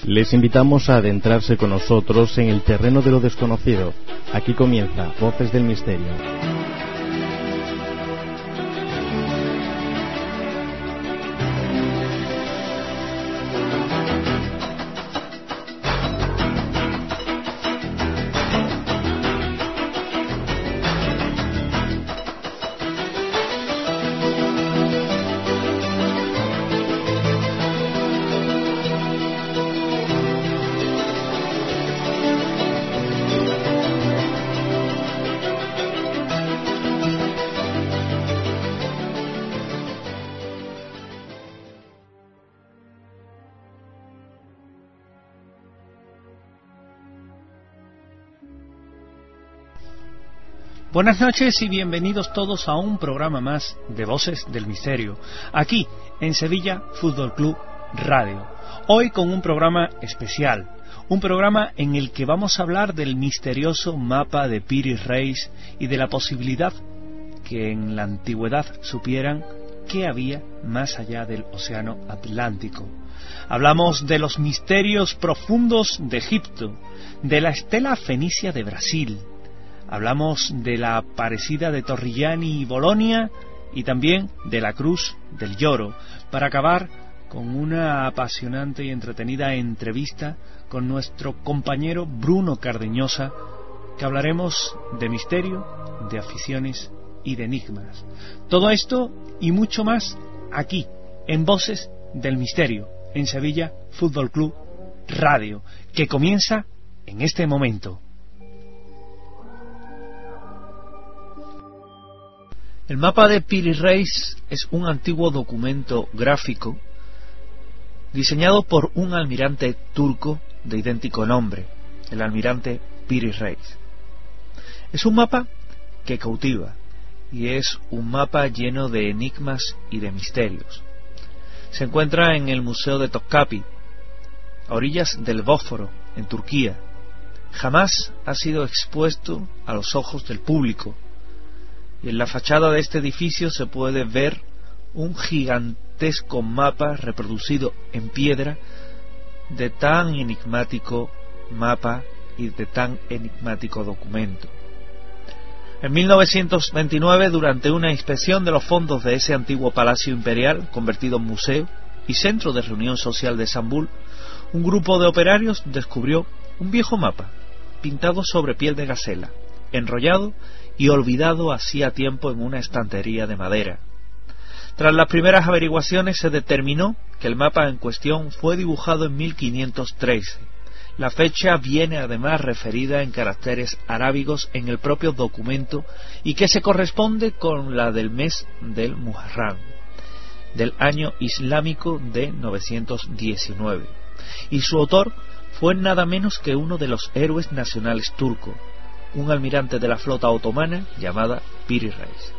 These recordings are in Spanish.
Les invitamos a adentrarse con nosotros en el terreno de lo desconocido. Aquí comienza Voces del Misterio. Buenas noches y bienvenidos todos a un programa más de Voces del Misterio, aquí en Sevilla Fútbol Club Radio. Hoy con un programa especial, un programa en el que vamos a hablar del misterioso mapa de Piri Reis y de la posibilidad que en la antigüedad supieran qué había más allá del Océano Atlántico. Hablamos de los misterios profundos de Egipto, de la estela fenicia de Brasil. Hablamos de la Aparecida de Torrigiani y Bolonia y también de la Cruz del Lloro, para acabar con una apasionante y entretenida entrevista con nuestro compañero Bruno Cardeñosa, que hablaremos de misterio, de aficiones y de enigmas. Todo esto y mucho más aquí, en Voces del Misterio, en Sevilla Fútbol Club Radio, que comienza en este momento. El mapa de Piri Reis es un antiguo documento gráfico diseñado por un almirante turco de idéntico nombre, el almirante Piri Reis. Es un mapa que cautiva y es un mapa lleno de enigmas y de misterios. Se encuentra en el Museo de Topkapi, a orillas del Bósforo, en Turquía. Jamás ha sido expuesto a los ojos del público. Y en la fachada de este edificio se puede ver un gigantesco mapa reproducido en piedra de tan enigmático mapa y de tan enigmático documento. En 1929, durante una inspección de los fondos de ese antiguo palacio imperial, convertido en museo y centro de reunión social de Estambul, un grupo de operarios descubrió un viejo mapa, pintado sobre piel de gacela, enrollado y olvidado hacía tiempo en una estantería de madera. Tras las primeras averiguaciones se determinó que el mapa en cuestión fue dibujado en 1513. La fecha viene además referida en caracteres arábigos en el propio documento y que se corresponde con la del mes del Muharram, del año islámico de 919. Y su autor fue nada menos que uno de los héroes nacionales turcos, un almirante de la flota otomana llamada Piri Reis.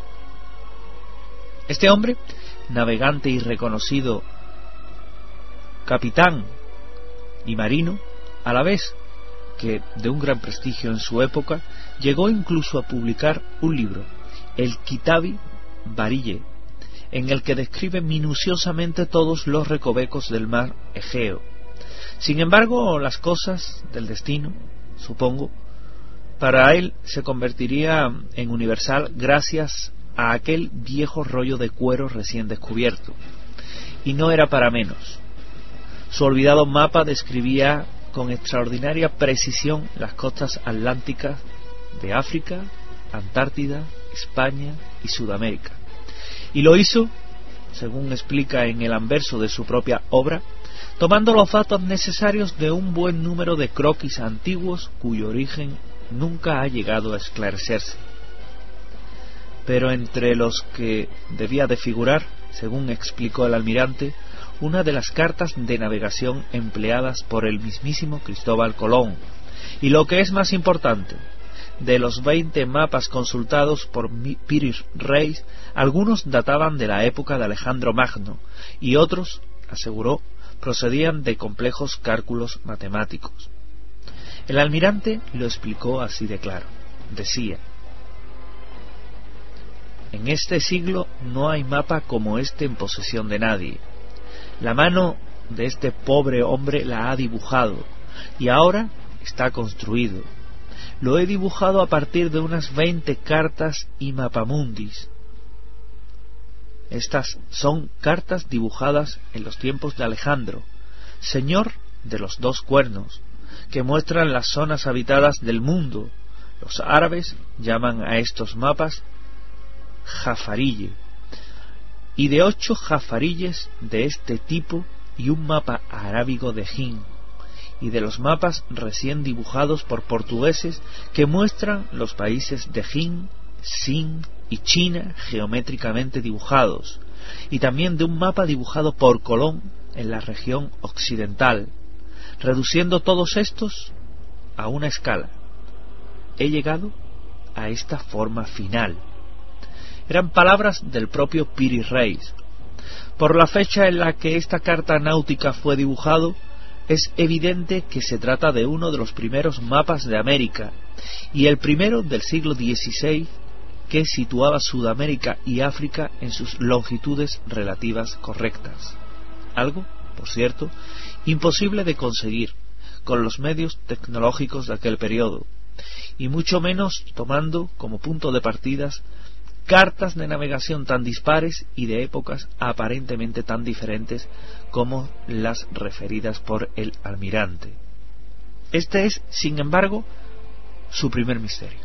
Este hombre, navegante y reconocido capitán y marino, a la vez que de un gran prestigio en su época, llegó incluso a publicar un libro, el Kitabi Barille, en el que describe minuciosamente todos los recovecos del mar Egeo. Sin embargo, las cosas del destino, supongo, para él se convertiría en universal gracias a aquel viejo rollo de cuero recién descubierto. Y no era para menos. Su olvidado mapa describía con extraordinaria precisión las costas atlánticas de África, Antártida, España y Sudamérica. Y lo hizo, según explica en el anverso de su propia obra, tomando los datos necesarios de un buen número de croquis antiguos cuyo origen nunca ha llegado a esclarecerse. Pero entre los que debía de figurar, según explicó el almirante, una de las cartas de navegación empleadas por el mismísimo Cristóbal Colón, y lo que es más importante, de los 20 mapas consultados por Piri Reis, algunos databan de la época de Alejandro Magno y otros, aseguró, procedían de complejos cálculos matemáticos. El almirante lo explicó así de claro. Decía: en este siglo no hay mapa como este en posesión de nadie. La mano de este pobre hombre la ha dibujado y ahora está construido. Lo he dibujado a partir de unas 20 cartas y mapamundis. Estas son cartas dibujadas en los tiempos de Alejandro, señor de los 2 cuernos, que muestran las zonas habitadas del mundo. Los árabes llaman a estos mapas jafarille, y de 8 jafarilles de este tipo y un mapa arábigo de Hind, y de los mapas recién dibujados por portugueses que muestran los países de Hind, Sind y China geométricamente dibujados, y también de un mapa dibujado por Colón en la región occidental. Reduciendo todos estos a una escala, he llegado a esta forma final. Eran palabras del propio Piri Reis. Por la fecha en la que esta carta náutica fue dibujado, es evidente que se trata de uno de los primeros mapas de América, y el primero del siglo XVI, que situaba Sudamérica y África en sus longitudes relativas correctas. Algo, por cierto, imposible de conseguir con los medios tecnológicos de aquel periodo, y mucho menos tomando como punto de partidas cartas de navegación tan dispares y de épocas aparentemente tan diferentes como las referidas por el almirante. Este es, sin embargo, su primer misterio.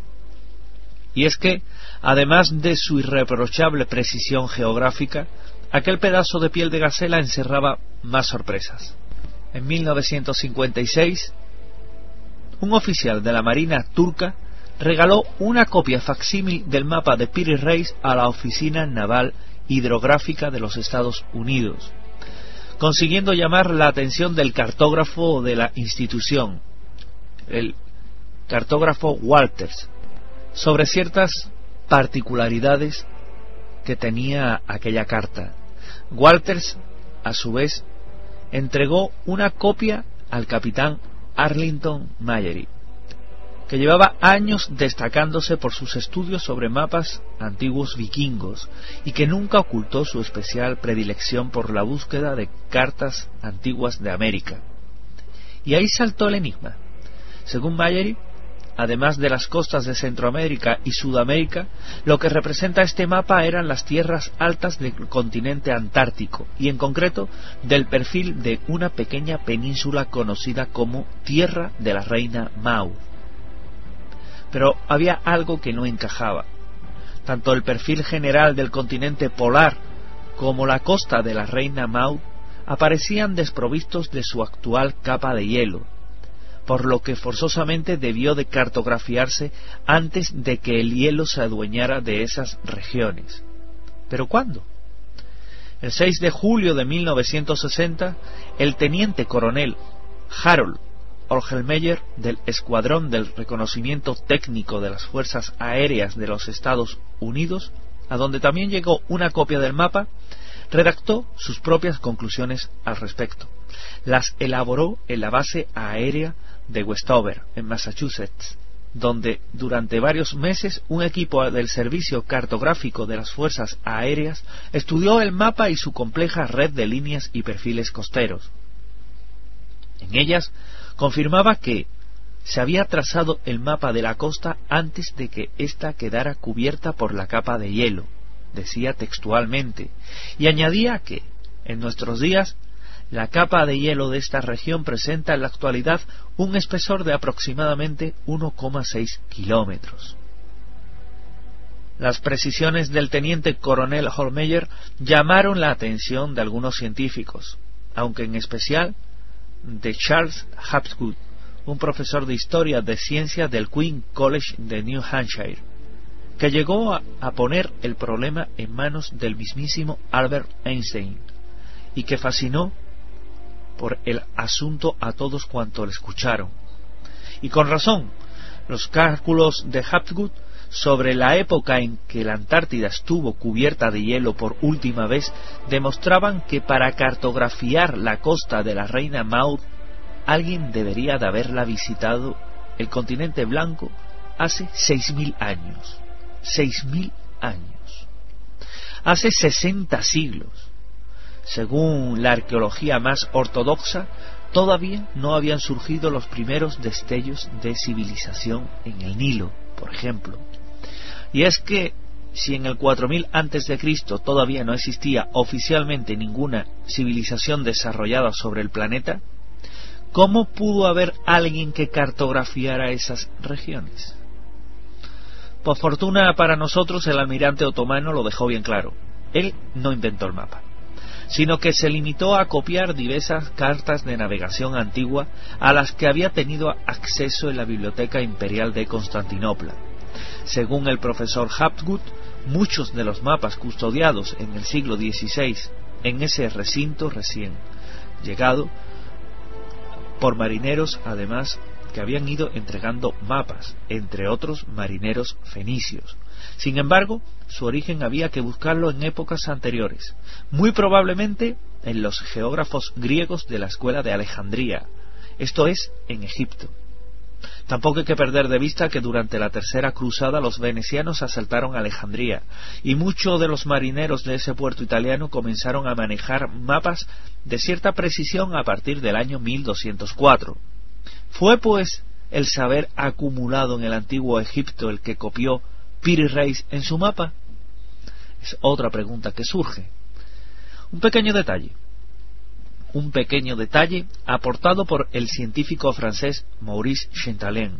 Y es que, además de su irreprochable precisión geográfica, aquel pedazo de piel de gacela encerraba más sorpresas. En 1956, un oficial de la Marina turca regaló una copia facsímil del mapa de Piri Reis a la Oficina Naval Hidrográfica de los Estados Unidos, consiguiendo llamar la atención del cartógrafo de la institución, el cartógrafo Walters, sobre ciertas particularidades que tenía aquella carta. Walters, a su vez, entregó una copia al capitán Arlington Mallory, que llevaba años destacándose por sus estudios sobre mapas antiguos vikingos y que nunca ocultó su especial predilección por la búsqueda de cartas antiguas de América. Y ahí saltó el enigma. Según Mallory, además de las costas de Centroamérica y Sudamérica, lo que representa este mapa eran las tierras altas del continente antártico, y en concreto del perfil de una pequeña península conocida como Tierra de la Reina Maud. Pero había algo que no encajaba. Tanto el perfil general del continente polar como la costa de la Reina Maud aparecían desprovistos de su actual capa de hielo, por lo que forzosamente debió de cartografiarse antes de que el hielo se adueñara de esas regiones. ¿Pero cuándo? El 6 de julio de 1960, el teniente coronel Harold Olgelmeyer del Escuadrón del Reconocimiento Técnico de las Fuerzas Aéreas de los Estados Unidos, a donde también llegó una copia del mapa, redactó sus propias conclusiones al respecto. Las elaboró en la base aérea de Westover, en Massachusetts, donde durante varios meses un equipo del Servicio Cartográfico de las Fuerzas Aéreas estudió el mapa y su compleja red de líneas y perfiles costeros. En ellas confirmaba que se había trazado el mapa de la costa antes de que ésta quedara cubierta por la capa de hielo, decía textualmente, y añadía que, en nuestros días, la capa de hielo de esta región presenta en la actualidad un espesor de aproximadamente 1,6 kilómetros. Las precisiones del teniente coronel Holmeyer llamaron la atención de algunos científicos, aunque en especial de Charles Hapgood, un profesor de historia de ciencia del Queen College de New Hampshire, que llegó a poner el problema en manos del mismísimo Albert Einstein, y que fascinó por el asunto a todos cuantos le escucharon. Y con razón, los cálculos de Hapgood sobre la época en que la Antártida estuvo cubierta de hielo por última vez demostraban que para cartografiar la costa de la Reina Maud alguien debería de haberla visitado el continente blanco hace 6.000 años. 6.000 años. Hace 60 siglos. Según la arqueología más ortodoxa, todavía no habían surgido los primeros destellos de civilización en el Nilo, por ejemplo. Y es que, si en el 4000 a.C. todavía no existía oficialmente ninguna civilización desarrollada sobre el planeta, ¿cómo pudo haber alguien que cartografiara esas regiones? Por fortuna para nosotros, el almirante otomano lo dejó bien claro. Él no inventó el mapa, sino que se limitó a copiar diversas cartas de navegación antigua a las que había tenido acceso en la Biblioteca Imperial de Constantinopla. Según el profesor Hapgood, muchos de los mapas custodiados en el siglo XVI en ese recinto recién llegado por marineros, además, que habían ido entregando mapas, entre otros marineros fenicios. Sin embargo, su origen había que buscarlo en épocas anteriores, muy probablemente en los geógrafos griegos de la escuela de Alejandría, esto es, en Egipto. Tampoco hay que perder de vista que durante la Tercera Cruzada los venecianos asaltaron Alejandría, y muchos de los marineros de ese puerto italiano comenzaron a manejar mapas de cierta precisión a partir del año 1204. ¿Fue pues el saber acumulado en el antiguo Egipto el que copió Piri Reis en su mapa? Es otra pregunta que surge. Un pequeño detalle aportado por el científico francés Maurice Chentalin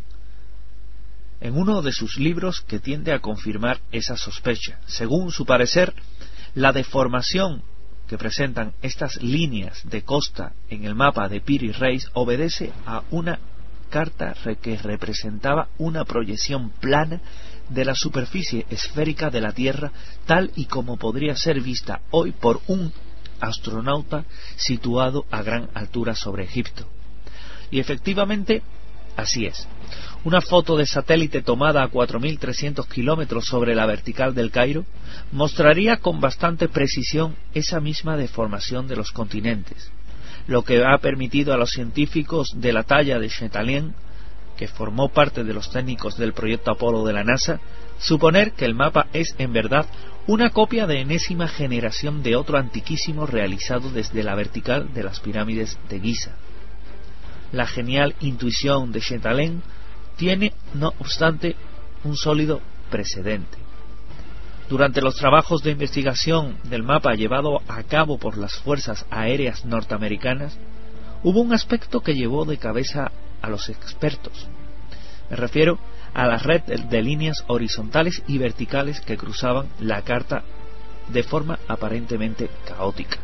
en uno de sus libros que tiende a confirmar esa sospecha. Según su parecer, la deformación que presentan estas líneas de costa en el mapa de Piri Reis obedece a una carta que representaba una proyección plana de la superficie esférica de la Tierra, tal y como podría ser vista hoy por un astronauta situado a gran altura sobre Egipto. Y efectivamente, así es. Una foto de satélite tomada a 4.300 kilómetros sobre la vertical del Cairo mostraría con bastante precisión esa misma deformación de los continentes, lo que ha permitido a los científicos de la talla de Chentalin, que formó parte de los técnicos del proyecto Apolo de la NASA, suponer que el mapa es en verdad una copia de enésima generación de otro antiquísimo realizado desde la vertical de las pirámides de Giza. La genial intuición de Chentalin tiene, no obstante, un sólido precedente. Durante los trabajos de investigación del mapa llevado a cabo por las Fuerzas Aéreas Norteamericanas, hubo un aspecto que llevó de cabeza a los expertos. Me refiero a la red de líneas horizontales y verticales que cruzaban la carta de forma aparentemente caótica.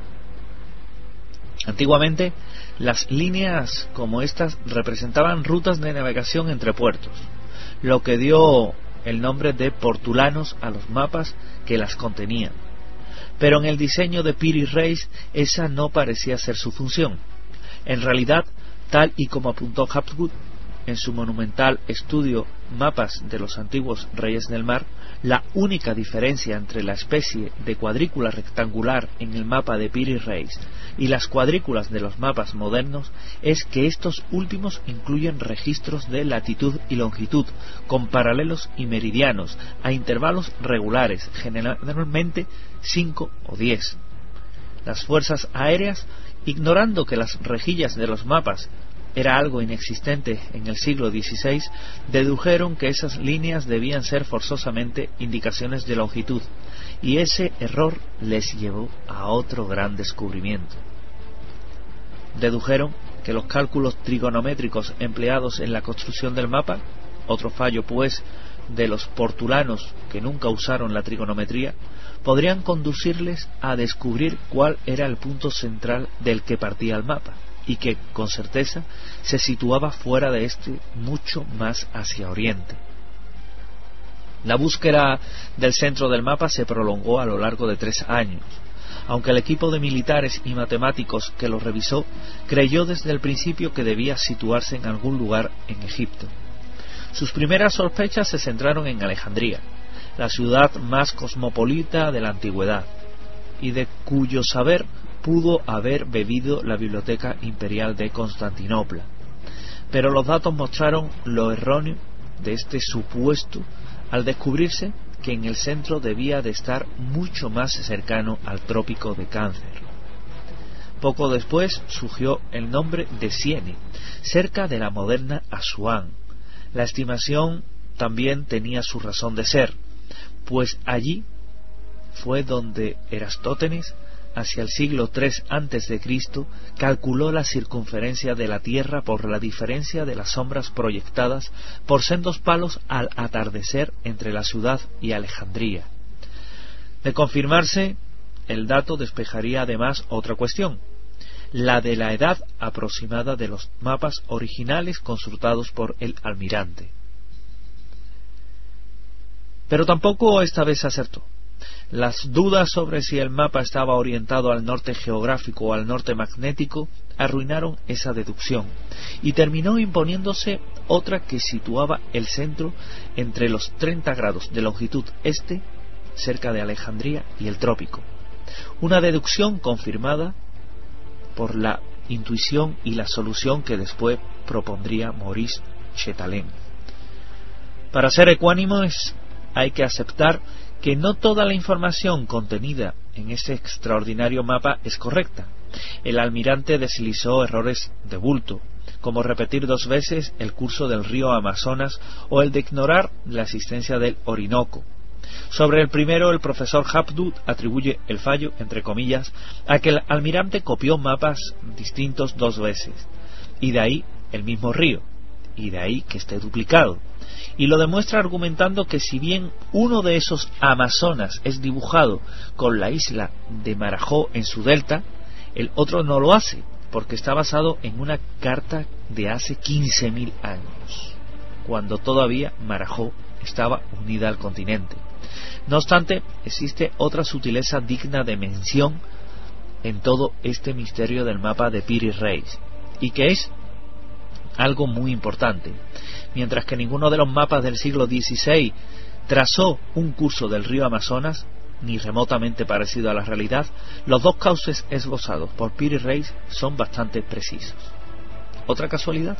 Antiguamente, las líneas como estas representaban rutas de navegación entre puertos, lo que dio el nombre de portulanos a los mapas que las contenían. Pero en el diseño de Piri Reis esa no parecía ser su función. En realidad, tal y como apuntó Hapgood en su monumental estudio Mapas de los antiguos reyes del mar, la única diferencia entre la especie de cuadrícula rectangular en el mapa de Piri Reis y las cuadrículas de los mapas modernos es que estos últimos incluyen registros de latitud y longitud con paralelos y meridianos a intervalos regulares, generalmente 5 o 10. Las fuerzas aéreas, ignorando que las rejillas de los mapas era algo inexistente en el siglo XVI, dedujeron que esas líneas debían ser forzosamente indicaciones de longitud, y ese error les llevó a otro gran descubrimiento. Dedujeron que los cálculos trigonométricos empleados en la construcción del mapa, otro fallo pues de los portulanos que nunca usaron la trigonometría, podrían conducirles a descubrir cuál era el punto central del que partía el mapa, y que con certeza se situaba fuera de este, mucho más hacia oriente. La búsqueda del centro del mapa se prolongó a lo largo de 3 años, aunque el equipo de militares y matemáticos que lo revisó creyó desde el principio que debía situarse en algún lugar en Egipto. Sus primeras sospechas se centraron en Alejandría, la ciudad más cosmopolita de la antigüedad, y de cuyo saber pudo haber bebido la Biblioteca Imperial de Constantinopla. Pero los datos mostraron lo erróneo de este supuesto al descubrirse que en el centro debía de estar mucho más cercano al trópico de Cáncer. Poco después surgió el nombre de Siene, cerca de la moderna Asuán. La estimación también tenía su razón de ser, pues allí fue donde Eratóstenes, hacia el siglo III a.C., calculó la circunferencia de la Tierra por la diferencia de las sombras proyectadas por sendos palos al atardecer entre la ciudad y Alejandría. De confirmarse, el dato despejaría además otra cuestión, la de la edad aproximada de los mapas originales consultados por el almirante. Pero tampoco esta vez acertó. Las dudas sobre si el mapa estaba orientado al norte geográfico o al norte magnético arruinaron esa deducción, y terminó imponiéndose otra que situaba el centro entre los 30 grados de longitud este, cerca de Alejandría, y el trópico. Una deducción confirmada por la intuición y la solución que después propondría Maurice Chetalain. Para ser ecuánimos hay que aceptar que no toda la información contenida en ese extraordinario mapa es correcta. El almirante deslizó errores de bulto, como repetir 2 veces el curso del río Amazonas o el de ignorar la existencia del Orinoco. Sobre el primero, el profesor Hapgood atribuye el fallo, entre comillas, a que el almirante copió mapas distintos 2 veces, y de ahí el mismo río, y de ahí que esté duplicado. Y lo demuestra argumentando que si bien uno de esos Amazonas es dibujado con la isla de Marajó en su delta, el otro no lo hace, porque está basado en una carta de hace 15.000 años, cuando todavía Marajó estaba unida al continente. No obstante, existe otra sutileza digna de mención en todo este misterio del mapa de Piri Reis, y que es algo muy importante. Mientras que ninguno de los mapas del siglo XVI trazó un curso del río Amazonas, ni remotamente parecido a la realidad, los 2 cauces esbozados por Piri Reis son bastante precisos. ¿Otra casualidad?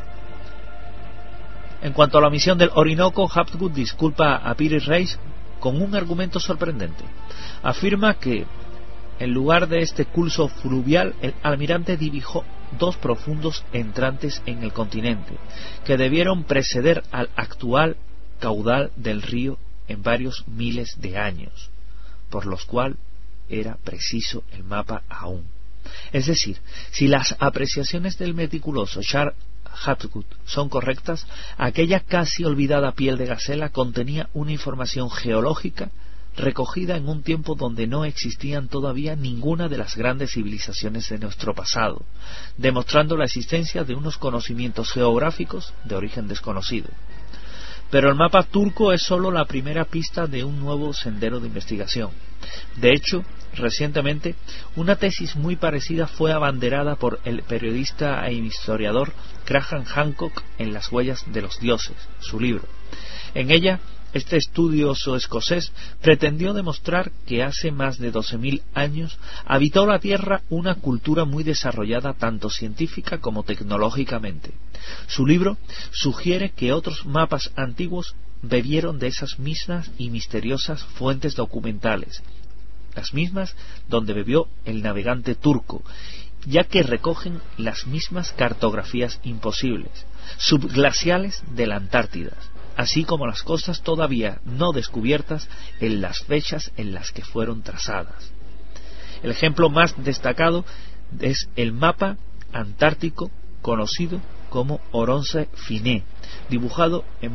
En cuanto a la misión del Orinoco, Hapgood disculpa a Piri Reis con un argumento sorprendente. Afirma que en lugar de este curso fluvial, el almirante dibujó 2 profundos entrantes en el continente, que debieron preceder al actual caudal del río en varios miles de años, por los cual era preciso el mapa aún. Es decir, si las apreciaciones del meticuloso Charles Hapgood son correctas, aquella casi olvidada piel de gacela contenía una información geológica recogida en un tiempo donde no existían todavía ninguna de las grandes civilizaciones de nuestro pasado, demostrando la existencia de unos conocimientos geográficos de origen desconocido. Pero el mapa turco es sólo la primera pista de un nuevo sendero de investigación. De hecho, recientemente, una tesis muy parecida fue abanderada por el periodista e historiador Graham Hancock en Las huellas de los dioses, su libro. En ella, este estudioso escocés pretendió demostrar que hace más de 12.000 años habitó la Tierra una cultura muy desarrollada tanto científica como tecnológicamente. Su libro sugiere que otros mapas antiguos bebieron de esas mismas y misteriosas fuentes documentales, las mismas donde bebió el navegante turco, ya que recogen las mismas cartografías imposibles, subglaciales de la Antártida, así como las costas todavía no descubiertas en las fechas en las que fueron trazadas. El ejemplo más destacado es el mapa antártico conocido como Oronce Finé, dibujado en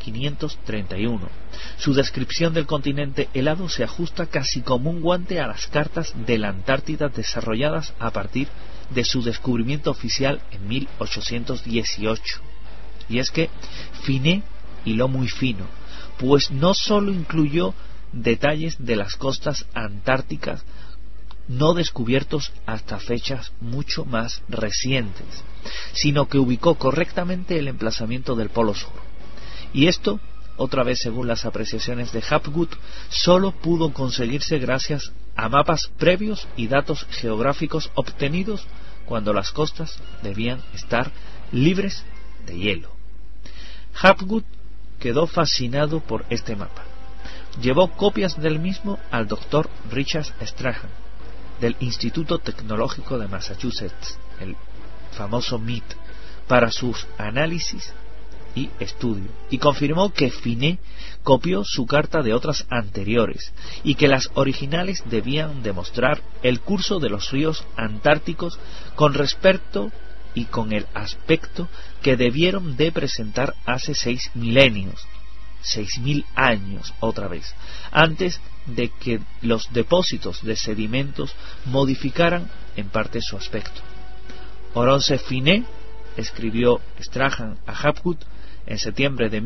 1531. Su descripción del continente helado se ajusta casi como un guante a las cartas de la Antártida desarrolladas a partir de su descubrimiento oficial en 1818. Y es que Finé hiló muy fino, pues no sólo incluyó detalles de las costas antárticas no descubiertos hasta fechas mucho más recientes, sino que ubicó correctamente el emplazamiento del Polo Sur. Y esto, otra vez según las apreciaciones de Hapgood, sólo pudo conseguirse gracias a mapas previos y datos geográficos obtenidos cuando las costas debían estar libres de hielo. Hapgood quedó fascinado por este mapa. Llevó copias del mismo al doctor Richard Strachan del Instituto Tecnológico de Massachusetts, el famoso MIT, para sus análisis y estudio, y confirmó que Finney copió su carta de otras anteriores y que las originales debían demostrar el curso de los ríos antárticos con respecto y con el aspecto que debieron de presentar hace 6 milenios, 6.000 años otra vez, antes de que los depósitos de sedimentos modificaran en parte su aspecto. Orance Finney, escribió Strahan a Hapgood en septiembre de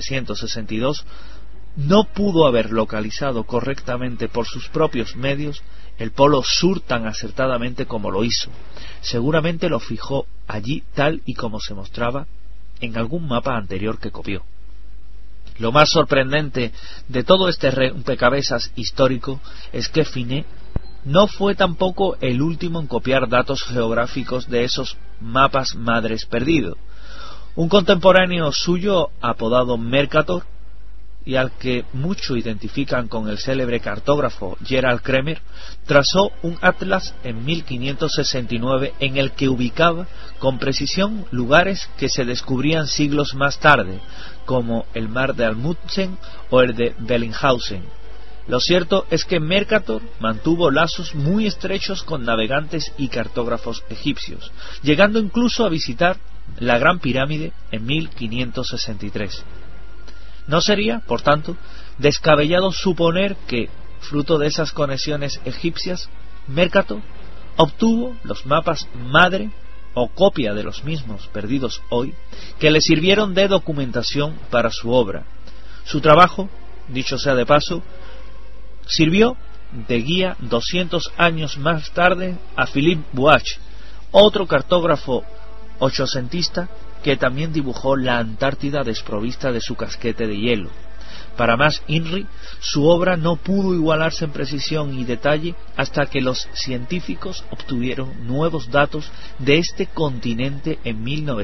1962, no pudo haber localizado correctamente por sus propios medios el polo sur tan acertadamente como lo hizo. Seguramente lo fijó allí tal y como se mostraba en algún mapa anterior que copió. Lo más sorprendente de todo este rompecabezas histórico es que Finney no fue tampoco el último en copiar datos geográficos de esos mapas madres perdidos. Un contemporáneo suyo, apodado Mercator, y al que mucho identifican con el célebre cartógrafo Gerald Kremer, trazó un atlas en 1569 en el que ubicaba con precisión lugares que se descubrían siglos más tarde, como el mar de Amundsen o el de Bellinghausen. Lo cierto es que Mercator mantuvo lazos muy estrechos con navegantes y cartógrafos egipcios, llegando incluso a visitar la Gran Pirámide en 1563. No sería, por tanto, descabellado suponer que, fruto de esas conexiones egipcias, Mercator obtuvo los mapas madre o copia de los mismos perdidos hoy, que le sirvieron de documentación para su obra. Su trabajo, dicho sea de paso, sirvió de guía 200 años más tarde a Philippe Buach, otro cartógrafo ochocentista que también dibujó la Antártida desprovista de su casquete de hielo. Para más INRI, su obra no pudo igualarse en precisión y detalle hasta que los científicos obtuvieron nuevos datos de este continente en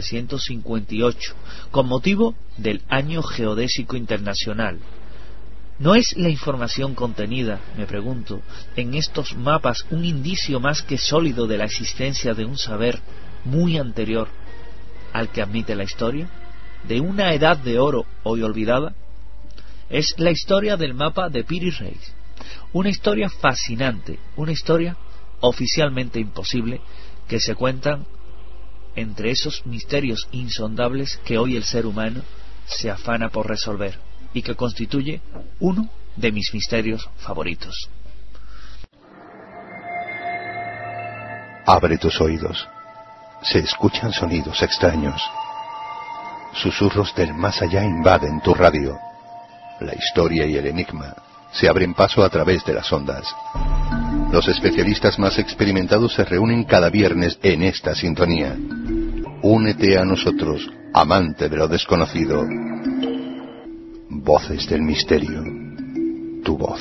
1958, con motivo del Año Geodésico Internacional. ¿No es la información contenida, me pregunto, en estos mapas un indicio más que sólido de la existencia de un saber muy anterior al que admite la historia, de una edad de oro hoy olvidada? Es la historia del mapa de Piri Reis, una historia fascinante, una historia oficialmente imposible, que se cuentan entre esos misterios insondables que hoy el ser humano se afana por resolver, y que constituye uno de mis misterios favoritos. Abre tus oídos. Se escuchan sonidos extraños. Susurros del más allá invaden tu radio. La historia y el enigma se abren paso a través de las ondas. Los especialistas más experimentados se reúnen cada viernes en esta sintonía. Únete a nosotros, amante de lo desconocido. Voces del misterio. Tu voz.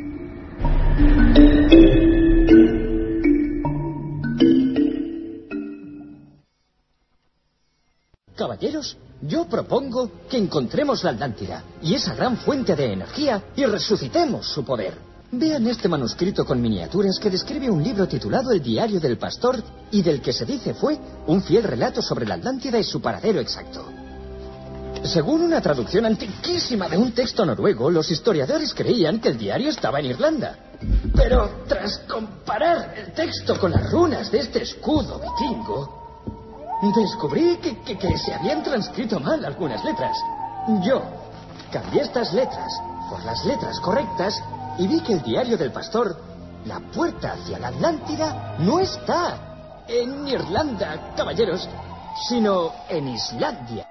Caballeros, yo propongo que encontremos la Atlántida y esa gran fuente de energía y resucitemos su poder. Vean este manuscrito con miniaturas que describe un libro titulado El Diario del Pastor y del que se dice fue un fiel relato sobre la Atlántida y su paradero exacto. Según una traducción antiquísima de un texto noruego, los historiadores creían que el diario estaba en Irlanda. Pero tras comparar el texto con las runas de este escudo vikingo, descubrí que se habían transcrito mal algunas letras. Yo cambié estas letras por las letras correctas y vi que el Diario del Pastor, la puerta hacia la Atlántida, no está en Irlanda, caballeros, sino en Islandia.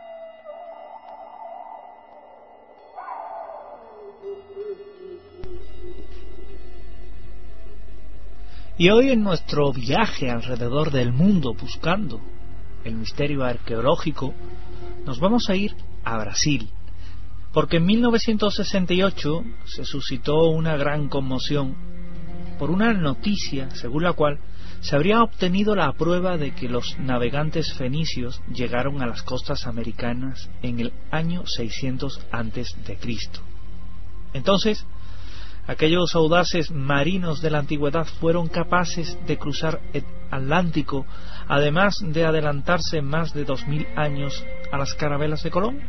Y hoy, en nuestro viaje alrededor del mundo buscando el misterio arqueológico, nos vamos a ir a Brasil, porque en 1968 se suscitó una gran conmoción por una noticia según la cual se habría obtenido la prueba de que los navegantes fenicios llegaron a las costas americanas en el año 600 a.C. Entonces, Aquellos audaces marinos de la antigüedad fueron capaces de cruzar el Atlántico, además de adelantarse más de 2000 años a las carabelas de Colón.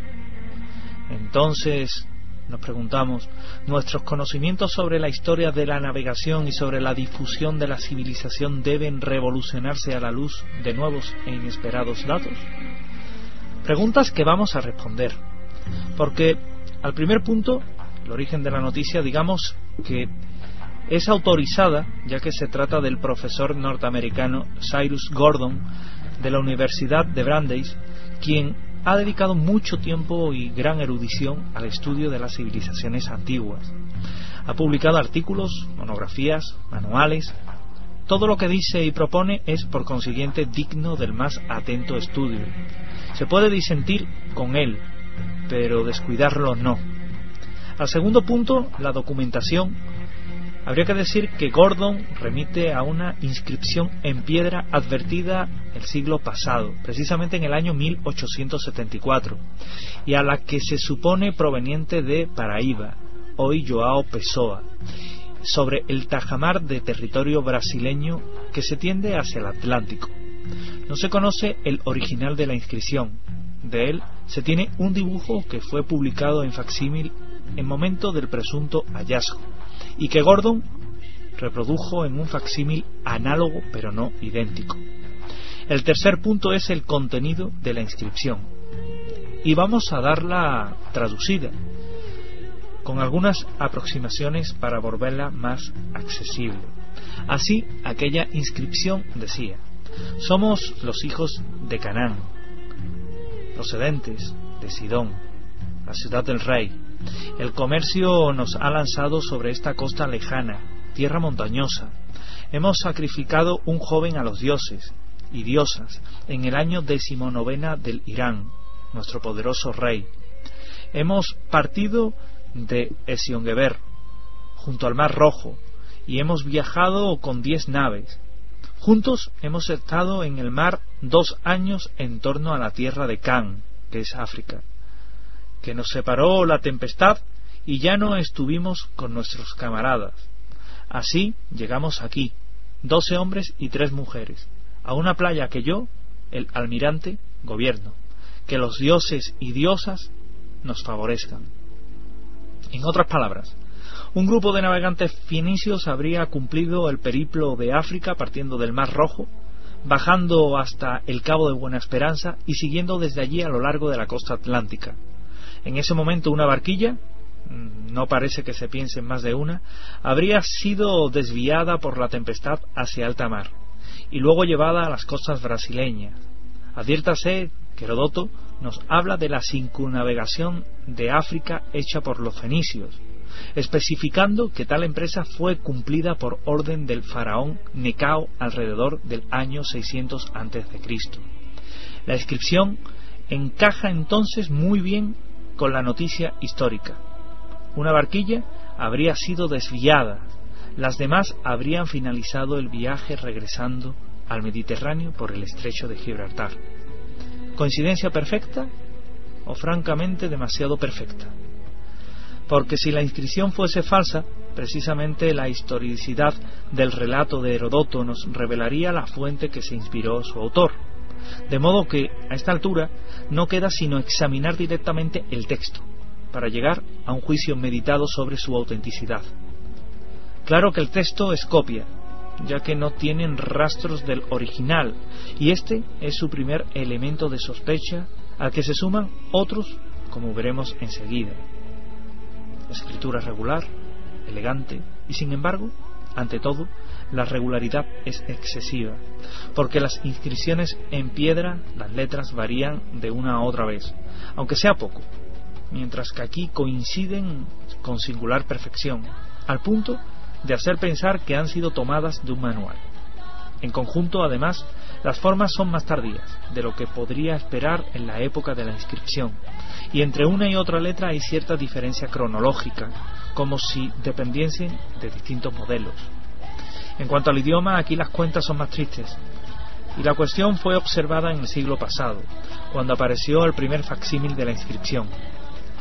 Entonces, nos preguntamos, ¿nuestros conocimientos sobre la historia de la navegación y sobre la difusión de la civilización deben revolucionarse a la luz de nuevos e inesperados datos? Preguntas que vamos a responder, porque al primer punto, el origen de la noticia, digamos que es autorizada, ya que se trata del profesor norteamericano Cyrus Gordon de la Universidad de Brandeis, quien ha dedicado mucho tiempo y gran erudición al estudio de las civilizaciones antiguas. Ha publicado artículos, monografías, manuales. Todo lo que dice y propone es, por consiguiente, digno del más atento estudio. Se puede disentir con él, pero descuidarlo no. Al segundo punto, la documentación. Habría que decir que Gordon remite a una inscripción en piedra advertida el siglo pasado, precisamente en el año 1874, y a la que se supone proveniente de Paraíba, hoy João Pessoa, sobre el tajamar de territorio brasileño que se tiende hacia el Atlántico. No se conoce el original de la inscripción. De él se tiene un dibujo que fue publicado en facsímil en momento del presunto hallazgo, y que Gordon reprodujo en un facsímil análogo pero no idéntico. El tercer punto es el contenido de la inscripción, y vamos a darla traducida, con algunas aproximaciones para volverla más accesible. Así, aquella inscripción decía: somos los hijos de Canaán, procedentes de Sidón, la ciudad del rey. El comercio nos ha lanzado sobre esta costa lejana, tierra montañosa. Hemos sacrificado un joven a los dioses y diosas en el año 19 del Irán, nuestro poderoso rey. Hemos partido de Eziongeber, junto al Mar Rojo, y hemos viajado con 10 naves. Juntos hemos estado en el mar 2 años en torno a la tierra de Can, que es África, que nos separó la tempestad y ya no estuvimos con nuestros camaradas. Así llegamos aquí, 12 hombres y 3 mujeres, a una playa que yo, el almirante, gobierno. Que los dioses y diosas nos favorezcan. En otras palabras, un grupo de navegantes fenicios habría cumplido el periplo de África partiendo del Mar Rojo, bajando hasta el Cabo de Buena Esperanza y siguiendo desde allí a lo largo de la costa atlántica. En ese momento una barquilla, no parece que se piense en más de una, habría sido desviada por la tempestad hacia alta mar y luego llevada a las costas brasileñas. Adviértase que Heródoto nos habla de la circunnavegación de África hecha por los fenicios, especificando que tal empresa fue cumplida por orden del faraón Necao alrededor del año 600 a.C. La inscripción encaja entonces muy bien con la noticia histórica. Una barquilla habría sido desviada, las demás habrían finalizado el viaje regresando al Mediterráneo por el estrecho de Gibraltar. ¿Coincidencia perfecta o francamente demasiado perfecta? Porque si la inscripción fuese falsa, precisamente la historicidad del relato de Heródoto nos revelaría la fuente que se inspiró su autor. De modo que, a esta altura, no queda sino examinar directamente el texto, para llegar a un juicio meditado sobre su autenticidad. Claro que el texto es copia, ya que no tienen rastros del original, y este es su primer elemento de sospecha, al que se suman otros, como veremos enseguida. Escritura regular, elegante, y sin embargo, ante todo, la regularidad es excesiva, porque las inscripciones en piedra, las letras varían de una a otra vez, aunque sea poco, mientras que aquí coinciden con singular perfección, al punto de hacer pensar que han sido tomadas de un manual. En conjunto, además, las formas son más tardías de lo que podría esperar en la época de la inscripción, y entre una y otra letra hay cierta diferencia cronológica, como si dependiesen de distintos modelos. En cuanto al idioma, aquí las cuentas son más tristes, y la cuestión fue observada en el siglo pasado, cuando apareció el primer facsímil de la inscripción.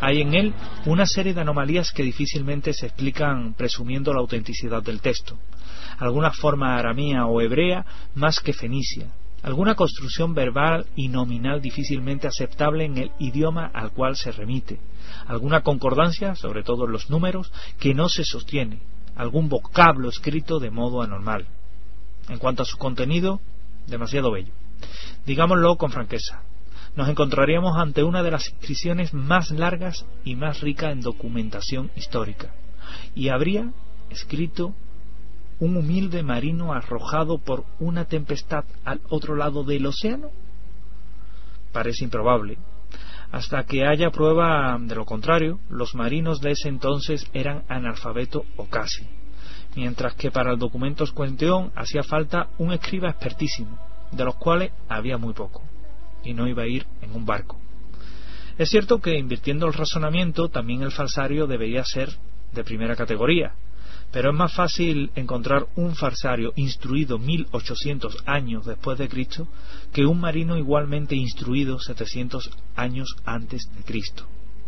Hay en él una serie de anomalías que difícilmente se explican presumiendo la autenticidad del texto. Alguna forma aramea o hebrea más que fenicia. Alguna construcción verbal y nominal difícilmente aceptable en el idioma al cual se remite. Alguna concordancia, sobre todo en los números, que no se sostiene. Algún vocablo escrito de modo anormal. En cuanto a su contenido, demasiado bello. Digámoslo con franqueza. Nos encontraríamos ante una de las inscripciones más largas y más rica en documentación histórica. Y habría escrito: un humilde marino arrojado por una tempestad al otro lado del océano. Parece improbable. Hasta que haya prueba de lo contrario, los marinos de ese entonces eran analfabetos o casi. Mientras que para el documento cuestión hacía falta un escriba expertísimo, de los cuales había muy poco. Y no iba a ir en un barco. Es cierto que, invirtiendo el razonamiento, también el falsario debería ser de primera categoría, pero es más fácil encontrar un falsario instruido 1800 años después de Cristo que un marino igualmente instruido 700 años antes de Cristo.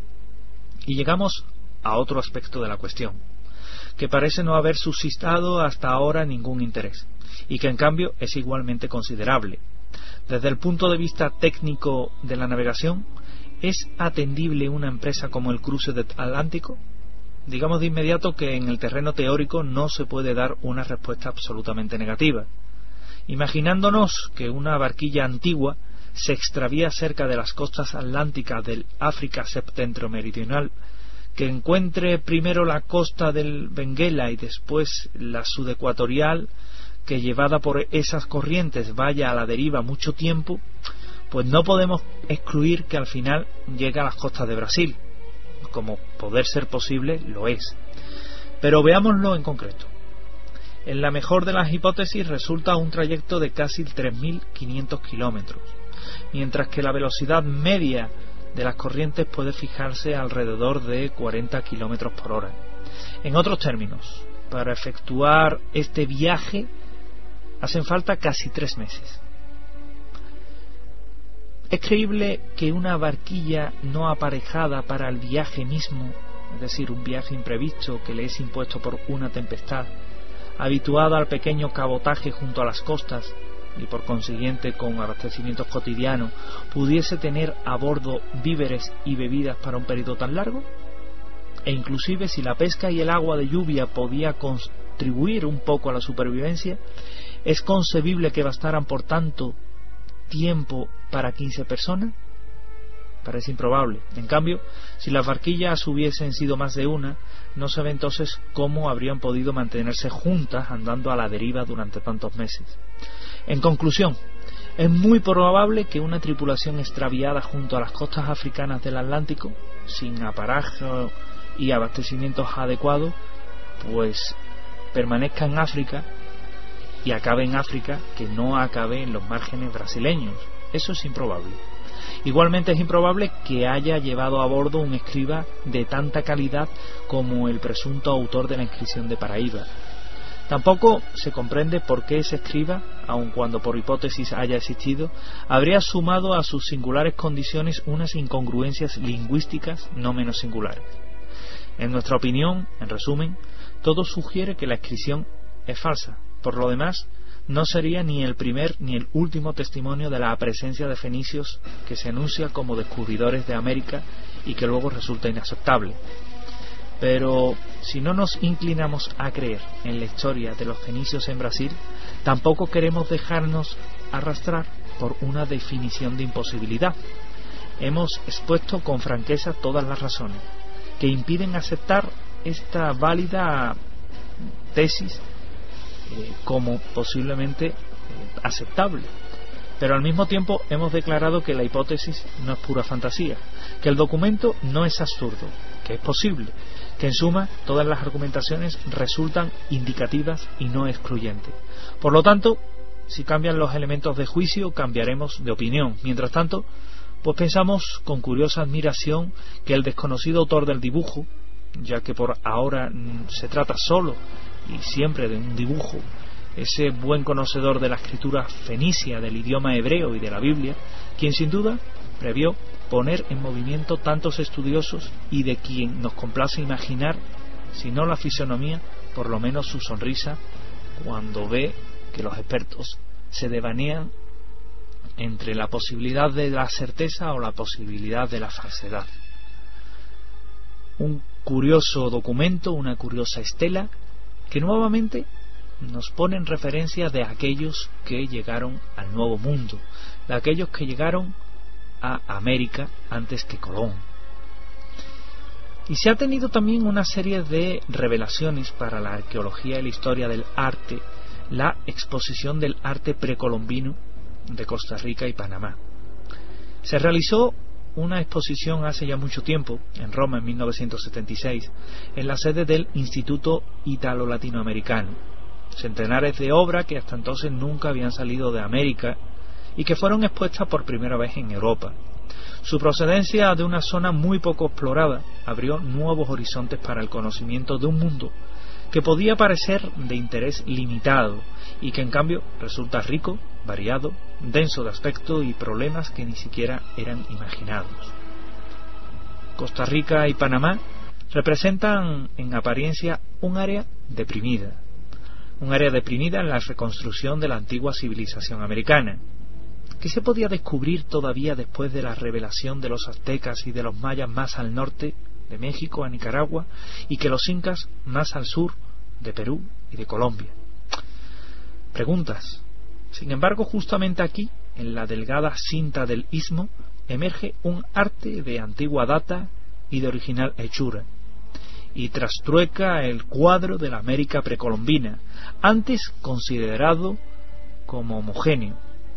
Y llegamos a otro aspecto de la cuestión, que parece no haber suscitado hasta ahora ningún interés, y que en cambio es igualmente considerable. Desde el punto de vista técnico de la navegación, ¿es atendible una empresa como el cruce del Atlántico? Digamos de inmediato que en el terreno teórico no se puede dar una respuesta absolutamente negativa. Imaginándonos que una barquilla antigua se extravía cerca de las costas atlánticas del África septentriomeridional, que encuentre primero la costa del Benguela y después la sudecuatorial, que llevada por esas corrientes vaya a la deriva mucho tiempo, pues no podemos excluir que al final llegue a las costas de Brasil, como poder ser posible lo es. Pero veámoslo en concreto. En la mejor de las hipótesis resulta un trayecto de casi 3.500 kilómetros, mientras que la velocidad media de las corrientes puede fijarse alrededor de 40 kilómetros por hora. En otros términos, para efectuar este viaje hacen falta casi 3 meses. ¿Es creíble que una barquilla no aparejada para el viaje mismo, es decir, un viaje imprevisto que le es impuesto por una tempestad, habituada al pequeño cabotaje junto a las costas y por consiguiente con abastecimientos cotidianos, pudiese tener a bordo víveres y bebidas para un periodo tan largo? E inclusive si la pesca y el agua de lluvia podía contribuir un poco a la supervivencia, ¿es concebible que bastaran por tanto tiempo para 15 personas? Parece improbable. En cambio, si las barquillas hubiesen sido más de una, no se ve entonces cómo habrían podido mantenerse juntas andando a la deriva durante tantos meses. En conclusión, es muy probable que una tripulación extraviada junto a las costas africanas del Atlántico, sin aparajo y abastecimientos adecuados, pues permanezca en África y acabe en África, que no acabe en los márgenes brasileños. Eso es improbable. Igualmente es improbable que haya llevado a bordo un escriba de tanta calidad como el presunto autor de la inscripción de Paraíba. Tampoco se comprende por qué ese escriba, aun cuando por hipótesis haya existido, habría sumado a sus singulares condiciones unas incongruencias lingüísticas no menos singulares. En nuestra opinión, en resumen, todo sugiere que la inscripción es falsa. Por lo demás, no sería ni el primer ni el último testimonio de la presencia de fenicios que se anuncia como descubridores de América y que luego resulta inaceptable. Pero si no nos inclinamos a creer en la historia de los fenicios en Brasil, tampoco queremos dejarnos arrastrar por una definición de imposibilidad. Hemos expuesto con franqueza todas las razones que impiden aceptar esta válida tesis como posiblemente aceptable, pero al mismo tiempo hemos declarado que la hipótesis no es pura fantasía, que el documento no es absurdo, que es posible, que en suma todas las argumentaciones resultan indicativas y no excluyentes. Por lo tanto, si cambian los elementos de juicio, cambiaremos de opinión. Mientras tanto, pues pensamos con curiosa admiración que el desconocido autor del dibujo, ya que por ahora se trata solo y siempre de un dibujo, ese buen conocedor de la escritura fenicia, del idioma hebreo y de la Biblia, quien sin duda previó poner en movimiento tantos estudiosos y de quien nos complace imaginar, si no la fisonomía, por lo menos su sonrisa, cuando ve que los expertos se devanean entre la posibilidad de la certeza o la posibilidad de la falsedad. Un curioso documento, una curiosa estela, que nuevamente nos pone en referencia de aquellos que llegaron al Nuevo Mundo, de aquellos que llegaron a América antes que Colón. Y se ha tenido también una serie de revelaciones para la arqueología y la historia del arte, la exposición del arte precolombino de Costa Rica y Panamá. Se realizó una exposición hace ya mucho tiempo, en Roma en 1976, en la sede del Instituto Italo-Latinoamericano. Centenares de obras que hasta entonces nunca habían salido de América y que fueron expuestas por primera vez en Europa. Su procedencia de una zona muy poco explorada abrió nuevos horizontes para el conocimiento de un mundo que podía parecer de interés limitado y que en cambio resulta rico, variado, denso de aspecto y problemas que ni siquiera eran imaginados. Costa Rica y Panamá representan en apariencia un área deprimida en la reconstrucción de la antigua civilización americana. ¿Qué se podía descubrir todavía después de la revelación de los aztecas y de los mayas más al norte, de México a Nicaragua, y que los incas más al sur, de Perú y de Colombia? Preguntas. Sin embargo, justamente aquí, en la delgada cinta del istmo, emerge un arte de antigua data y de original hechura, y trastrueca el cuadro de la América precolombina, antes considerado como homogéneo.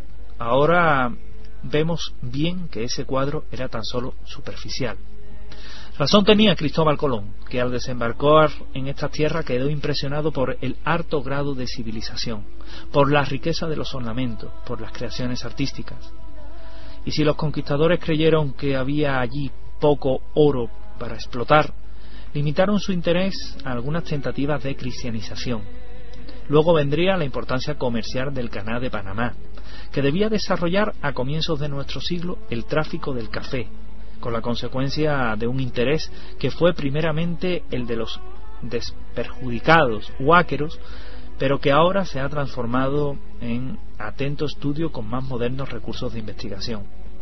Ahora vemos bien que ese cuadro era tan solo superficial. Razón tenía Cristóbal Colón, que al desembarcar en esta tierra quedó impresionado por el alto grado de civilización, por la riqueza de los ornamentos, por las creaciones artísticas. Y si los conquistadores creyeron que había allí poco oro para explotar, limitaron su interés a algunas tentativas de cristianización. Luego vendría la importancia comercial del Canal de Panamá, que debía desarrollar a comienzos de nuestro siglo el tráfico del café, con la consecuencia de un interés que fue primeramente el de los desperjudicados huáqueros, pero que ahora se ha transformado en atento estudio con más modernos recursos de investigación.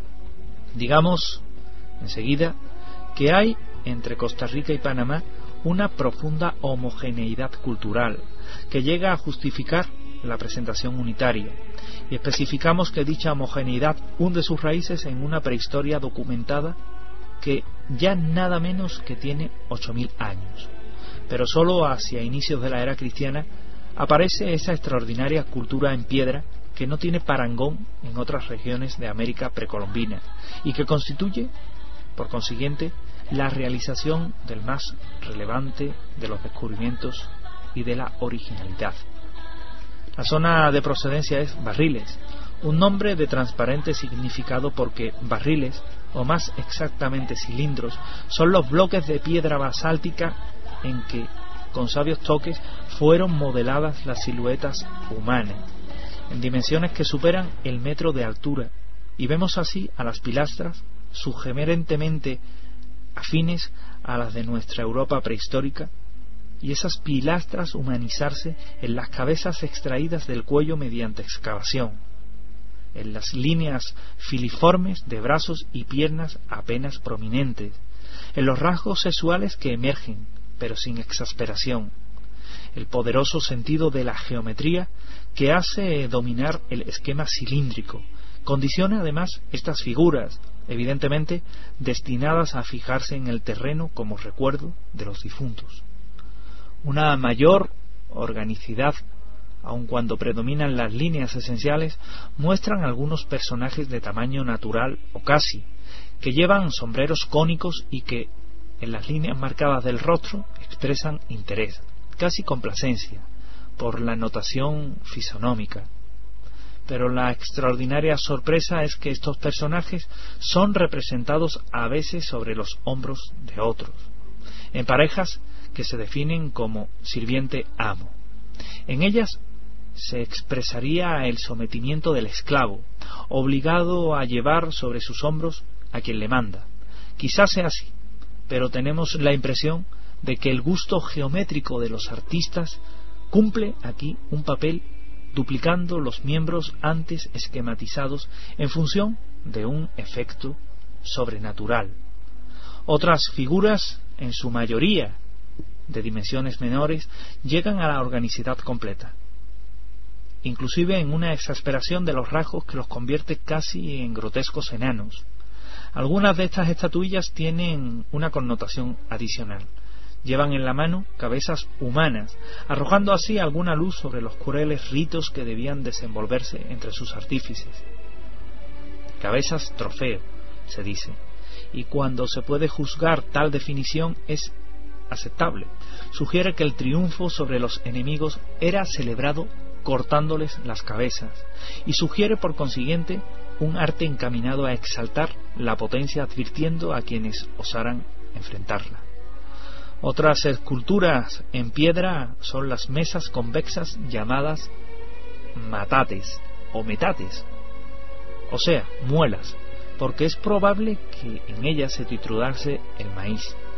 Digamos enseguida que hay entre Costa Rica y Panamá una profunda homogeneidad cultural que llega a justificar la presentación unitaria, y especificamos que dicha homogeneidad hunde sus raíces en una prehistoria documentada que ya nada menos que tiene 8.000 años, pero solo hacia inicios de la era cristiana aparece esa extraordinaria cultura en piedra que no tiene parangón en otras regiones de América precolombina y que constituye, por consiguiente, la realización del más relevante de los descubrimientos y de la originalidad. La zona de procedencia es Barriles, un nombre de transparente significado porque barriles, o más exactamente cilindros, son los bloques de piedra basáltica en que, con sabios toques, fueron modeladas las siluetas humanas, en dimensiones que superan el metro de altura, y vemos así a las pilastras sugerentemente afines a las de nuestra Europa prehistórica, y esas pilastras humanizarse en las cabezas extraídas del cuello mediante excavación, en las líneas filiformes de brazos y piernas apenas prominentes, en los rasgos sexuales que emergen, pero sin exasperación, el poderoso sentido de la geometría que hace dominar el esquema cilíndrico, condiciona además estas figuras, evidentemente destinadas a fijarse en el terreno como recuerdo de los difuntos. Una mayor organicidad, aun cuando predominan las líneas esenciales, muestran algunos personajes de tamaño natural o casi, que llevan sombreros cónicos y que, en las líneas marcadas del rostro, expresan interés, casi complacencia, por la notación fisonómica. Pero la extraordinaria sorpresa es que estos personajes son representados a veces sobre los hombros de otros, en parejas que se definen como sirviente-amo. En ellas se expresaría el sometimiento del esclavo, obligado a llevar sobre sus hombros a quien le manda. Quizás sea así, pero tenemos la impresión de que el gusto geométrico de los artistas cumple aquí un papel duplicando los miembros antes esquematizados en función de un efecto sobrenatural. Otras figuras, en su mayoría de dimensiones menores, llegan a la organicidad completa, inclusive en una exasperación de los rasgos que los convierte casi en grotescos enanos. Algunas de estas estatuillas tienen una connotación adicional. Llevan en la mano cabezas humanas, arrojando así alguna luz sobre los crueles ritos que debían desenvolverse entre sus artífices. Cabezas trofeo, se dice, y cuando se puede juzgar tal definición es aceptable. Sugiere que el triunfo sobre los enemigos era celebrado cortándoles las cabezas, y sugiere por consiguiente un arte encaminado a exaltar la potencia, advirtiendo a quienes osaran enfrentarla. Otras esculturas en piedra son las mesas convexas llamadas matates o metates, o sea, muelas, porque es probable que en ellas se triturase el maíz.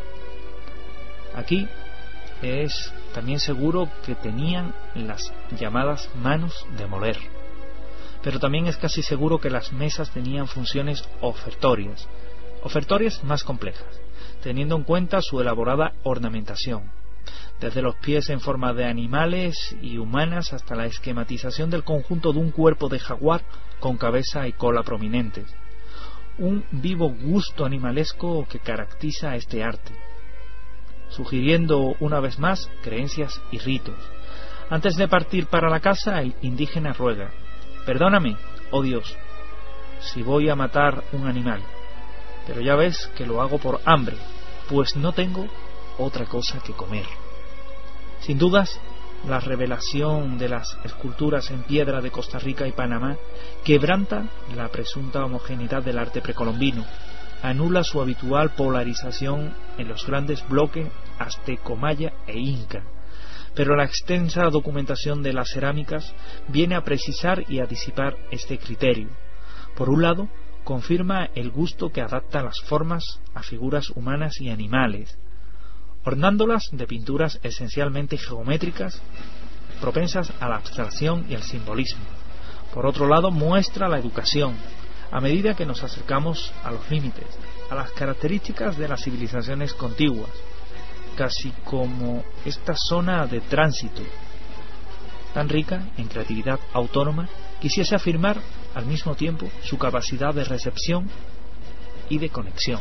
Aquí es también seguro que tenían las llamadas manos de moler, pero también es casi seguro que las mesas tenían funciones ofertorias más complejas, teniendo en cuenta su elaborada ornamentación, desde los pies en forma de animales y humanas hasta la esquematización del conjunto de un cuerpo de jaguar con cabeza y cola prominentes. Un vivo gusto animalesco que caracteriza a este arte, sugiriendo una vez más creencias y ritos. Antes de partir para la casa, el indígena ruega: perdóname, oh Dios, si voy a matar un animal, pero ya ves que lo hago por hambre, pues no tengo otra cosa que comer. Sin dudas, la revelación de las esculturas en piedra de Costa Rica y Panamá quebranta la presunta homogeneidad del arte precolombino, anula su habitual polarización en los grandes bloques azteco, maya e inca, pero la extensa documentación de las cerámicas viene a precisar y a disipar este criterio. Por un lado, confirma el gusto que adapta las formas a figuras humanas y animales, ornándolas de pinturas esencialmente geométricas, propensas a la abstracción y al simbolismo. Por otro lado, muestra la educación, a medida que nos acercamos a los límites, a las características de las civilizaciones contiguas, casi como esta zona de tránsito, tan rica en creatividad autónoma, quisiese afirmar al mismo tiempo su capacidad de recepción y de conexión.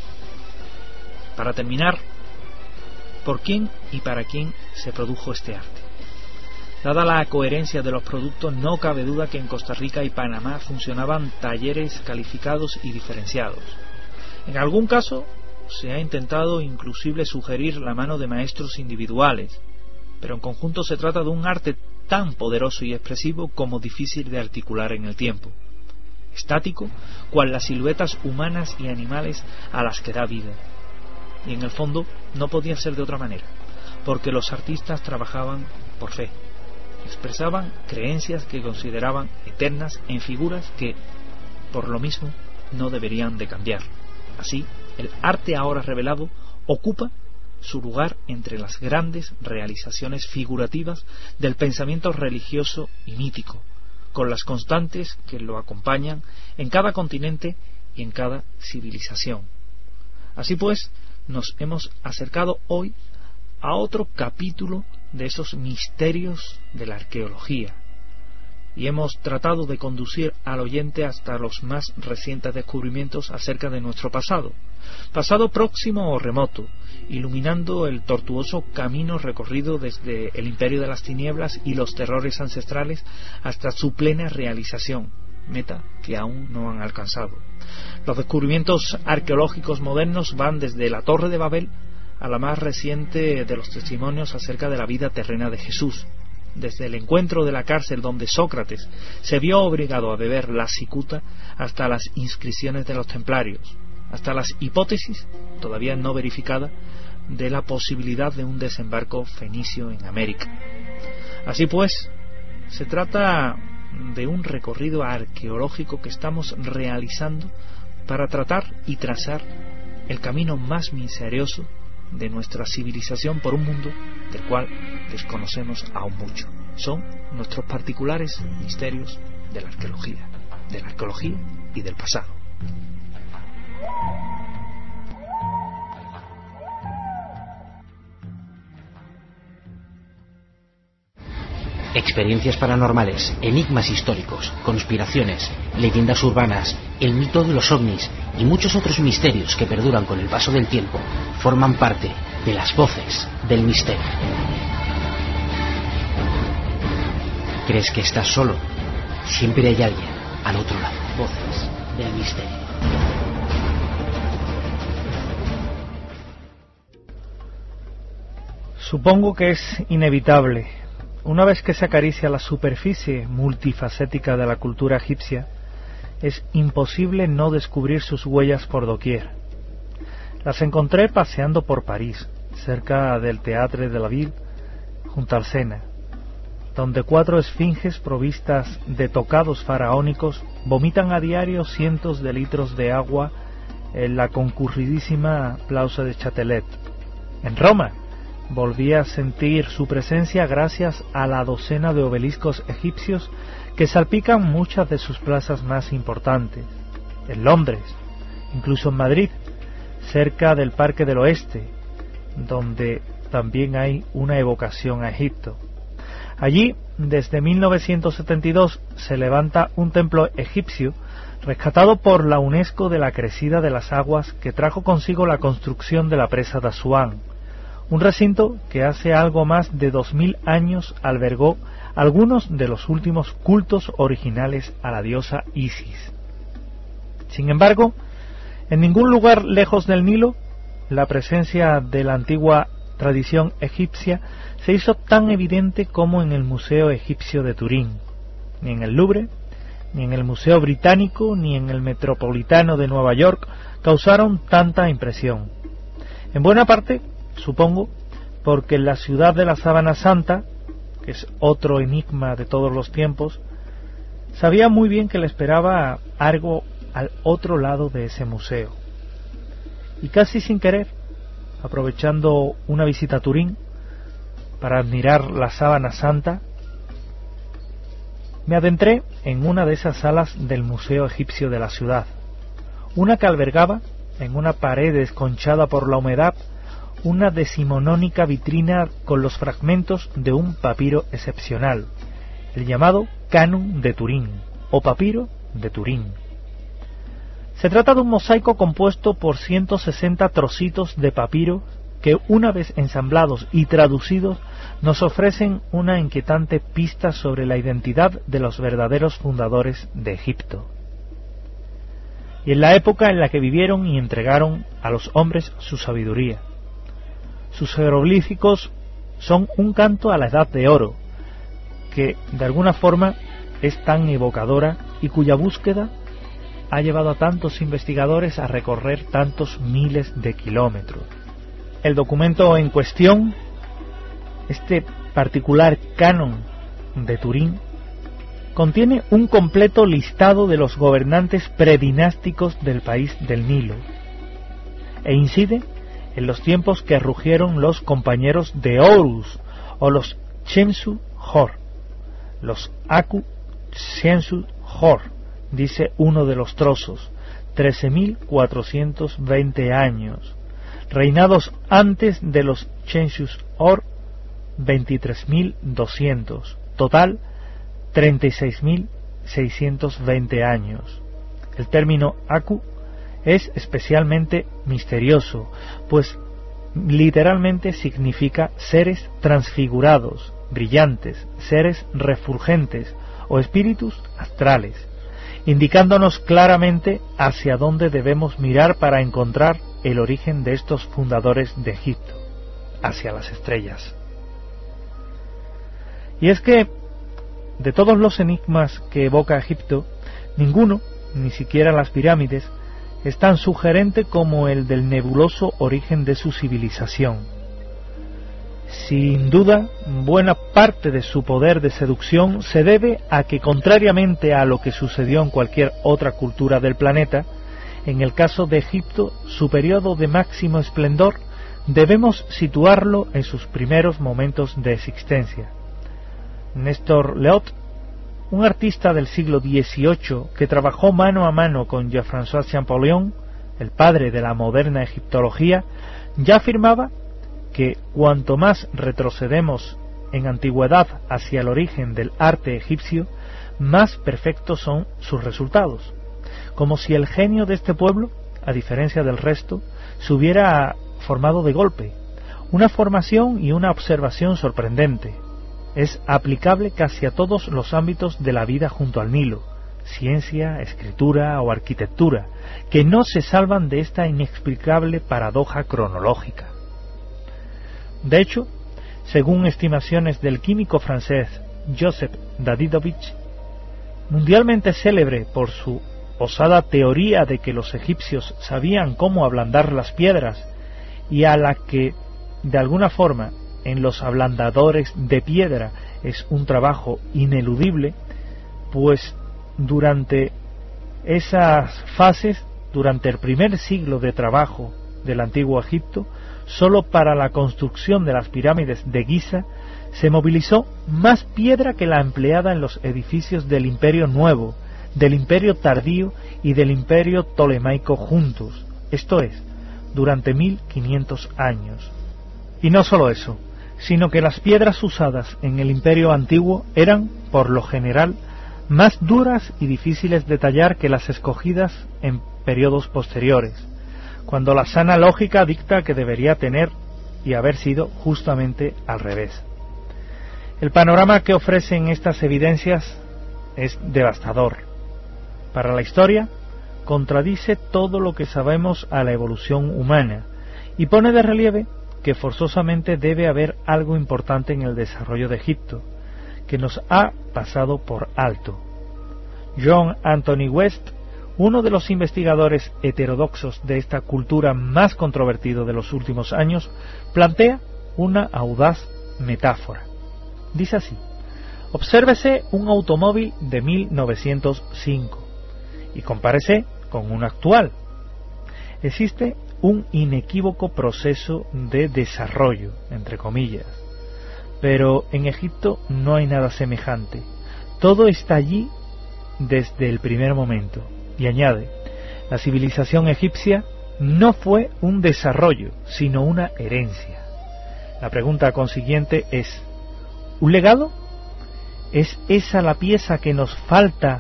Para terminar, ¿por quién y para quién se produjo este arte? Dada la coherencia de los productos, no cabe duda que en Costa Rica y Panamá funcionaban talleres calificados y diferenciados. En algún caso se ha intentado inclusive sugerir la mano de maestros individuales, pero en conjunto se trata de un arte tan poderoso y expresivo como difícil de articular en el tiempo, estático, cual las siluetas humanas y animales a las que da vida. Y en el fondo no podía ser de otra manera, porque los artistas trabajaban por fe, expresaban creencias que consideraban eternas en figuras que, por lo mismo, no deberían de cambiar. Así, el arte ahora revelado ocupa su lugar entre las grandes realizaciones figurativas del pensamiento religioso y mítico, con las constantes que lo acompañan en cada continente y en cada civilización. Así pues, nos hemos acercado hoy a otro capítulo de esos misterios de la arqueología, y hemos tratado de conducir al oyente hasta los más recientes descubrimientos acerca de nuestro pasado próximo o remoto, iluminando el tortuoso camino recorrido desde el imperio de las tinieblas y los terrores ancestrales hasta su plena realización, meta que aún no han alcanzado. Los descubrimientos arqueológicos modernos van desde la Torre de Babel a la más reciente de los testimonios acerca de la vida terrena de Jesús, desde el encuentro de la cárcel donde Sócrates se vio obligado a beber la cicuta hasta las inscripciones de los templarios, hasta las hipótesis, todavía no verificada, de la posibilidad de un desembarco fenicio en América. Así pues, se trata de un recorrido arqueológico que estamos realizando para tratar y trazar el camino más misterioso de nuestra civilización por un mundo del cual desconocemos aún mucho. Son nuestros particulares misterios de la arqueología y del pasado. Experiencias paranormales, enigmas históricos, conspiraciones, leyendas urbanas, el mito de los ovnis y muchos otros misterios que perduran con el paso del tiempo forman parte de las voces del misterio. ¿Crees que estás solo? Siempre hay alguien al otro lado. Voces del misterio. Supongo que es inevitable. Una vez que se acaricia la superficie multifacética de la cultura egipcia, es imposible no descubrir sus huellas por doquier. Las encontré paseando por París, cerca del Théâtre de la Ville, junto al Sena, donde 4 esfinges provistas de tocados faraónicos vomitan a diario cientos de litros de agua en la concurridísima Plaza de Châtelet. En Roma volví a sentir su presencia gracias a la docena de obeliscos egipcios que salpican muchas de sus plazas más importantes. En Londres, incluso en Madrid, cerca del Parque del Oeste, donde también hay una evocación a Egipto. Allí, desde 1972, se levanta un templo egipcio rescatado por la UNESCO de la crecida de las aguas que trajo consigo la construcción de la presa de Asuán. Un recinto que hace algo más de 2000 años albergó algunos de los últimos cultos originales a la diosa Isis. Sin embargo, en ningún lugar lejos del Nilo, la presencia de la antigua tradición egipcia se hizo tan evidente como en el Museo Egipcio de Turín. Ni en el Louvre, ni en el Museo Británico, ni en el Metropolitano de Nueva York causaron tanta impresión. En buena parte, supongo, porque en la ciudad de la Sábana Santa, que es otro enigma de todos los tiempos, sabía muy bien que le esperaba algo al otro lado de ese museo. Y casi sin querer, aprovechando una visita a Turín para admirar la Sábana Santa, me adentré en una de esas salas del Museo Egipcio de la ciudad, una que albergaba, en una pared desconchada por la humedad, una decimonónica vitrina con los fragmentos de un papiro excepcional, el llamado Canon de Turín, o Papiro de Turín. Se trata de un mosaico compuesto por 160 trocitos de papiro que, una vez ensamblados y traducidos, nos ofrecen una inquietante pista sobre la identidad de los verdaderos fundadores de Egipto y en la época en la que vivieron y entregaron a los hombres su sabiduría. Sus jeroglíficos son un canto a la Edad de Oro, que de alguna forma es tan evocadora y cuya búsqueda ha llevado a tantos investigadores a recorrer tantos miles de kilómetros. El documento en cuestión, este particular Canon de Turín, contiene un completo listado de los gobernantes predinásticos del país del Nilo e incide en los tiempos que rugieron los compañeros de Horus o los Chemsu-Hor. Los Aku Chemsu-Hor, dice uno de los trozos, 13.420 años, reinados antes de los Chemsu-Hor, 23.200, total 36.620 años. El término Aku es especialmente misterioso, pues literalmente significa seres transfigurados, brillantes, seres refulgentes o espíritus astrales, indicándonos claramente hacia dónde debemos mirar para encontrar el origen de estos fundadores de Egipto, hacia las estrellas. Y es que, de todos los enigmas que evoca Egipto, ninguno, ni siquiera las pirámides, es tan sugerente como el del nebuloso origen de su civilización. Sin duda, buena parte de su poder de seducción se debe a que, contrariamente a lo que sucedió en cualquier otra cultura del planeta, En el caso de Egipto, su periodo de máximo esplendor, debemos situarlo en sus primeros momentos de existencia. Néstor Leot, un artista del siglo XVIII que trabajó mano a mano con Jean-François Champollion, el padre de la moderna egiptología, ya afirmaba que cuanto más retrocedemos en antigüedad hacia el origen del arte egipcio, más perfectos son sus resultados, como si el genio de este pueblo, a diferencia del resto, se hubiera formado de golpe, una formación y una observación sorprendente. Es aplicable casi a todos los ámbitos de la vida junto al Nilo, ciencia, escritura o arquitectura, que no se salvan de esta inexplicable paradoja cronológica. De hecho, según estimaciones del químico francés Joseph Davidovich, mundialmente célebre por su osada teoría de que los egipcios sabían cómo ablandar las piedras y a la que, de alguna forma, en los ablandadores de piedra es un trabajo ineludible, pues durante esas fases, durante el primer siglo de trabajo del antiguo Egipto, solo para la construcción de las pirámides de Giza se movilizó más piedra que la empleada en los edificios del Imperio Nuevo, del Imperio Tardío y del Imperio Ptolemaico juntos, esto es, durante 1500 años. Y no solo eso, sino que las piedras usadas en el Imperio Antiguo eran, por lo general, más duras y difíciles de tallar que las escogidas en periodos posteriores, cuando la sana lógica dicta que debería tener y haber sido justamente al revés. El panorama que ofrecen estas evidencias es devastador. Para la historia, contradice todo lo que sabemos a la evolución humana y pone de relieve que forzosamente debe haber algo importante en el desarrollo de Egipto, que nos ha pasado por alto. John Anthony West, uno de los investigadores heterodoxos de esta cultura más controvertido de los últimos años, plantea una audaz metáfora. Dice así: obsérvese un automóvil de 1905 y compárese con uno actual. Existe un inequívoco proceso de desarrollo, entre comillas, pero en Egipto no hay nada semejante. Todo está allí desde el primer momento. Y añade, la civilización egipcia no fue un desarrollo, sino una herencia. La pregunta consiguiente es, ¿un legado? ¿Es esa la pieza que nos falta?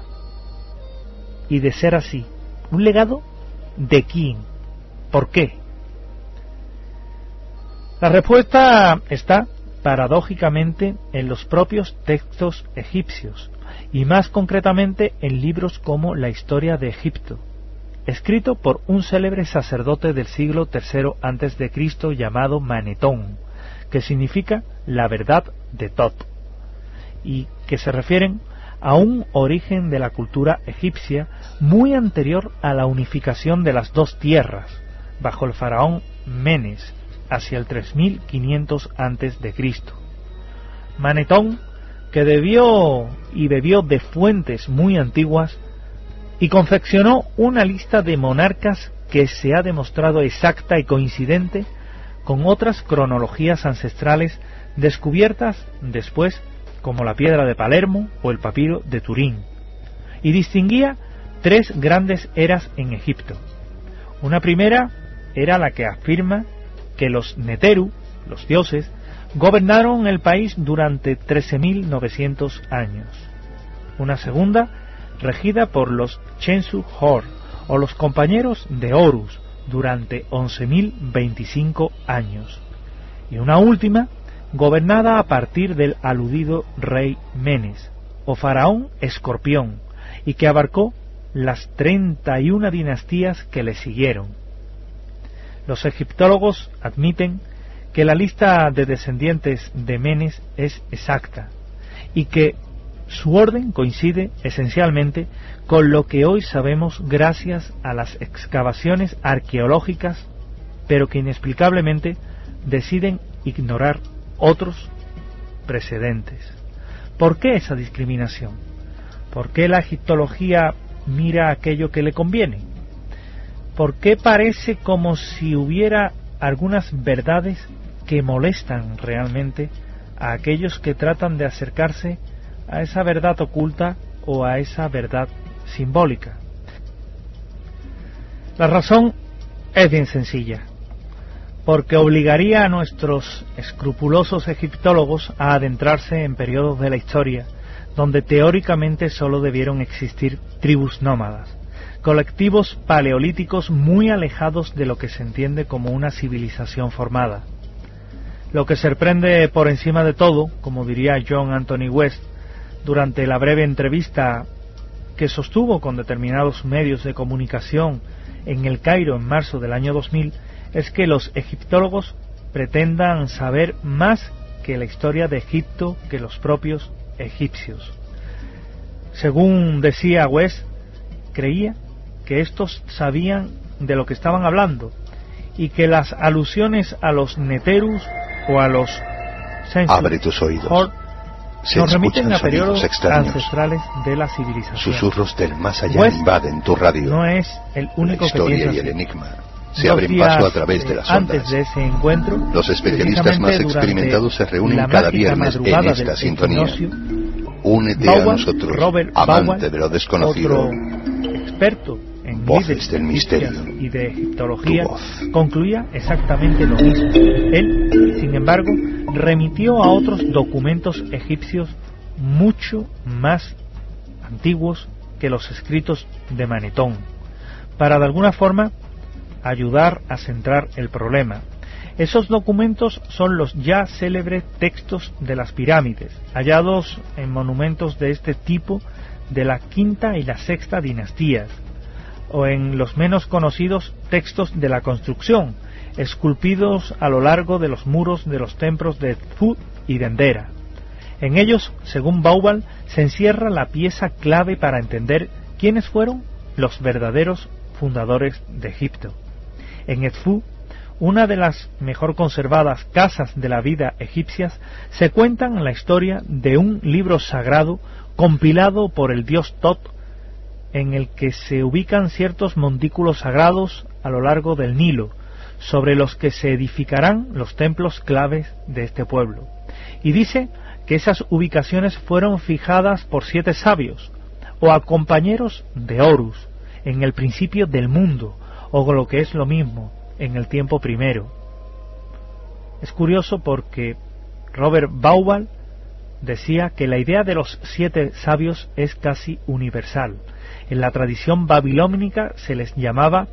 Y de ser así, ¿un legado? ¿De quién? ¿Por qué? La respuesta está, paradójicamente, en los propios textos egipcios, y más concretamente en libros como La Historia de Egipto, escrito por un célebre sacerdote del siglo III a.C. llamado Manetón, que significa la verdad de Tot, y que se refieren a un origen de la cultura egipcia muy anterior a la unificación de las dos tierras, bajo el faraón Menes, hacia el 3500 a.C. Manetón, que bebió de fuentes muy antiguas y confeccionó una lista de monarcas que se ha demostrado exacta y coincidente con otras cronologías ancestrales descubiertas después, como la piedra de Palermo o el papiro de Turín, y distinguía tres grandes eras en Egipto. Una primera era la que afirma que los Neteru, los dioses, gobernaron el país durante 13.900 años. Una segunda, regida por los Chensu-Hor, o los compañeros de Horus, durante 11.025 años. Y una última, gobernada a partir del aludido rey Menes, o faraón Escorpión, y que abarcó las 31 dinastías que le siguieron. Los egiptólogos admiten que la lista de descendientes de Menes es exacta y que su orden coincide esencialmente con lo que hoy sabemos gracias a las excavaciones arqueológicas, pero que inexplicablemente deciden ignorar otros precedentes. ¿Por qué esa discriminación? ¿Por qué la egiptología mira aquello que le conviene? ¿Por qué parece como si hubiera algunas verdades que molestan realmente a aquellos que tratan de acercarse a esa verdad oculta o a esa verdad simbólica? La razón es bien sencilla, porque obligaría a nuestros escrupulosos egiptólogos a adentrarse en periodos de la historia donde teóricamente solo debieron existir tribus nómadas, colectivos paleolíticos muy alejados de lo que se entiende como una civilización formada. Lo que sorprende por encima de todo, como diría John Anthony West durante la breve entrevista que sostuvo con determinados medios de comunicación en El Cairo en marzo del año 2000, es que los egiptólogos pretendan saber más que la historia de Egipto que los propios egipcios. Según decía West, creía que estos sabían de lo que estaban hablando y que las alusiones a los Neterus o a los Census Abre tus oídos. Hort Se nos remiten escuchan a periodos sonidos extraños. ancestrales de la civilización. Susurros del más allá West invaden tu radio. no es el único La historia que piensa y el así. enigma se 2 abren días paso a través de las antes ondas. de ese encuentro, Los especialistas más precisamente experimentados se reúnen la cada mágica viernes en madrugada esta del sintonía. equinoccio, Únete a Bauer, nosotros, Robert amante Bauer, de lo desconocido. otro experto en Voces líderes del egipcias misterio. y de egiptología, Tu voz. concluía exactamente lo mismo. Él, sin embargo, remitió a otros documentos egipcios mucho más antiguos que los escritos de Manetón, para de alguna forma ayudar a centrar el problema. Esos documentos son los ya célebres textos de las pirámides, hallados en monumentos de este tipo de la quinta y la sexta dinastías, o en los menos conocidos textos de la construcción, esculpidos a lo largo de los muros de los templos de Edfu y Dendera. En ellos, según Bauer, se encierra la pieza clave para entender quiénes fueron los verdaderos fundadores de Egipto. En Edfu, una de las mejor conservadas casas de la vida egipcias, se cuentan la historia de un libro sagrado compilado por el dios Tot, en el que se ubican ciertos montículos sagrados a lo largo del Nilo, sobre los que se edificarán los templos claves de este pueblo. Y dice que esas ubicaciones fueron fijadas por 7 sabios, o a compañeros de Horus, en el principio del mundo, o lo que es lo mismo, en el tiempo primero. Es curioso porque Robert Bauer decía que la idea de los 7 sabios es casi universal. En la tradición babilónica se les llamaba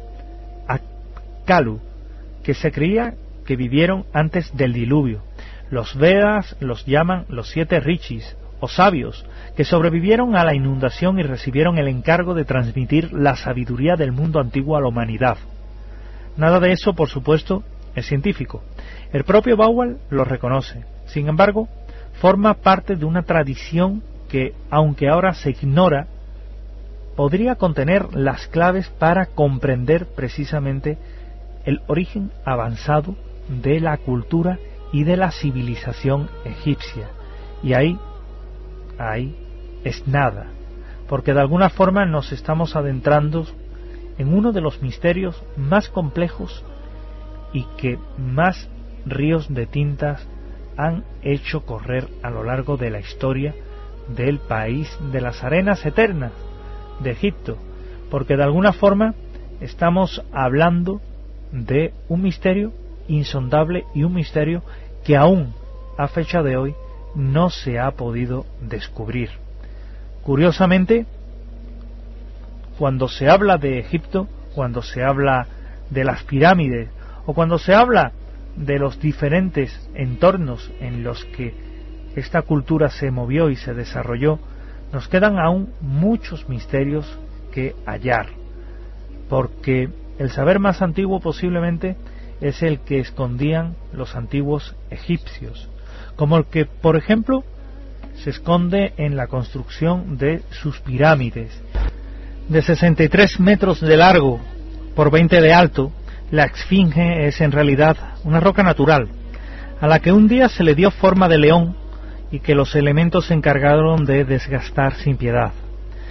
Akalu, que se creía que vivieron antes del diluvio. Los Vedas los llaman los 7 rishis, o sabios, que sobrevivieron a la inundación y recibieron el encargo de transmitir la sabiduría del mundo antiguo a la humanidad. Nada de eso, por supuesto, es científico. El propio Bauer lo reconoce. Sin embargo, forma parte de una tradición que, aunque ahora se ignora, podría contener las claves para comprender precisamente el origen avanzado de la cultura y de la civilización egipcia. Y ahí es nada, porque de alguna forma nos estamos adentrando en uno de los misterios más complejos y que más ríos de tintas han hecho correr a lo largo de la historia del país de las arenas eternas de Egipto, porque de alguna forma estamos hablando de un misterio insondable y un misterio que aún a fecha de hoy no se ha podido descubrir. Curiosamente, cuando se habla de Egipto, cuando se habla de las pirámides o cuando se habla de los diferentes entornos en los que esta cultura se movió y se desarrolló, nos quedan aún muchos misterios que hallar, porque el saber más antiguo posiblemente es el que escondían los antiguos egipcios, como el que, por ejemplo, se esconde en la construcción de sus pirámides. De 63 metros de largo por 20 de alto, la Esfinge es en realidad una roca natural, a la que un día se le dio forma de león y que los elementos se encargaron de desgastar sin piedad.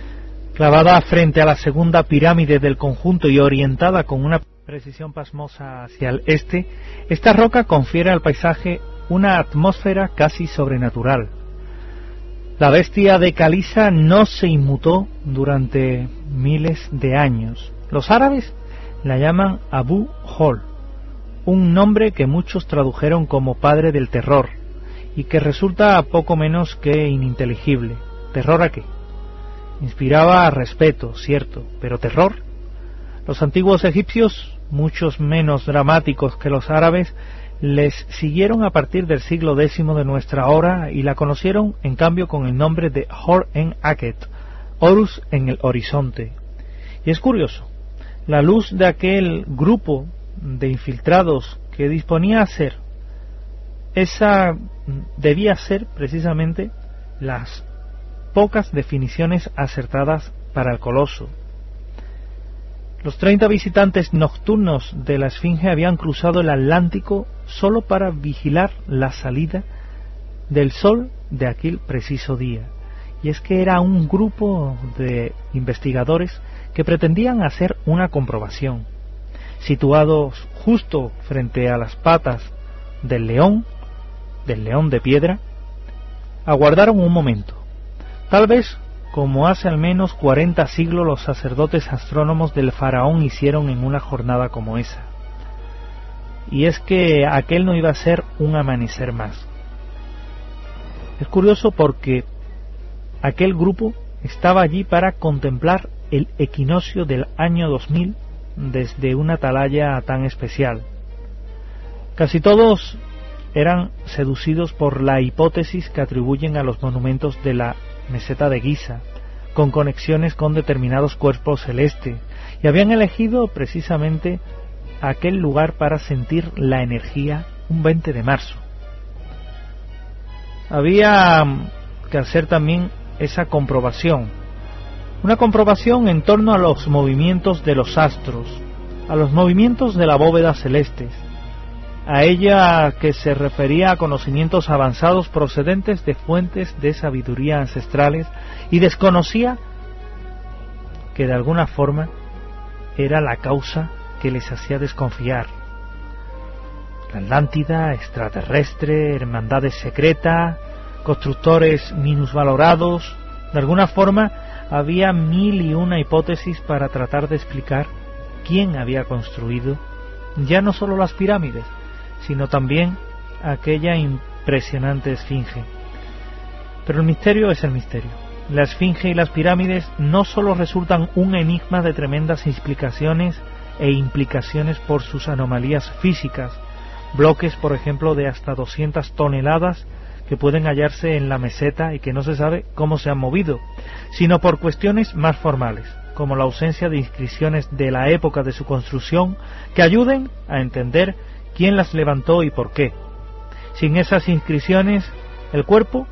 Clavada frente a la segunda pirámide del conjunto y orientada con una precisión pasmosa hacia el este, esta roca confiere al paisaje una atmósfera casi sobrenatural. La bestia de caliza no se inmutó durante miles de años. Los árabes la llaman Abu Hol, un nombre que muchos tradujeron como padre del terror, y que resulta poco menos que ininteligible. ¿Terror a qué? Inspiraba respeto, cierto, pero terror. Los antiguos egipcios, muchos menos dramáticos que los árabes, les siguieron a partir del siglo X de nuestra hora y la conocieron en cambio con el nombre de Hor-en-Akhet, Horus en el horizonte. Y es curioso, la luz de aquel grupo de infiltrados que disponía a ser, esa debía ser precisamente las pocas definiciones acertadas para el coloso. Los 30 visitantes nocturnos de la Esfinge habían cruzado el Atlántico solo para vigilar la salida del sol de aquel preciso día. Y es que era un grupo de investigadores que pretendían hacer una comprobación. Situados justo frente a las patas del león de piedra, aguardaron un momento. Tal vez como hace al menos 40 siglos los sacerdotes astrónomos del faraón hicieron en una jornada como esa. Y es que aquel no iba a ser un amanecer más. Es curioso porque aquel grupo estaba allí para contemplar el equinoccio del año 2000 desde una atalaya tan especial. Casi todos eran seducidos por la hipótesis que atribuyen a los monumentos de la meseta de Giza, con conexiones con determinados cuerpos celestes, y habían elegido precisamente aquel lugar para sentir la energía un 20 de marzo. Había que hacer también esa comprobación, una comprobación en torno a los movimientos de los astros, a los movimientos de la bóveda celeste, a ella que se refería a conocimientos avanzados procedentes de fuentes de sabiduría ancestrales y desconocía que de alguna forma era la causa que les hacía desconfiar. La Atlántida, extraterrestre, hermandades secretas, constructores minusvalorados, de alguna forma había 1001 hipótesis para tratar de explicar quién había construido ya no solo las pirámides, sino también aquella impresionante esfinge. Pero el misterio es el misterio. La esfinge y las pirámides no solo resultan un enigma de tremendas explicaciones e implicaciones por sus anomalías físicas, bloques por ejemplo de hasta 200 toneladas que pueden hallarse en la meseta y que no se sabe cómo se han movido, sino por cuestiones más formales, como la ausencia de inscripciones de la época de su construcción que ayuden a entender quién las levantó y por qué. Sin esas inscripciones, el cuerpo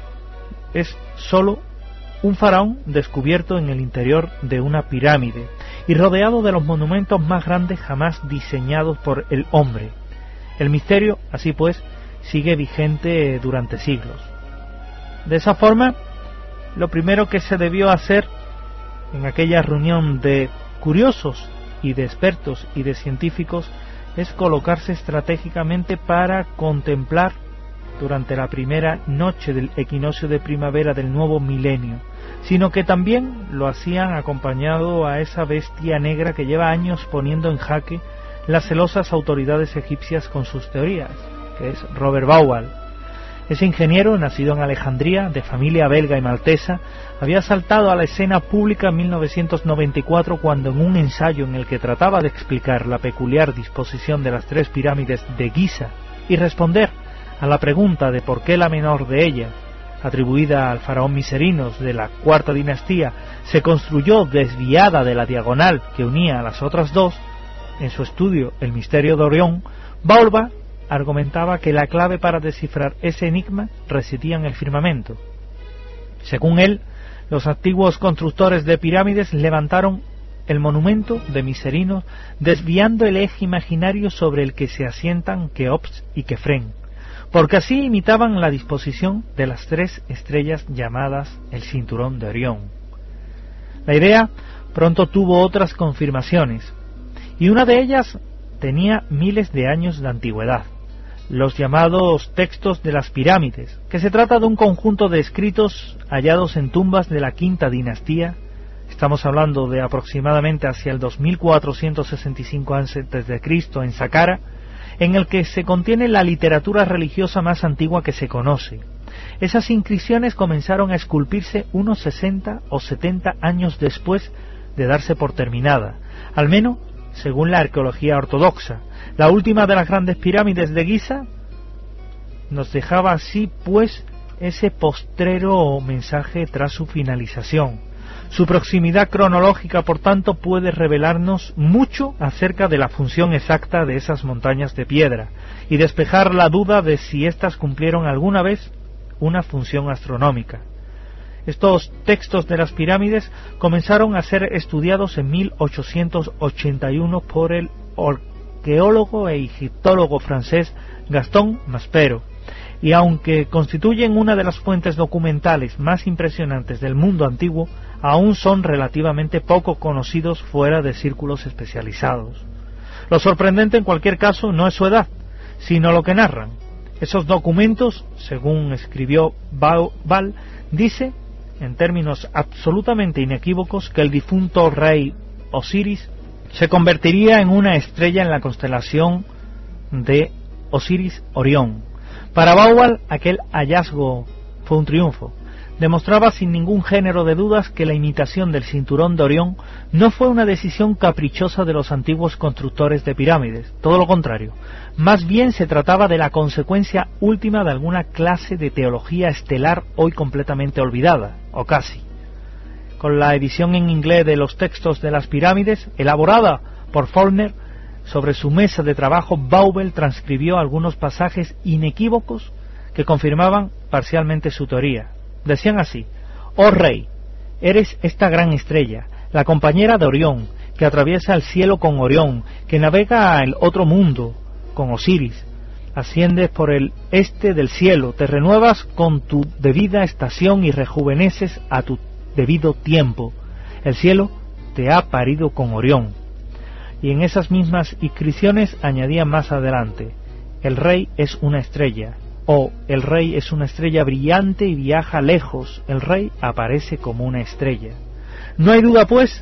es sólo un faraón descubierto en el interior de una pirámide y rodeado de los monumentos más grandes jamás diseñados por el hombre. El misterio, así pues, sigue vigente durante siglos. De esa forma, lo primero que se debió hacer en aquella reunión de curiosos y de expertos y de científicos es colocarse estratégicamente para contemplar durante la primera noche del equinoccio de primavera del nuevo milenio, sino que también lo hacían acompañado a esa bestia negra que lleva años poniendo en jaque las celosas autoridades egipcias con sus teorías, que es Robert Bauval. Ese ingeniero, nacido en Alejandría, de familia belga y maltesa, había saltado a la escena pública en 1994 cuando en un ensayo en el que trataba de explicar la peculiar disposición de las 3 pirámides de Giza y responder a la pregunta de por qué la menor de ellas, atribuida al faraón Miserinos de la cuarta dinastía, se construyó desviada de la diagonal que unía a las otras dos, en su estudio El misterio de Orión, Bauval argumentaba que la clave para descifrar ese enigma residía en el firmamento. Según él, los antiguos constructores de pirámides levantaron el monumento de Miserinos desviando el eje imaginario sobre el que se asientan Keops y Kefren, porque así imitaban la disposición de las 3 estrellas llamadas el cinturón de Orión. La idea pronto tuvo otras confirmaciones, y una de ellas tenía miles de años de antigüedad, los llamados textos de las pirámides, que se trata de un conjunto de escritos hallados en tumbas de la quinta dinastía. Estamos hablando de aproximadamente hacia el 2465 a.C. en Saqqara, en el que se contiene la literatura religiosa más antigua que se conoce. Esas inscripciones comenzaron a esculpirse unos 60 o 70 años después de darse por terminada, al menos según la arqueología ortodoxa. La última de las grandes pirámides de Giza nos dejaba así pues ese postrero mensaje tras su finalización. Su proximidad cronológica, por tanto, puede revelarnos mucho acerca de la función exacta de esas montañas de piedra y despejar la duda de si éstas cumplieron alguna vez una función astronómica. Estos textos de las pirámides comenzaron a ser estudiados en 1881 por el arqueólogo e egiptólogo francés Gaston Maspero, y aunque constituyen una de las fuentes documentales más impresionantes del mundo antiguo, aún son relativamente poco conocidos fuera de círculos especializados. Lo sorprendente en cualquier caso no es su edad, sino lo que narran. Esos documentos, según escribió Ball, dice, en términos absolutamente inequívocos, que el difunto rey Osiris se convertiría en una estrella en la constelación de Osiris-Orión. Para Bauval, aquel hallazgo fue un triunfo. Demostraba sin ningún género de dudas que la imitación del cinturón de Orión no fue una decisión caprichosa de los antiguos constructores de pirámides, todo lo contrario. Más bien se trataba de la consecuencia última de alguna clase de teología estelar hoy completamente olvidada, o casi. Con la edición en inglés de los textos de las pirámides, elaborada por Faulkner, sobre su mesa de trabajo, Bauval transcribió algunos pasajes inequívocos que confirmaban parcialmente su teoría. Decían así: «Oh rey, eres esta gran estrella, la compañera de Orión, que atraviesa el cielo con Orión, que navega al otro mundo con Osiris, asciendes por el este del cielo, te renuevas con tu debida estación y rejuveneces a tu debido tiempo. El cielo te ha parido con Orión». Y en esas mismas inscripciones añadía más adelante: «El rey es una estrella», o «El rey es una estrella brillante y viaja lejos, el rey aparece como una estrella». No hay duda, pues,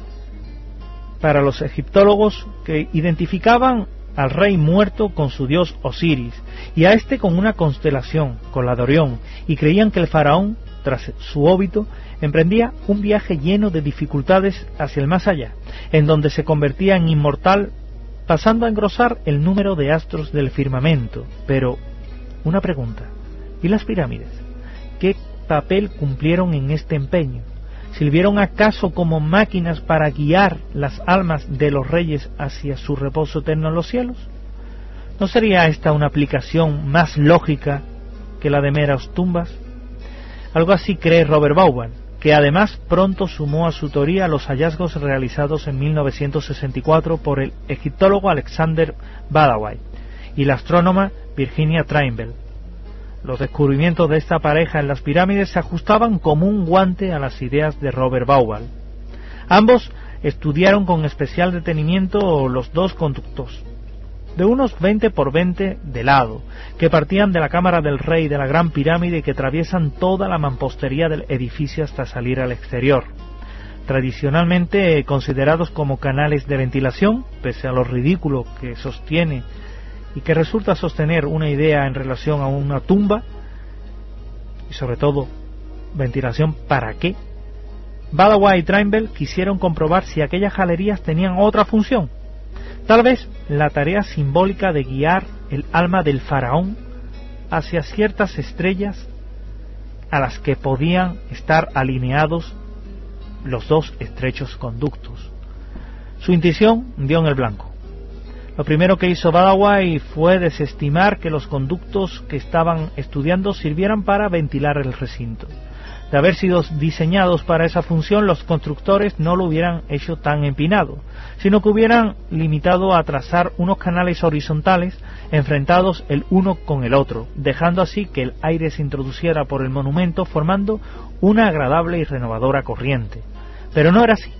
para los egiptólogos, que identificaban al rey muerto con su dios Osiris, y a este con una constelación, con la de Orión, y creían que el faraón, tras su óbito, emprendía un viaje lleno de dificultades hacia el más allá, en donde se convertía en inmortal, pasando a engrosar el número de astros del firmamento. Pero una pregunta: ¿y las pirámides? ¿Qué papel cumplieron en este empeño? ¿Sirvieron acaso como máquinas para guiar las almas de los reyes hacia su reposo eterno en los cielos? ¿No sería esta una aplicación más lógica que la de meras tumbas? Algo así cree Robert Bauval, que además pronto sumó a su teoría los hallazgos realizados en 1964 por el egiptólogo Alexander Badawai y la astrónoma Virginia Trimble. Los descubrimientos de esta pareja en las pirámides se ajustaban como un guante a las ideas de Robert Bauval. Ambos estudiaron con especial detenimiento los dos conductos, de unos 20 por 20 de lado, que partían de la cámara del rey de la Gran Pirámide y que atraviesan toda la mampostería del edificio hasta salir al exterior. Tradicionalmente considerados como canales de ventilación, pese a lo ridículo que sostiene y que resulta sostener una idea en relación a una tumba, y sobre todo, ventilación ¿para qué? Badawai y Trimble quisieron comprobar si aquellas galerías tenían otra función, tal vez la tarea simbólica de guiar el alma del faraón hacia ciertas estrellas a las que podían estar alineados los dos estrechos conductos. Su intuición dio en el blanco. Lo primero que hizo Badawai fue desestimar que los conductos que estaban estudiando sirvieran para ventilar el recinto. De haber sido diseñados para esa función, los constructores no lo hubieran hecho tan empinado, sino que hubieran limitado a trazar unos canales horizontales enfrentados el uno con el otro, dejando así que el aire se introduciera por el monumento formando una agradable y renovadora corriente. Pero no era así.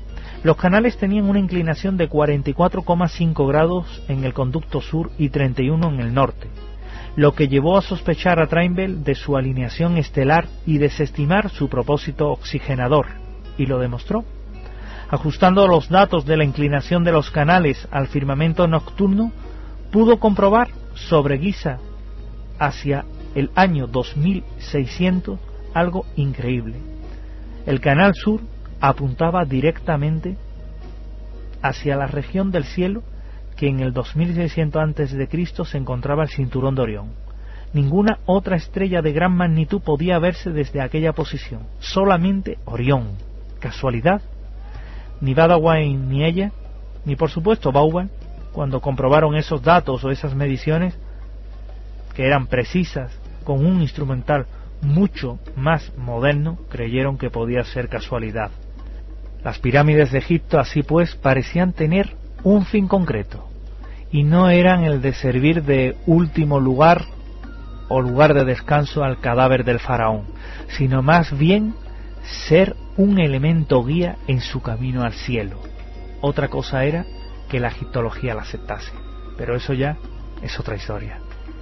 Los canales tenían una inclinación de 44,5 grados en el conducto sur y 31 en el norte, lo que llevó a sospechar a Trimble de su alineación estelar y desestimar su propósito oxigenador, y lo demostró. Ajustando los datos de la inclinación de los canales al firmamento nocturno, pudo comprobar sobre Giza hacia el año 2600 algo increíble. El canal sur apuntaba directamente hacia la región del cielo que en el 2600 a.C. se encontraba el cinturón de Orión. Ninguna otra estrella de gran magnitud podía verse desde aquella posición, solamente Orión. ¿Casualidad? Ni Badawain ni ella, ni por supuesto Vauban, cuando comprobaron esos datos o esas mediciones, que eran precisas, con un instrumental mucho más moderno, creyeron que podía ser casualidad. Las pirámides de Egipto, así pues, parecían tener un fin concreto, y no eran el de servir de último lugar o lugar de descanso al cadáver del faraón, sino más bien ser un elemento guía en su camino al cielo. Otra cosa era que la egiptología la aceptase, pero eso ya es otra historia.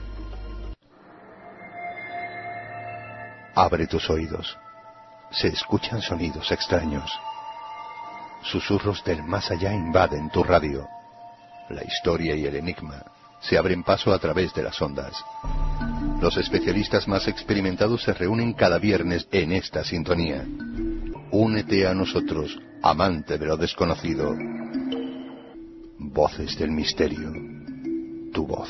Abre tus oídos. Se escuchan sonidos extraños. Susurros del más allá invaden tu radio. La historia y el enigma se abren paso a través de las ondas. Los especialistas más experimentados se reúnen cada viernes en esta sintonía. Únete a nosotros, amante de lo desconocido. Voces del misterio. Tu voz.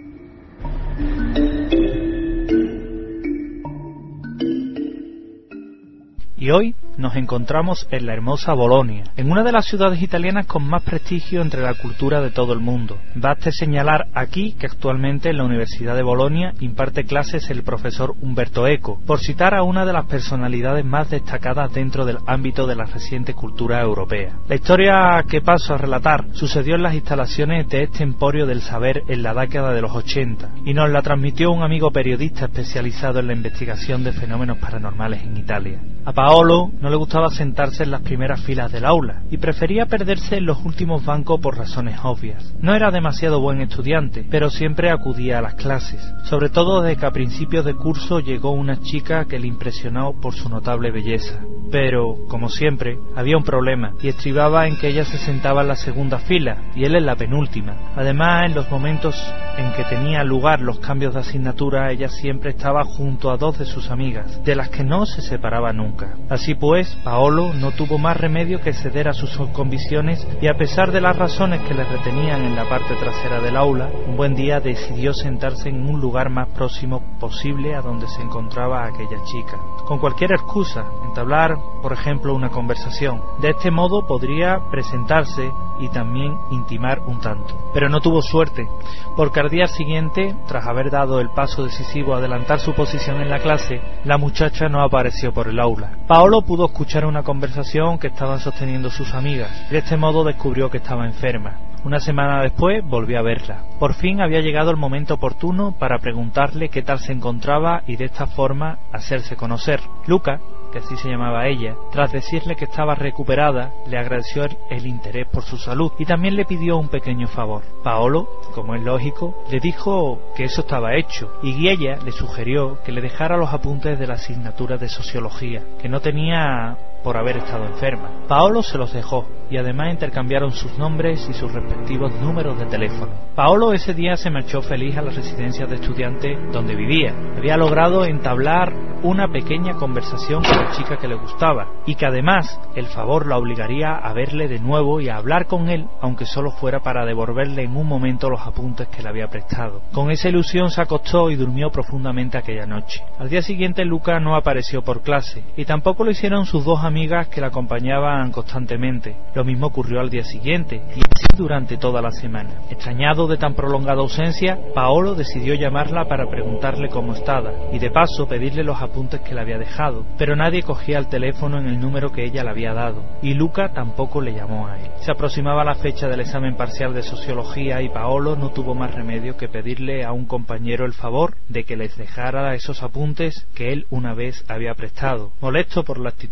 Y hoy nos encontramos en la hermosa Bolonia, en una de las ciudades italianas con más prestigio entre la cultura de todo el mundo. Baste señalar aquí que actualmente en la Universidad de Bolonia imparte clases el profesor Umberto Eco, por citar a una de las personalidades más destacadas dentro del ámbito de la reciente cultura europea. La historia que paso a relatar sucedió en las instalaciones de este emporio del saber en la década de los 80, y nos la transmitió un amigo periodista especializado en la investigación de fenómenos paranormales en Italia. A Paolo no le gustaba sentarse en las primeras filas del aula y prefería perderse en los últimos bancos por razones obvias. No era demasiado buen estudiante, pero siempre acudía a las clases, sobre todo desde que a principios de curso llegó una chica que le impresionó por su notable belleza. Pero, como siempre, había un problema, y estribaba en que ella se sentaba en la segunda fila y él en la penúltima. Además, en los momentos en que tenían lugar los cambios de asignatura, ella siempre estaba junto a dos de sus amigas, de las que no se separaba nunca. Así pues, Paolo no tuvo más remedio que ceder a sus convicciones y, a pesar de las razones que le retenían en la parte trasera del aula, un buen día decidió sentarse en un lugar más próximo posible a donde se encontraba aquella chica, con cualquier excusa, entablar, por ejemplo, una conversación. De este modo podría presentarse y también intimar un tanto. Pero no tuvo suerte, porque al día siguiente, tras haber dado el paso decisivo a adelantar su posición en la clase, la muchacha no apareció por el aula. Paolo pudo escuchar una conversación que estaban sosteniendo sus amigas, y de este modo descubrió que estaba enferma. Una semana después volvió a verla. Por fin había llegado el momento oportuno para preguntarle qué tal se encontraba y de esta forma hacerse conocer. Luca, que así se llamaba ella, tras decirle que estaba recuperada, le agradeció el interés por su salud y también le pidió un pequeño favor. Paolo, como es lógico, le dijo que eso estaba hecho, y ella le sugirió que le dejara los apuntes de la asignatura de sociología, que no tenía por haber estado enferma. Paolo se los dejó, y además intercambiaron sus nombres y sus respectivos números de teléfono. Paolo ese día se marchó feliz a la residencia de estudiantes donde vivía. Había logrado entablar una pequeña conversación con la chica que le gustaba, y que además el favor la obligaría a verle de nuevo y a hablar con él, aunque solo fuera para devolverle en un momento los apuntes que le había prestado. Con esa ilusión se acostó y durmió profundamente aquella noche. Al día siguiente Luca no apareció por clase, y tampoco lo hicieron sus dos amigas que la acompañaban constantemente. Lo mismo ocurrió al día siguiente, y así durante toda la semana. Extrañado de tan prolongada ausencia, Paolo decidió llamarla para preguntarle cómo estaba, y de paso pedirle los apuntes que le había dejado, pero nadie cogía el teléfono en el número que ella le había dado, y Luca tampoco le llamó a él. Se aproximaba la fecha del examen parcial de sociología y Paolo no tuvo más remedio que pedirle a un compañero el favor de que les dejara esos apuntes que él una vez había prestado. Molesto por la actitud de Luca,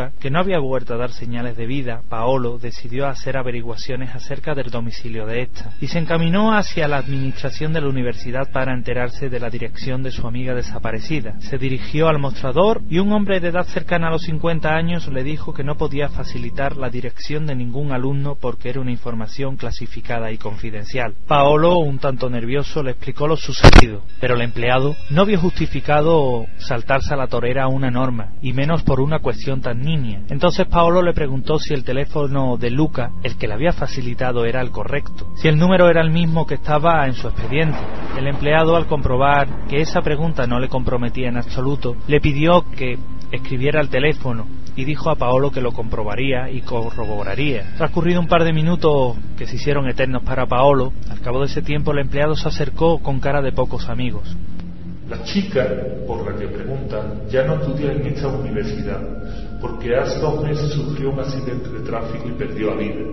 Luca, que no había vuelto a dar señales de vida, Paolo decidió hacer averiguaciones acerca del domicilio de esta y se encaminó hacia la administración de la universidad para enterarse de la dirección de su amiga desaparecida. Se dirigió al mostrador y un hombre de edad cercana a los 50 años le dijo que no podía facilitar la dirección de ningún alumno porque era una información clasificada y confidencial. Paolo, un tanto nervioso, le explicó lo sucedido, pero el empleado no vio justificado saltarse a la torera una norma, y menos por una cuestión tan nimia. Entonces Paolo le preguntó si el teléfono de Luca, el que le había facilitado, era el correcto, si el número era el mismo que estaba en su expediente. El empleado, al comprobar que esa pregunta no le comprometía en absoluto, le pidió que escribiera el teléfono y dijo a Paolo que lo comprobaría y corroboraría. Transcurrido un par de minutos que se hicieron eternos para Paolo, al cabo de ese tiempo el empleado se acercó con cara de pocos amigos. La chica, por la que preguntan, ya no estudia en esta universidad, porque hace 2 meses sufrió un accidente de tráfico y perdió la vida.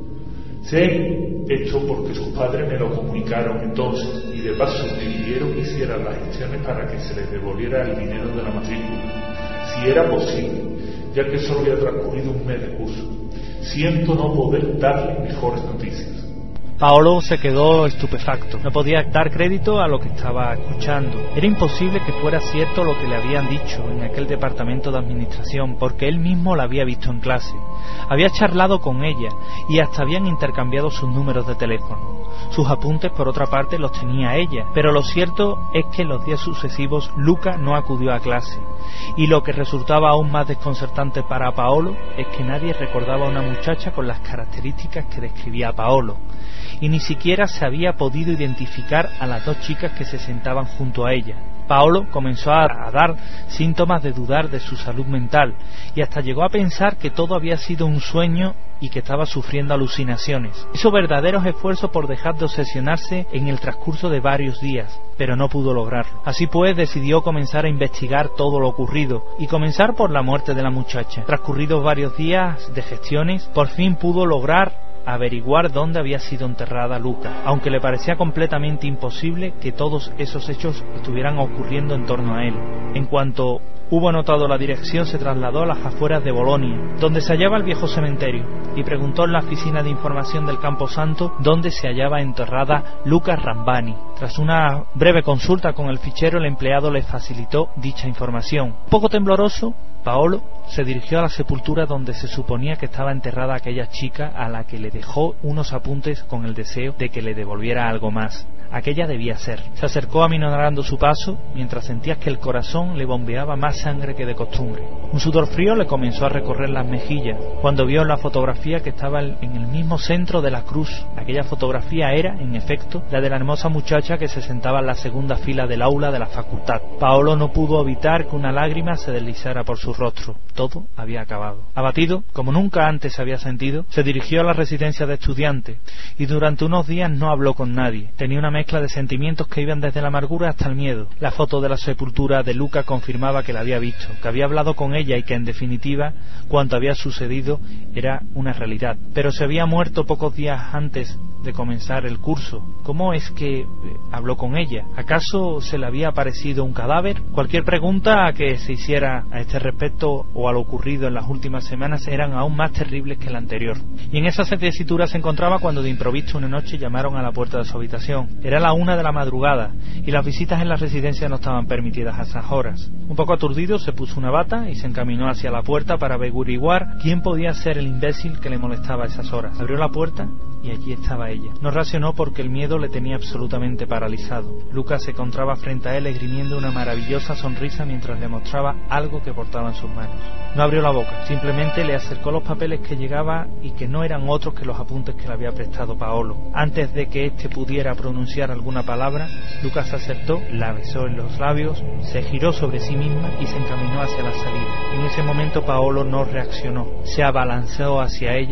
Sé esto porque sus padres me lo comunicaron entonces, y de paso me pidieron que hiciera las gestiones para que se les devolviera el dinero de la matrícula, si era posible, ya que solo había transcurrido un mes de curso. Siento no poder darle mejores noticias. Paolo se quedó estupefacto. No podía dar crédito a lo que estaba escuchando. Era imposible que fuera cierto lo que le habían dicho en aquel departamento de administración, porque él mismo la había visto en clase. Había charlado con ella y hasta habían intercambiado sus números de teléfono. Sus apuntes, por otra parte, los tenía ella, pero lo cierto es que en los días sucesivos Luca no acudió a clase. Y lo que resultaba aún más desconcertante para Paolo es que nadie recordaba a una muchacha con las características que describía Paolo, y ni siquiera se había podido identificar a las 2 chicas que se sentaban junto a ella. Paolo comenzó a dar síntomas de dudar de su salud mental y hasta llegó a pensar que todo había sido un sueño y que estaba sufriendo alucinaciones. Hizo verdaderos esfuerzos por dejar de obsesionarse en el transcurso de varios días, pero no pudo lograrlo. Así pues, decidió comenzar a investigar todo lo ocurrido y comenzar por la muerte de la muchacha. Transcurridos varios días de gestiones, por fin pudo lograr averiguar dónde había sido enterrada Luca, aunque le parecía completamente imposible que todos esos hechos estuvieran ocurriendo en torno a él. En cuanto hubo notado la dirección, se trasladó a las afueras de Bolonia, donde se hallaba el viejo cementerio, y preguntó en la oficina de información del Camposanto dónde se hallaba enterrada Luca Rambani. Tras una breve consulta con el fichero, el empleado le facilitó dicha información. Un poco tembloroso, Paolo se dirigió a la sepultura donde se suponía que estaba enterrada aquella chica, a la que le dejó unos apuntes con el deseo de que le devolviera algo más. Aquella debía ser. Se acercó aminorando su paso mientras sentía que el corazón le bombeaba más sangre que de costumbre. Un sudor frío le comenzó a recorrer las mejillas cuando vio la fotografía que estaba en el mismo centro de la cruz. Aquella fotografía era, en efecto, la de la hermosa muchacha que se sentaba en la segunda fila del aula de la facultad. Paolo no pudo evitar que una lágrima se deslizara por su rostro. Todo había acabado. Abatido, como nunca antes se había sentido, se dirigió a la residencia de estudiantes y durante unos días no habló con nadie. Tenía una mezcla de sentimientos que iban desde la amargura hasta el miedo. La foto de la sepultura de Luca confirmaba que la había visto, que había hablado con ella y que en definitiva cuanto había sucedido era una realidad. Pero se había muerto pocos días antes de comenzar el curso. ¿Cómo es que habló con ella? ¿Acaso se le había aparecido un cadáver? Cualquier pregunta que se hiciera a este respecto o a lo ocurrido en las últimas semanas eran aún más terribles que la anterior. Y en esa tesitura se encontraba cuando de improviso una noche llamaron a la puerta de su habitación. Era la 1 de la madrugada y las visitas en la residencia no estaban permitidas a esas horas. Un poco aturdido se puso una bata y se encaminó hacia la puerta para averiguar quién podía ser el imbécil que le molestaba a esas horas. Abrió la puerta y allí estaba ella. No reaccionó porque el miedo le tenía absolutamente paralizado. Luca se encontraba frente a él esgrimiendo una maravillosa sonrisa mientras le mostraba algo que portaba en sus manos. No abrió la boca, simplemente le acercó los papeles que llegaba y que no eran otros que los apuntes que le había prestado Paolo. Antes de que éste pudiera pronunciar alguna palabra, Luca se acercó, la besó en los labios, se giró sobre sí misma y se encaminó hacia la salida. En ese momento Paolo no reaccionó, se abalanzó hacia ella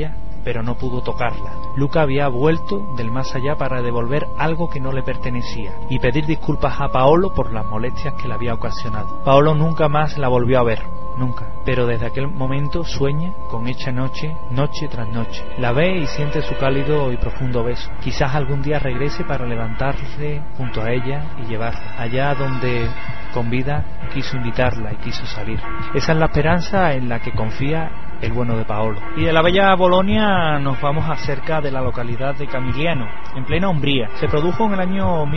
pero no pudo tocarla. Luca había vuelto del más allá para devolver algo que no le pertenecía y pedir disculpas a Paolo por las molestias que le había ocasionado. Paolo nunca más la volvió a ver. Nunca. Pero desde aquel momento sueña con ella noche tras noche. La ve y siente su cálido y profundo beso. Quizás algún día regrese para levantarse junto a ella y llevarla allá donde con vida quiso invitarla y quiso salir. Esa es la esperanza en la que confía el bueno de Paolo. Y de la bella Bolonia nos vamos acerca de la localidad de Camigliano, en plena Umbría. Se produjo en el año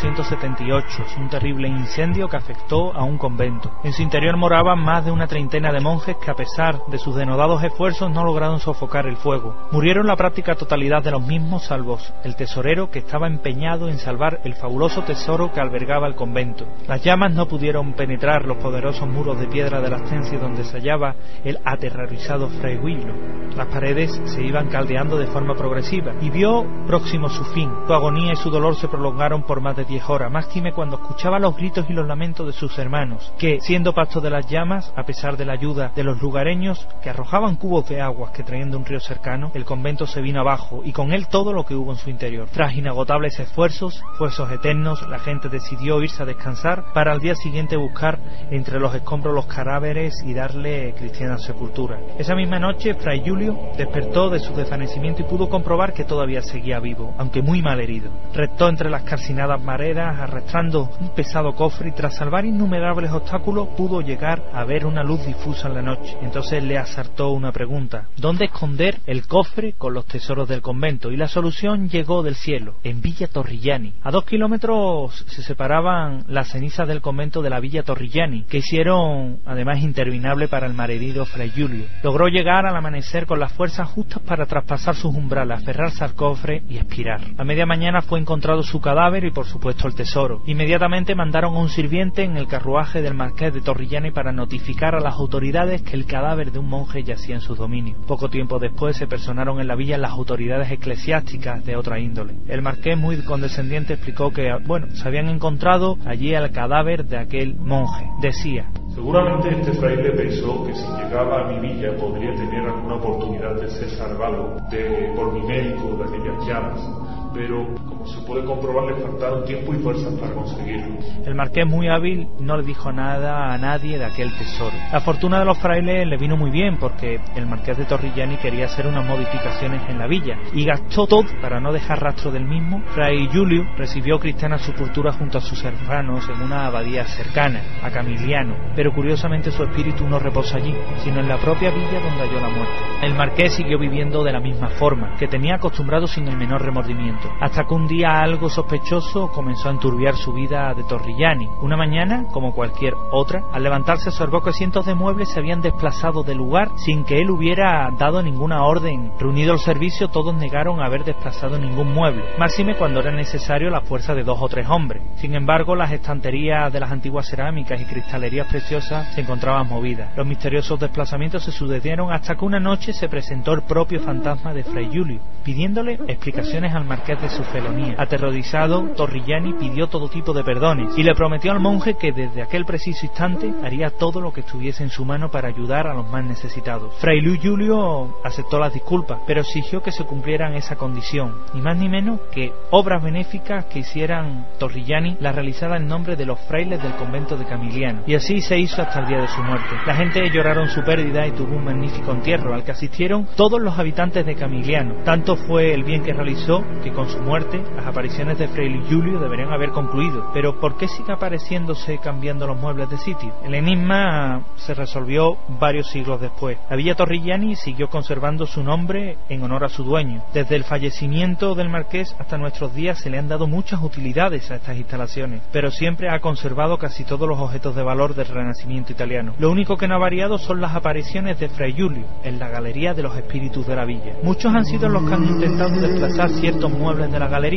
1478 un terrible incendio que afectó a un convento. En su interior moraban más de una treintena de monjes que, a pesar de sus denodados esfuerzos, no lograron sofocar el fuego. Murieron la práctica totalidad de los mismos, salvo el tesorero, que estaba empeñado en salvar el fabuloso tesoro que albergaba el convento. Las llamas no pudieron penetrar los poderosos muros de piedra de la estancia donde se hallaba el aterrorizado Fray Giulio. Las paredes se iban caldeando de forma progresiva y vio próximo su fin. Su agonía y su dolor se prolongaron por más de 10 horas, máxime cuando escuchaba los gritos y los lamentos de sus hermanos, que, siendo pasto de las llamas, a pesar de la ayuda de los lugareños, que arrojaban cubos de aguas que traían de un río cercano, el convento se vino abajo y con él todo lo que hubo en su interior. Tras inagotables esfuerzos eternos, la gente decidió irse a descansar para al día siguiente buscar entre los escombros los cadáveres y darle cristiana sepultura. Esa misma noche, Fray Giulio despertó de su desvanecimiento y pudo comprobar que todavía seguía vivo, aunque muy mal herido. Rectó entre las calcinadas maderas, arrastrando un pesado cofre, y tras salvar innumerables obstáculos pudo llegar a ver una luz difusa en la noche. Entonces le asaltó una pregunta: ¿dónde esconder el cofre con los tesoros del convento? Y la solución llegó del cielo: en Villa Torrigiani. A 2 kilómetros se separaban las cenizas del convento de la Villa Torrigiani, que hicieron además interminable para el malherido Fray Giulio. Logró llegar al amanecer con las fuerzas justas para traspasar sus umbrales, aferrarse al cofre y expirar. A media mañana fue encontrado su cadáver y por supuesto el tesoro. Inmediatamente mandaron a un sirviente en el carruaje del marqués de Torrigiani para notificar a las autoridades que el cadáver de un monje yacía en sus dominios. Poco tiempo después se personaron en la villa las autoridades eclesiásticas de otra índole. El marqués, muy condescendiente, explicó que, se habían encontrado allí el cadáver de aquel monje. Decía: seguramente este fraile pensó que si llegaba a mi villa podría tener alguna oportunidad de ser salvado por mi médico de aquellas llamas, pero como se puede comprobar le faltaron tiempo y fuerzas para conseguirlo. El marqués, muy hábil, no le dijo nada a nadie de aquel tesoro. La fortuna de los frailes le vino muy bien, porque el marqués de Torrigiani quería hacer unas modificaciones en la villa y gastó todo para no dejar rastro del mismo. Fray Giulio recibió cristiana sepultura junto a sus hermanos en una abadía cercana, a Camigliano, pero curiosamente su espíritu no reposa allí, sino en la propia villa donde halló la muerte. El marqués siguió viviendo de la misma forma, que tenía acostumbrado sin el menor remordimiento, hasta que un día algo sospechoso comenzó a enturbiar su vida de Torrigiani. Una mañana, como cualquier otra, al levantarse observó que cientos de muebles se habían desplazado del lugar sin que él hubiera dado ninguna orden. Reunido el servicio, todos negaron haber desplazado ningún mueble, máxime cuando era necesario la fuerza de 2 o 3 hombres. Sin embargo, las estanterías de las antiguas cerámicas y cristalerías preciosas se encontraban movidas. Los misteriosos desplazamientos se sucedieron hasta que una noche se presentó el propio fantasma de Fray Giulio, pidiéndole explicaciones al marqués de su felonía. Aterrorizado, Torrigiani pidió todo tipo de perdones y le prometió al monje que desde aquel preciso instante haría todo lo que estuviese en su mano para ayudar a los más necesitados. Fray Giulio aceptó las disculpas, pero exigió que se cumplieran esa condición, ni más ni menos que obras benéficas que hicieran Torrigiani las realizadas en nombre de los frailes del convento de Camigliano, y así se hizo hasta el día de su muerte. La gente lloraron su pérdida y tuvo un magnífico entierro al que asistieron todos los habitantes de Camigliano. Tanto fue el bien que realizó que con su muerte las apariciones de Fray Giulio deberían haber concluido. Pero ¿por qué sigue apareciéndose cambiando los muebles de sitio? El enigma se resolvió varios siglos después. La Villa Torrigiani siguió conservando su nombre en honor a su dueño. Desde el fallecimiento del marqués hasta nuestros días se le han dado muchas utilidades a estas instalaciones, pero siempre ha conservado casi todos los objetos de valor del Renacimiento italiano. Lo único que no ha variado son las apariciones de Fray Giulio en la galería de los espíritus de la villa. Muchos han sido los que han intentado desplazar ciertos muebles de la galería,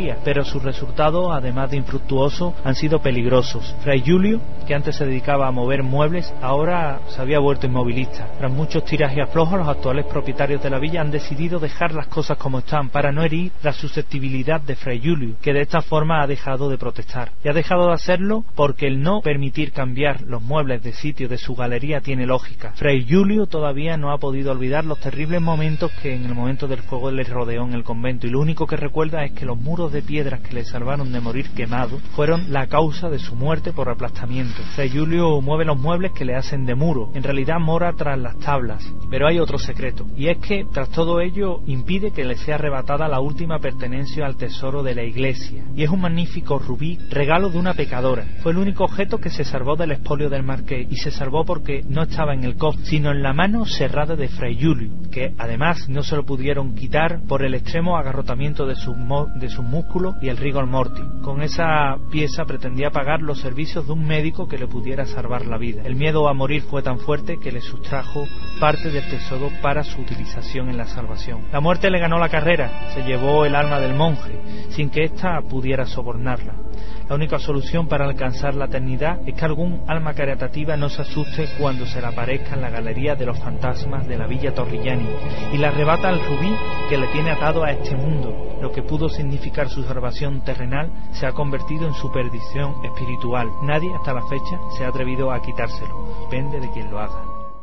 teoría, pero sus resultados, además de infructuosos, han sido peligrosos. Fray Julio, que antes se dedicaba a mover muebles, ahora se había vuelto inmovilista. Tras muchos tiras y aflojos, los actuales propietarios de la villa han decidido dejar las cosas como están para no herir la susceptibilidad de Fray Julio, que de esta forma ha dejado de protestar. Y ha dejado de hacerlo porque el no permitir cambiar los muebles de sitio de su galería tiene lógica. Fray Julio todavía no ha podido olvidar los terribles momentos que en el momento del fuego le rodeó en el convento, y lo único que recuerda es que los muros de piedras que le salvaron de morir quemado fueron la causa de su muerte por aplastamiento. Fray Julio mueve los muebles que le hacen de muro, en realidad mora tras las tablas, pero hay otro secreto, y es que tras todo ello impide que le sea arrebatada la última pertenencia al tesoro de la iglesia, y es un magnífico rubí, regalo de una pecadora. Fue el único objeto que se salvó del expolio del marqués, y se salvó porque no estaba en el cofre, sino en la mano cerrada de Fray Julio, que además no se lo pudieron quitar por el extremo agarrotamiento de sus músculos y el rigor mortis. Con esa pieza pretendía pagar los servicios de un médico que le pudiera salvar la vida. El miedo a morir fue tan fuerte que le sustrajo parte del tesoro para su utilización en la salvación. La muerte le ganó la carrera, se llevó el alma del monje, sin que ésta pudiera sobornarla. La única solución para alcanzar la eternidad es que algún alma caritativa no se asuste cuando se le aparezca en la galería de los fantasmas de la Villa Torrigiani y le arrebata el rubí que le tiene atado a este mundo. Lo que pudo significar su salvación terrenal se ha convertido en su perdición espiritual. Nadie hasta la fecha se ha atrevido a quitárselo. Depende de quien lo haga.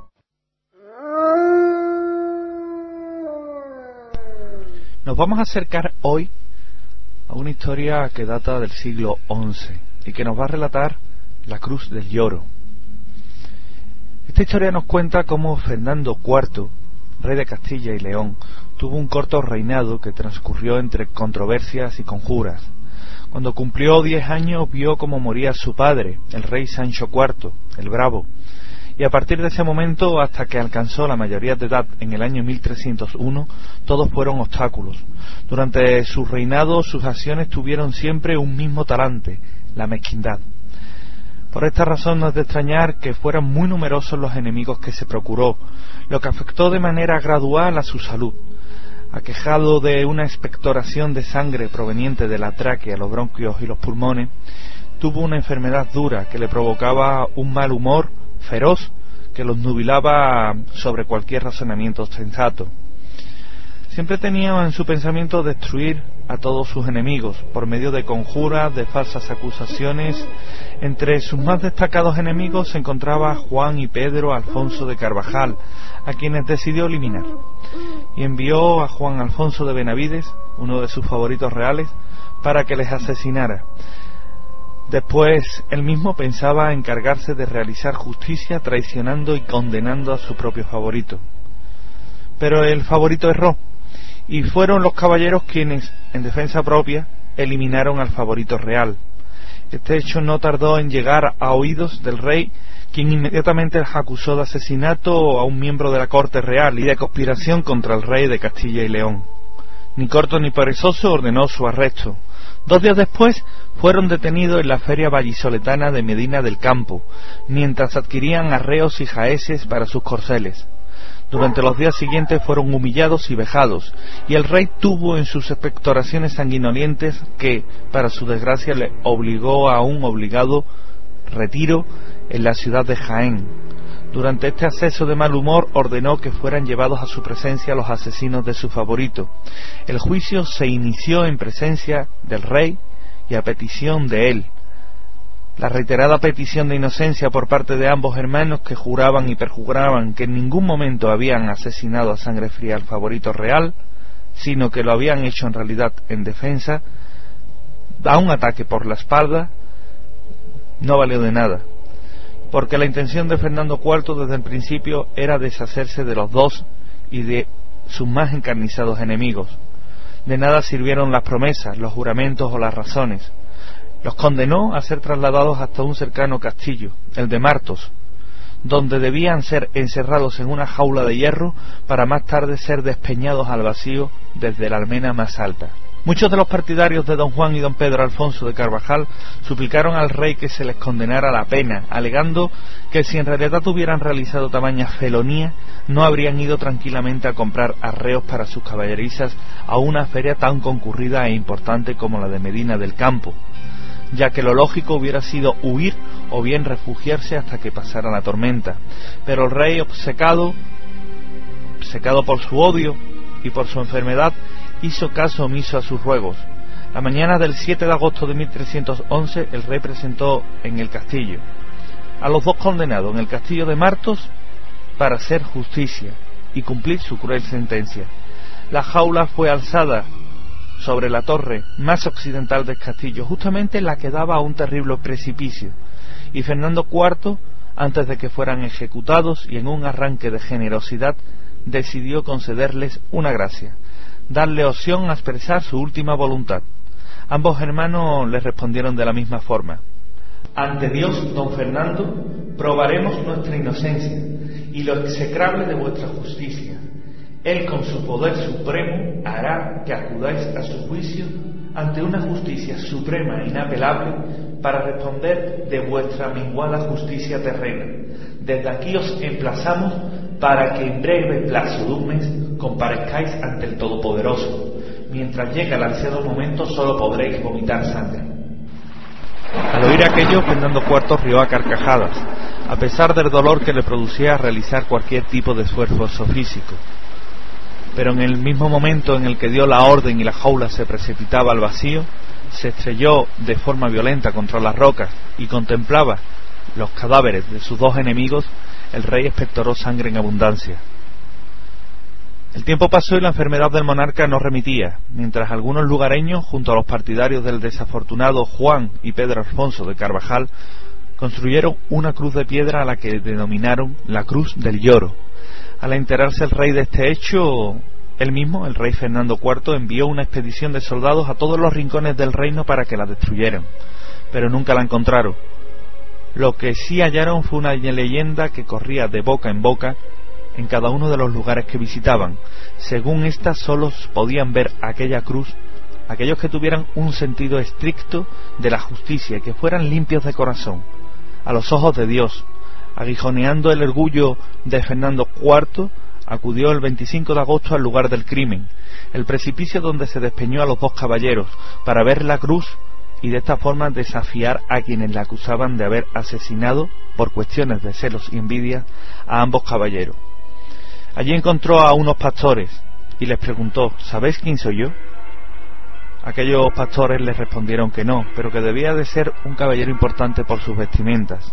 Nos vamos a acercar hoy a una historia que data del siglo XI y que nos va a relatar la Cruz del Lloro. Esta historia nos cuenta cómo Fernando IV, rey de Castilla y León, tuvo un corto reinado que transcurrió entre controversias y conjuras. Cuando cumplió 10 años vio cómo moría su padre, el rey Sancho IV, el Bravo, y a partir de ese momento hasta que alcanzó la mayoría de edad en el año 1301, todos fueron obstáculos. Durante su reinado sus acciones tuvieron siempre un mismo talante, la mezquindad. Por esta razón no es de extrañar que fueran muy numerosos los enemigos que se procuró, lo que afectó de manera gradual a su salud. Aquejado de una expectoración de sangre proveniente de la tráquea, los bronquios y los pulmones, tuvo una enfermedad dura que le provocaba un mal humor feroz que los nubilaba sobre cualquier razonamiento sensato. Siempre tenía en su pensamiento destruir a todos sus enemigos por medio de conjuras, de falsas acusaciones. Entre sus más destacados enemigos se encontraba Juan y Pedro Alfonso de Carvajal, a quienes decidió eliminar, y envió a Juan Alfonso de Benavides, uno de sus favoritos reales, para que les asesinara. Después, él mismo pensaba encargarse de realizar justicia traicionando y condenando a su propio favorito. Pero el favorito erró, y fueron los caballeros quienes, en defensa propia, eliminaron al favorito real. Este hecho no tardó en llegar a oídos del rey, quien inmediatamente les acusó de asesinato a un miembro de la corte real y de conspiración contra el rey de Castilla y León. Ni corto ni perezoso ordenó su arresto. 2 días después fueron detenidos en la feria vallisoletana de Medina del Campo, mientras adquirían arreos y jaeces para sus corceles. Durante los días siguientes fueron humillados y vejados, y el rey tuvo en sus expectoraciones sanguinolientes que, para su desgracia, le obligó a un obligado retiro en la ciudad de Jaén. Durante este acceso de mal humor ordenó que fueran llevados a su presencia los asesinos de su favorito. El juicio se inició en presencia del rey y a petición de él. La reiterada petición de inocencia por parte de ambos hermanos, que juraban y perjuraban que en ningún momento habían asesinado a sangre fría al favorito real, sino que lo habían hecho en realidad en defensa, a un ataque por la espalda, no valió de nada, porque la intención de Fernando IV desde el principio era deshacerse de los dos y de sus más encarnizados enemigos. De nada sirvieron las promesas, los juramentos o las razones. Los condenó a ser trasladados hasta un cercano castillo, el de Martos, donde debían ser encerrados en una jaula de hierro para más tarde ser despeñados al vacío desde la almena más alta. Muchos de los partidarios de don Juan y don Pedro Alfonso de Carvajal suplicaron al rey que se les condenara a la pena, alegando que si en realidad hubieran realizado tamaña felonía, no habrían ido tranquilamente a comprar arreos para sus caballerizas a una feria tan concurrida e importante como la de Medina del Campo, ya que lo lógico hubiera sido huir o bien refugiarse hasta que pasara la tormenta. Pero el rey, obcecado por su odio y por su enfermedad, hizo caso omiso a sus ruegos. La mañana del 7 de agosto de 1311 el rey presentó en el castillo a los dos condenados en el castillo de Martos para hacer justicia y cumplir su cruel sentencia. La jaula fue alzada sobre la torre más occidental del castillo, justamente la que daba a un terrible precipicio, y Fernando IV, antes de que fueran ejecutados y en un arranque de generosidad, decidió concederles una gracia: darle opción a expresar su última voluntad. Ambos hermanos le respondieron de la misma forma: ante Dios, don Fernando, probaremos nuestra inocencia y lo execrable de vuestra justicia. Él con su poder supremo hará que acudáis a su juicio ante una justicia suprema e inapelable para responder de vuestra menguada justicia terrena. Desde aquí os emplazamos para que en breve plazo de un mes comparezcáis ante el Todopoderoso. Mientras llega el ansiado momento solo podréis vomitar sangre. Al oír aquello, Fernando IV rió a carcajadas, a pesar del dolor que le producía realizar cualquier tipo de esfuerzo físico. Pero en el mismo momento en el que dio la orden y la jaula se precipitaba al vacío, se estrelló de forma violenta contra las rocas y contemplaba los cadáveres de sus dos enemigos. El rey expectoró sangre en abundancia. El tiempo pasó y la enfermedad del monarca no remitía, mientras algunos lugareños, junto a los partidarios del desafortunado Juan y Pedro Alfonso de Carvajal, construyeron una cruz de piedra a la que denominaron la Cruz del Lloro. Al enterarse el rey de este hecho, él mismo, el rey Fernando IV, envió una expedición de soldados a todos los rincones del reino para que la destruyeran, pero nunca la encontraron. Lo que sí hallaron fue una leyenda que corría de boca en boca en cada uno de los lugares que visitaban. Según esta, sólo podían ver aquella cruz aquellos que tuvieran un sentido estricto de la justicia y que fueran limpios de corazón, a los ojos de Dios. Aguijoneando el orgullo de Fernando IV, acudió el 25 de agosto al lugar del crimen, el precipicio donde se despeñó a los dos caballeros, para ver la cruz y de esta forma desafiar a quienes le acusaban de haber asesinado, por cuestiones de celos y envidia, a ambos caballeros. Allí encontró a unos pastores y les preguntó: ¿sabéis quién soy yo? Aquellos pastores les respondieron que no, pero que debía de ser un caballero importante por sus vestimentas.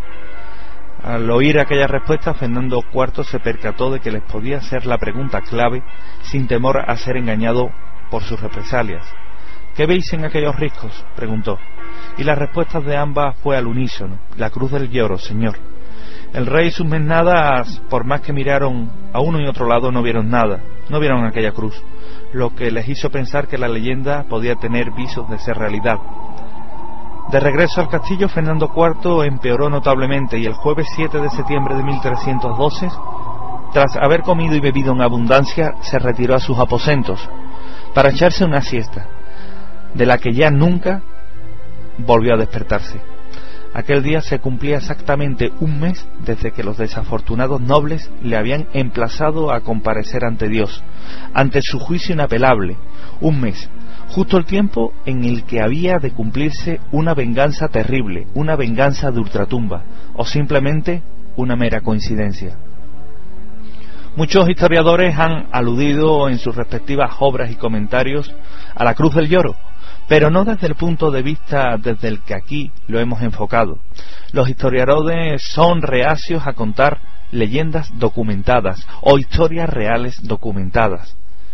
Al oír aquella respuesta, Fernando IV se percató de que les podía hacer la pregunta clave sin temor a ser engañado por sus represalias. ¿Qué veis en aquellos riscos?, preguntó, y la respuesta de ambas fue al unísono: la Cruz del Lloro, señor. El rey y sus mesnadas, por más que miraron a uno y otro lado, no vieron nada, no vieron aquella cruz, lo que les hizo pensar que la leyenda podía tener visos de ser realidad. De regreso al castillo, Fernando IV empeoró notablemente y el jueves 7 de septiembre de 1312, tras haber comido y bebido en abundancia, se retiró a sus aposentos para echarse una siesta, de la que ya nunca volvió a despertarse. Aquel día se cumplía exactamente un mes desde que los desafortunados nobles le habían emplazado a comparecer ante Dios, ante su juicio inapelable. Un mes, justo el tiempo en el que había de cumplirse una venganza terrible, una venganza de ultratumba, o simplemente una mera coincidencia. Muchos historiadores han aludido en sus respectivas obras y comentarios a la Cruz del Lloro, pero no desde el punto de vista desde el que aquí lo hemos enfocado. Los historiadores son reacios a contar leyendas documentadas o historias reales documentadas,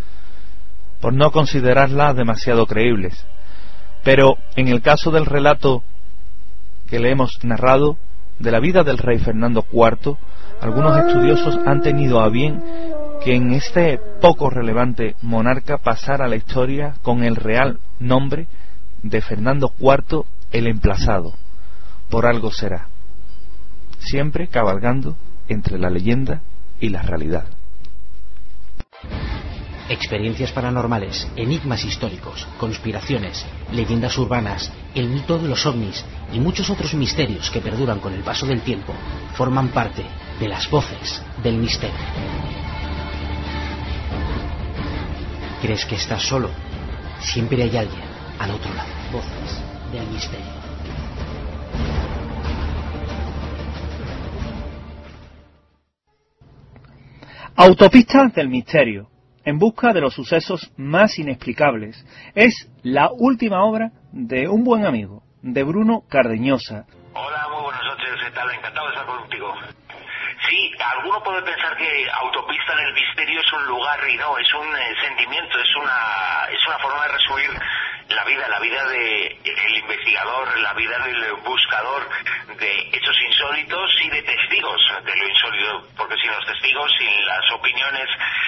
por no considerarlas demasiado creíbles. Pero en el caso del relato que le hemos narrado de la vida del rey Fernando IV, algunos estudiosos han tenido a bien que en este poco relevante monarca pasara a la historia con el real nombre de Fernando IV el Emplazado. Por algo será, siempre cabalgando entre la leyenda y la realidad. Experiencias paranormales, enigmas históricos, conspiraciones, leyendas urbanas, el mito de los ovnis y muchos otros misterios que perduran con el paso del tiempo forman parte de las voces del misterio. ¿Crees que estás solo? Siempre hay alguien al otro lado. Voces del misterio. Autopistas del misterio, en busca de los sucesos más inexplicables, es la última obra de un buen amigo, de Bruno Cardeñosa. Hola, muy buenas noches, ¿qué tal? Encantado de estar contigo. Sí, alguno puede pensar que Autopista del Misterio es un lugar y no, es un sentimiento, es una forma de resumir la vida del investigador, la vida del buscador de hechos insólitos y de testigos de lo insólito, porque sin los testigos, sin las opiniones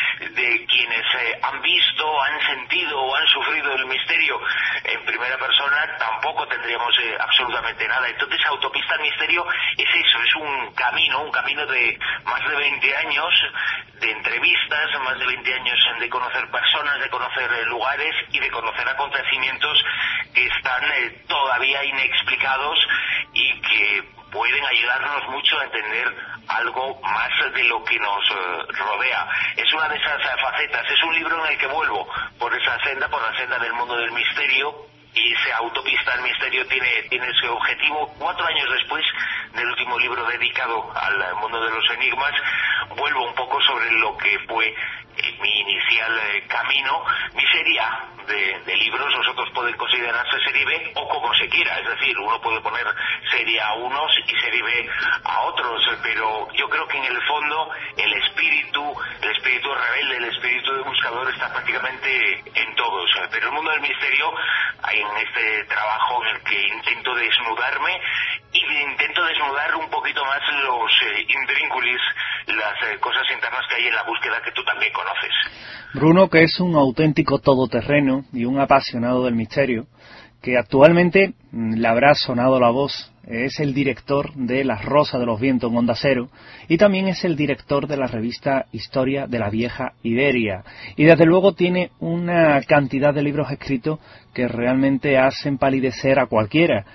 de quienes han visto, han sentido o han sufrido el misterio en primera persona, tampoco tendríamos absolutamente nada. Entonces, Autopista al Misterio es eso, es un camino de más de 20 años de entrevistas, más de 20 años de conocer personas, de conocer lugares y de conocer acontecimientos que están todavía inexplicados y que pueden ayudarnos mucho a entender algo más de lo que nos rodea. Es una de esas facetas, es un libro en el que vuelvo por esa senda, por la senda del mundo del misterio, y esa Autopista al Misterio tiene ese objetivo. 4 años después del último libro dedicado al mundo de los enigmas, vuelvo un poco sobre lo que fue mi inicial camino, mi serie A de libros. Vosotros podéis considerarse serie B o como se quiera, es decir, uno puede poner serie A a unos y serie B a otros, pero yo creo que en el fondo el espíritu rebelde, el espíritu de buscador está prácticamente en todos. Pero el mundo del misterio, hay en este trabajo en el que intento desnudarme y intento desnudar un poquito más los intrínculis, las cosas internas que hay en la búsqueda que tú también conoces. Bruno, que es un auténtico todoterreno y un apasionado del misterio, que actualmente le habrá sonado la voz, es el director de La Rosa de los Vientos en Onda Cero y también es el director de la revista Historia de la Vieja Iberia, y desde luego tiene una cantidad de libros escritos que realmente hacen palidecer a cualquiera.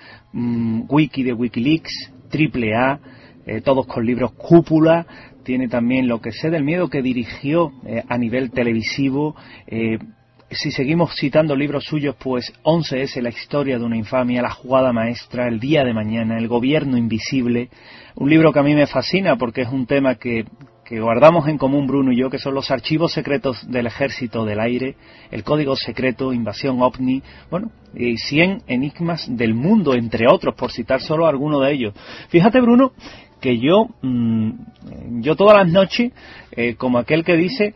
Wiki de Wikileaks, AAA, todos con libros cúpula. Tiene también Lo que sé del miedo, que dirigió a nivel televisivo. Si seguimos citando libros suyos, pues 11S, La historia de una infamia, La jugada maestra, El día de mañana, El gobierno invisible. Un libro que a mí me fascina porque es un tema que guardamos en común Bruno y yo, que son los archivos secretos del Ejército del Aire, el código secreto, Invasión OVNI, bueno, y 100 enigmas del mundo, entre otros, por citar solo alguno de ellos. Fíjate, Bruno, que yo todas las noches, como aquel que dice,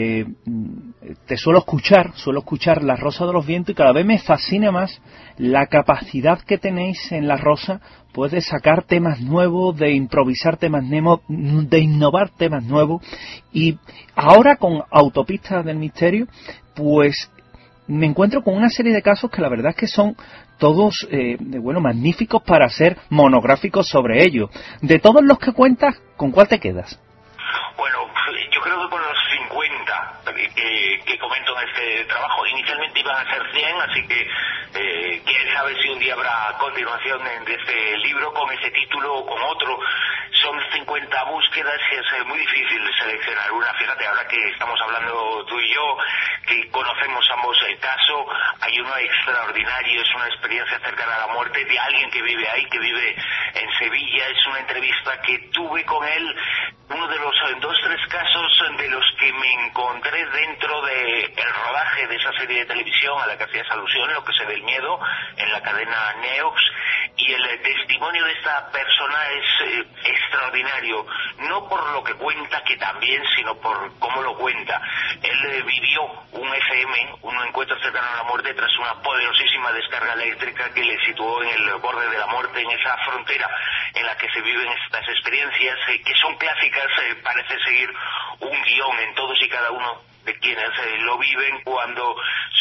te suelo escuchar La Rosa de los Vientos, y cada vez me fascina más la capacidad que tenéis en La Rosa, pues de sacar temas nuevos, de improvisar temas nuevos, de innovar temas nuevos. Y ahora con Autopistas del Misterio, pues me encuentro con una serie de casos que la verdad es que son todos magníficos para hacer monográficos sobre ello. De todos los que cuentas, ¿con cuál te quedas? Bueno, yo creo que con los 50 que comento en este trabajo. Inicialmente iban a ser 100, así que quién sabe si un día habrá continuación de este libro con ese título o con otro. Son 50 búsquedas y es muy difícil seleccionar una. Fíjate, ahora que estamos hablando tú y yo, que conocemos ambos el caso, hay uno extraordinario, es una experiencia cercana a la muerte de alguien que vive ahí, que vive en Sevilla. Es una entrevista que tuve con él, uno de los 2-3 casos de los que me encontré dentro del rodaje de esa serie de televisión a la que hacías alusión, Lo que sé del miedo, en la cadena Neox, y el testimonio de esta persona es extraordinario, no por lo que cuenta, que también, sino por cómo lo cuenta. Él vivió un FM, un encuentro cercano a la muerte, tras una poderosísima descarga eléctrica que le situó en el borde de la muerte, en esa frontera en la que se viven estas experiencias, que son clásicas, parece seguir un guión en todos y cada uno de quienes lo viven, cuando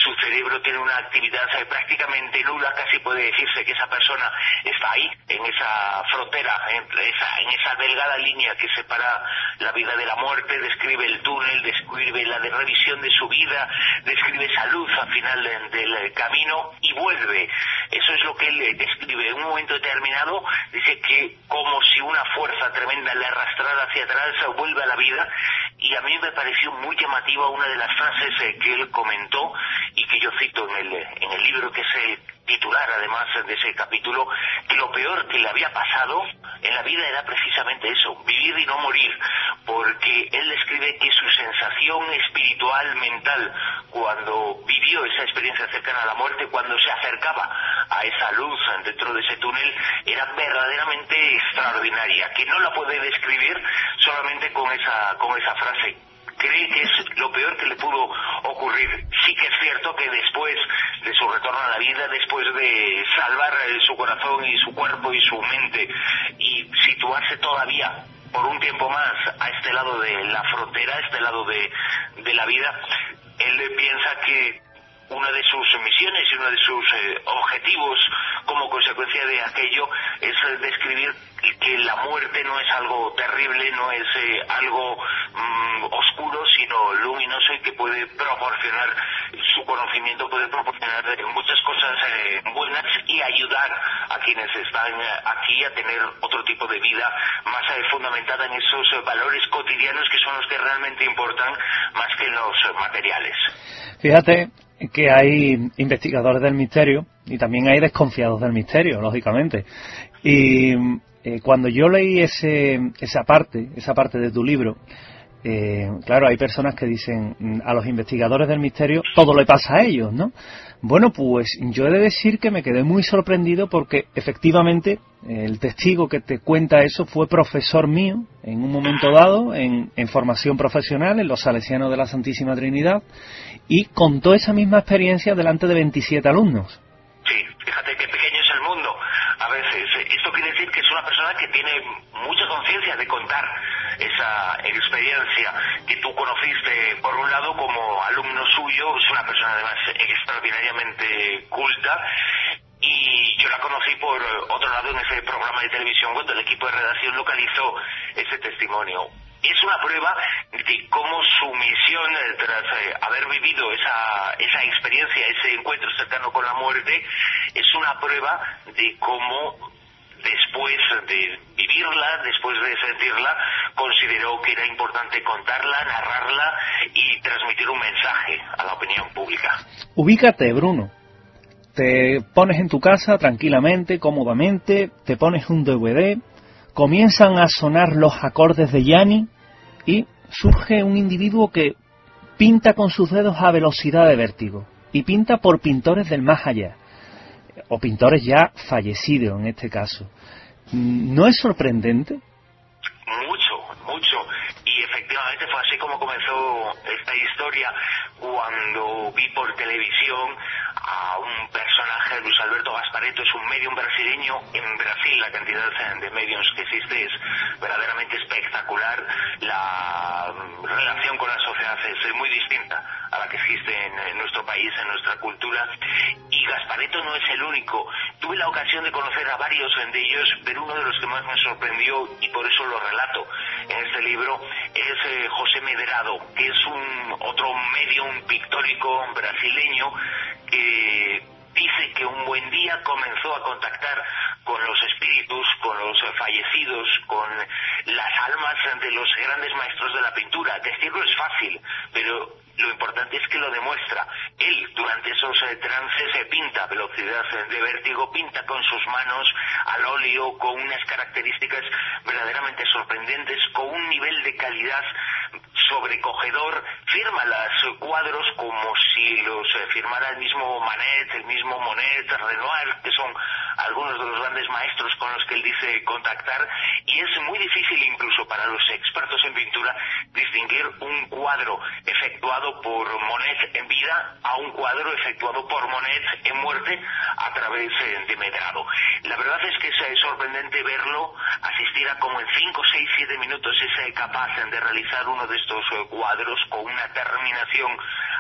su cerebro tiene una actividad prácticamente nula, casi puede decirse que esa persona está ahí, en esa frontera, en esa delgada línea que separa la vida de la muerte. Describe el túnel, describe la revisión de su vida, describe esa luz al final del camino y vuelve. Eso es lo que él describe. En un momento determinado dice que como si una fuerza tremenda le arrastrara hacia atrás, vuelve a la vida, y a mí me pareció muy llamativa una de las frases que él comentó y que yo cito en el libro, que es el titular además de ese capítulo, que lo peor que le había pasado en la vida era precisamente eso, vivir y no morir, porque él describe que su sensación espiritual, mental, cuando vivió esa experiencia cercana a la muerte, cuando se acercaba a esa luz dentro de ese túnel, era verdaderamente extraordinaria, que no la puede describir solamente con esa frase. Cree que es lo peor que le pudo ocurrir. Sí que es cierto que después de su retorno a la vida, después de salvar su corazón y su cuerpo y su mente y situarse todavía por un tiempo más a este lado de la frontera, a este lado de la vida, él piensa que una de sus misiones y uno de sus objetivos como consecuencia de aquello es describir que la muerte no es algo terrible, no es algo oscuro, sino luminoso, y que puede proporcionar, su conocimiento puede proporcionar muchas cosas buenas y ayudar a quienes están aquí a tener otro tipo de vida más fundamentada en esos valores cotidianos que son los que realmente importan más que los materiales. Fíjate que hay investigadores del misterio y también hay desconfiados del misterio, lógicamente. Y cuando yo leí esa parte de tu libro, claro, hay personas que dicen, a los investigadores del misterio todo le pasa a ellos, ¿no? Bueno, pues yo he de decir que me quedé muy sorprendido porque efectivamente el testigo que te cuenta eso fue profesor mío en un momento dado en formación profesional en los Salesianos de la Santísima Trinidad, y contó esa misma experiencia delante de 27 alumnos. Sí, fíjate qué pequeño es el mundo. A veces esto quiere decir que es una persona que tiene mucha conciencia de contar esa experiencia que tú conociste por un lado como alumno suyo. Es una persona además extraordinariamente culta, y yo la conocí por otro lado en ese programa de televisión cuando el equipo de redacción localizó ese testimonio. Es una prueba de cómo su misión, tras haber vivido esa experiencia, ese encuentro cercano con la muerte, es una prueba de cómo después de vivirla, después de sentirla, consideró que era importante contarla, narrarla y transmitir un mensaje a la opinión pública. Ubícate, Bruno. Te pones en tu casa tranquilamente, cómodamente, te pones un DVD, comienzan a sonar los acordes de Yanni y surge un individuo que pinta con sus dedos a velocidad de vértigo, y pinta por pintores del más allá, o pintores ya fallecidos en este caso. ¿No es sorprendente? Mucho, y efectivamente fue así como comenzó esta historia, cuando vi por televisión a un personaje, Luis Alberto Gasparetto. Es un medium brasileño. En Brasil la cantidad de mediums que existe es verdaderamente espectacular. La relación con la sociedad es muy distinta a la que existe en nuestro país, en nuestra cultura, y Gasparetto no es el único. Tuve la ocasión de conocer a varios de ellos, pero uno de los que más me sorprendió, y por eso lo relato en este libro, es José Medrado, que es otro medium pictórico brasileño que dice que un buen día comenzó a contactar con los espíritus, con los fallecidos, con las almas de los grandes maestros de la pintura. Decirlo es fácil, pero lo importante es que lo demuestra. Él, durante esos trances, pinta a velocidad de vértigo, pinta con sus manos al óleo, con unas características verdaderamente sorprendentes, con un nivel de calidad sobrecogedor. Firma los cuadros como si los firmara el mismo Manet, el mismo Monet, Renoir, que son algunos de los grandes maestros con los que él dice contactar, y es muy difícil incluso para los expertos en pintura distinguir un cuadro efectuado por Monet en vida a un cuadro efectuado por Monet en muerte a través de Medrado. La verdad es que es sorprendente verlo, asistir a como en 5, 6, 7 minutos es capaz de realizar uno de estos cuadros con una terminación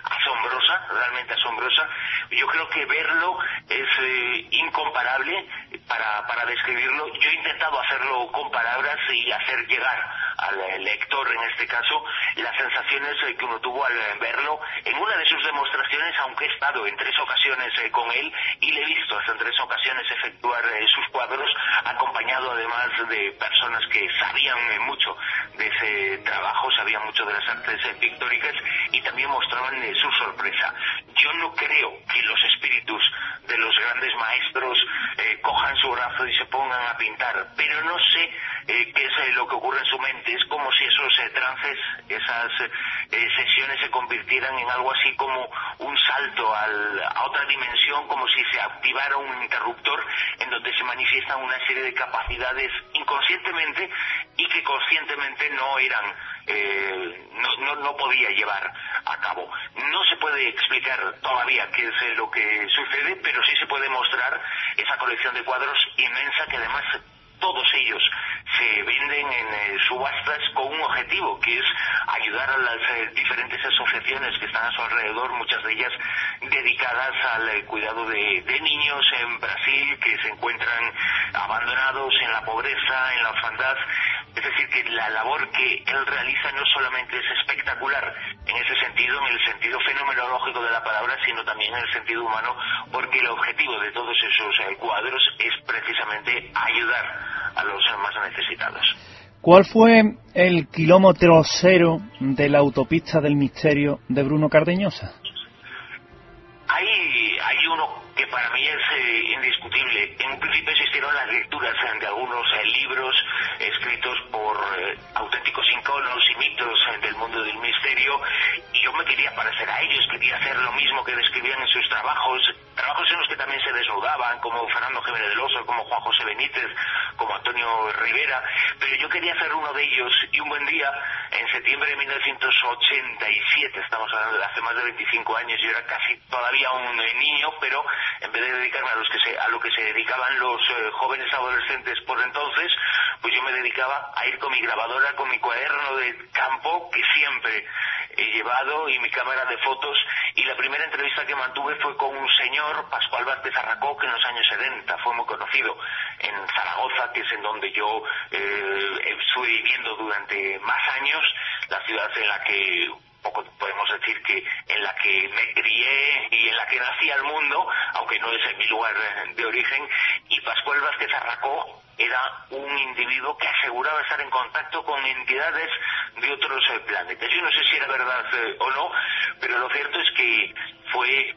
asombrosa, realmente asombrosa. Yo creo que verlo es incomparable para describirlo. Yo he intentado hacerlo con palabras y hacer llegar al lector, en este caso, las sensaciones que uno tuvo al verlo en una de sus demostraciones, aunque he estado en 3 ocasiones con él y le he visto hasta en 3 ocasiones efectuar sus cuadros, acompañado además de personas que sabían mucho de ese trabajo, sabían mucho de las artes pictóricas y también mostraban su sorpresa. Yo no creo que los espíritus de los grandes maestros cojan su brazo y se pongan a pintar, pero no sé qué es lo que ocurre en su mente. Es como si esos trances, esas sesiones se convirtieran en algo así como un salto a otra dimensión, como si se activara un interruptor en donde se manifiestan una serie de capacidades inconscientemente y que conscientemente no eran, no podía llevar a cabo. No se puede explicar todavía qué es lo que sucede, pero sí se puede mostrar esa colección de cuadros inmensa que además todos ellos se venden en subastas con un objetivo, que es ayudar a las diferentes asociaciones que están a su alrededor, muchas de ellas dedicadas al cuidado de niños en Brasil que se encuentran abandonados en la pobreza, en la orfandad. Es decir, que la labor que él realiza no solamente es espectacular en ese sentido, en el sentido fenomenológico de la palabra, sino también en el sentido humano, porque el objetivo de todos esos cuadros es precisamente ayudar a los más necesitados. ¿Cuál fue el kilómetro cero de la autopista del misterio de Bruno Cardeñosa? Hay uno que para mí es indiscutible. En un principio existieron las lecturas de algunos libros escritos por auténticos iconos y mitos del mundo del misterio, y yo me quería parecer a ellos, quería hacer lo mismo que describían en sus trabajos en los que también se desnudaban, como Fernando Jiménez del Oso, como Juan José Benítez, como Antonio Rivera, pero yo quería ser uno de ellos, y un buen día, en septiembre de 1987, estamos hablando de hace más de 25 años, yo era casi todavía un niño, pero en vez de dedicarme a lo que se dedicaban los jóvenes adolescentes por entonces, pues yo me dedicaba a ir con mi grabadora, con mi cuaderno de campo, que siempre he llevado, y mi cámara de fotos, y la primera entrevista que mantuve fue con un señor, Pascual Vázquez Arracó, que en los años 70 fue muy conocido en Zaragoza, que es en donde yo estuve viviendo durante más años, la ciudad en la que podemos decir que en la que me crié y en la que nací al mundo, aunque no es mi lugar de origen. Y Pascual Vázquez Arracó era un individuo que aseguraba estar en contacto con entidades de otros planetas. Yo no sé si era verdad o no, pero lo cierto es que fue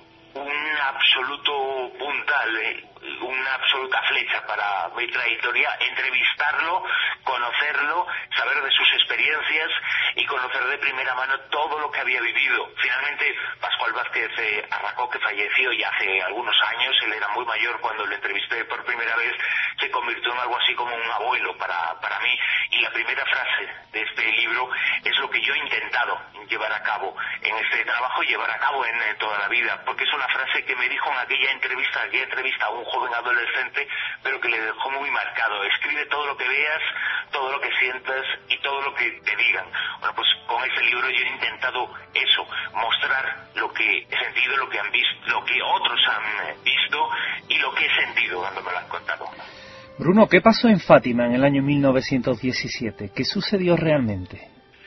un absoluto puntal, una absoluta flecha para mi trayectoria, entrevistarlo, conocerlo, saber de sus experiencias y conocer de primera mano todo lo que había vivido. Finalmente, Pascual Vázquez Arracó, que falleció ya hace algunos años, él era muy mayor cuando lo entrevisté por primera vez, se convirtió en algo así como un abuelo para mí, y la primera frase de este libro es lo que yo he intentado llevar a cabo en este trabajo, llevar a cabo en toda la vida, porque es una frase que me dijo en aquella entrevista a un joven adolescente, pero que le dejó muy marcado: escribe todo lo que veas, todo lo que sientas y todo lo que te digan. Bueno, pues con este libro yo he intentado eso, mostrar lo que he sentido, lo que han visto, lo que otros han visto y lo que he sentido cuando me lo han contado. Bruno, ¿qué pasó en Fátima en el año 1917? ¿Qué sucedió realmente?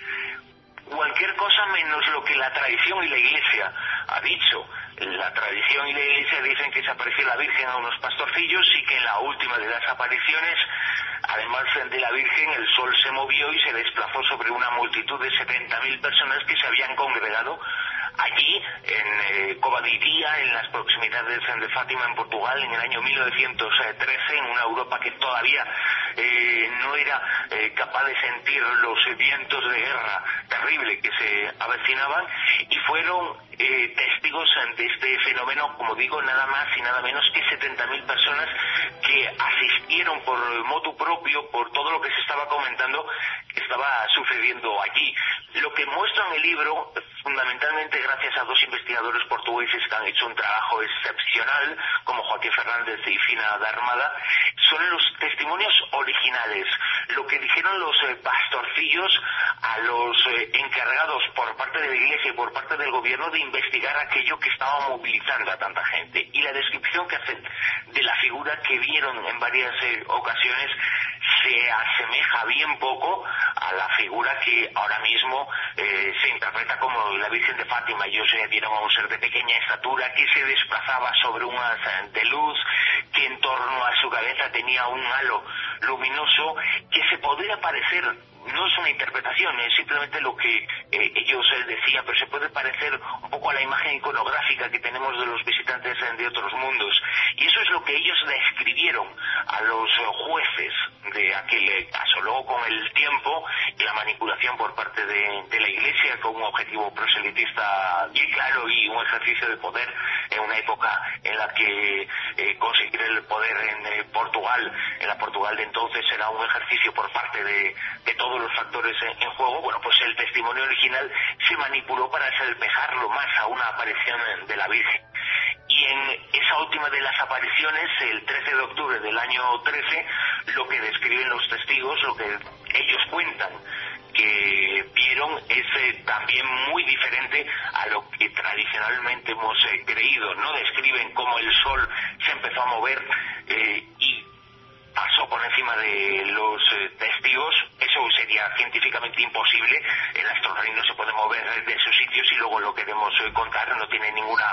Cualquier cosa menos lo que la tradición y la Iglesia ha dicho. La tradición y la Iglesia dicen que se apareció la Virgen a unos pastorcillos y que en la última de las apariciones, además de la Virgen, el sol se movió y se desplazó sobre una multitud de 70.000 personas que se habían congregado allí en Covadonga, en las proximidades de Fátima, en Portugal, en el año 1913, en una Europa que todavía no era capaz de sentir los vientos de guerra terrible que se avecinaban, y fueron testigos de este fenómeno, como digo, nada más y nada menos que 70.000 personas que asistieron por motu propio, por todo lo que se estaba comentando que estaba sucediendo allí. Lo que muestra en el libro, fundamentalmente gracias a dos investigadores portugueses que han hecho un trabajo excepcional, como Joaquín Fernández y Fina da Armada, son los testimonios originales, lo que dijeron los pastorcillos a los encargados por parte de la Iglesia y por parte del gobierno de investigar aquello que estaba movilizando a tanta gente. Y la descripción que hacen de la figura que vieron en varias ocasiones se asemeja bien poco a la figura que ahora mismo se interpreta como la Virgen de Fátima. Ellos vieron a un ser de pequeña estatura que se desplazaba sobre un haz de luz, que en torno a su cabeza tenía un halo luminoso que se podría parecer, no es una interpretación, es simplemente lo que ellos decían, pero se puede parecer un poco a la imagen iconográfica que tenemos de los visitantes de otros mundos. Y eso es lo que ellos describieron a los jueces de aquel caso. Luego, con el tiempo y la manipulación por parte de la Iglesia con un objetivo proselitista y claro, y un ejercicio de poder en una época en la que conseguir el poder en Portugal, en la Portugal de entonces, era un ejercicio por parte de todos los factores en juego. Bueno, pues el testimonio original se manipuló para asemejarlo más a una aparición de la Virgen. Y en esa última de las apariciones, el 13 de octubre del año 13, lo que describen los testigos, lo que ellos cuentan que vieron es también muy diferente a lo que tradicionalmente hemos creído. No describen cómo el sol se empezó a mover y pasó por encima de los testigos. Eso sería científicamente imposible. El astro rey no se puede mover de esos sitios y luego lo queremos contar, no tiene ninguna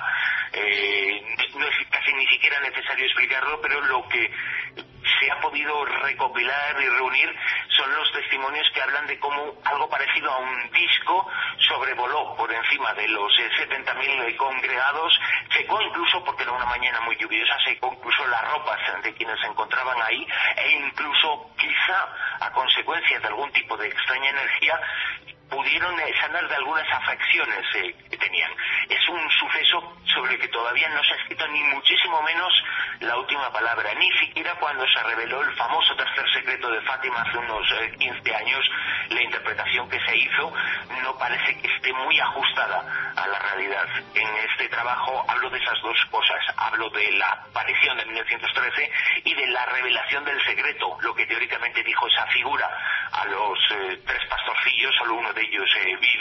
no es casi ni siquiera necesario explicarlo, pero lo que se ha podido recopilar y reunir son los testimonios que hablan de cómo algo parecido a un disco sobrevoló por encima de los 70.000 congregados, secó incluso, porque era una mañana muy lluviosa, secó incluso las ropas de quienes se encontraban ahí, e incluso quizá a consecuencia de algún tipo de extraña energía pudieron sanar de algunas afecciones que tenían. Es un suceso sobre el que todavía no se ha escrito ni muchísimo menos la última palabra, ni siquiera cuando se reveló el famoso tercer secreto de Fátima hace unos 15 años, la interpretación que se hizo no parece que esté muy ajustada a la realidad. En este trabajo hablo de esas dos cosas, hablo de la aparición de 1913 y de la revelación del secreto, lo que teóricamente dijo esa figura a los tres pastorcillos, solo uno de ellos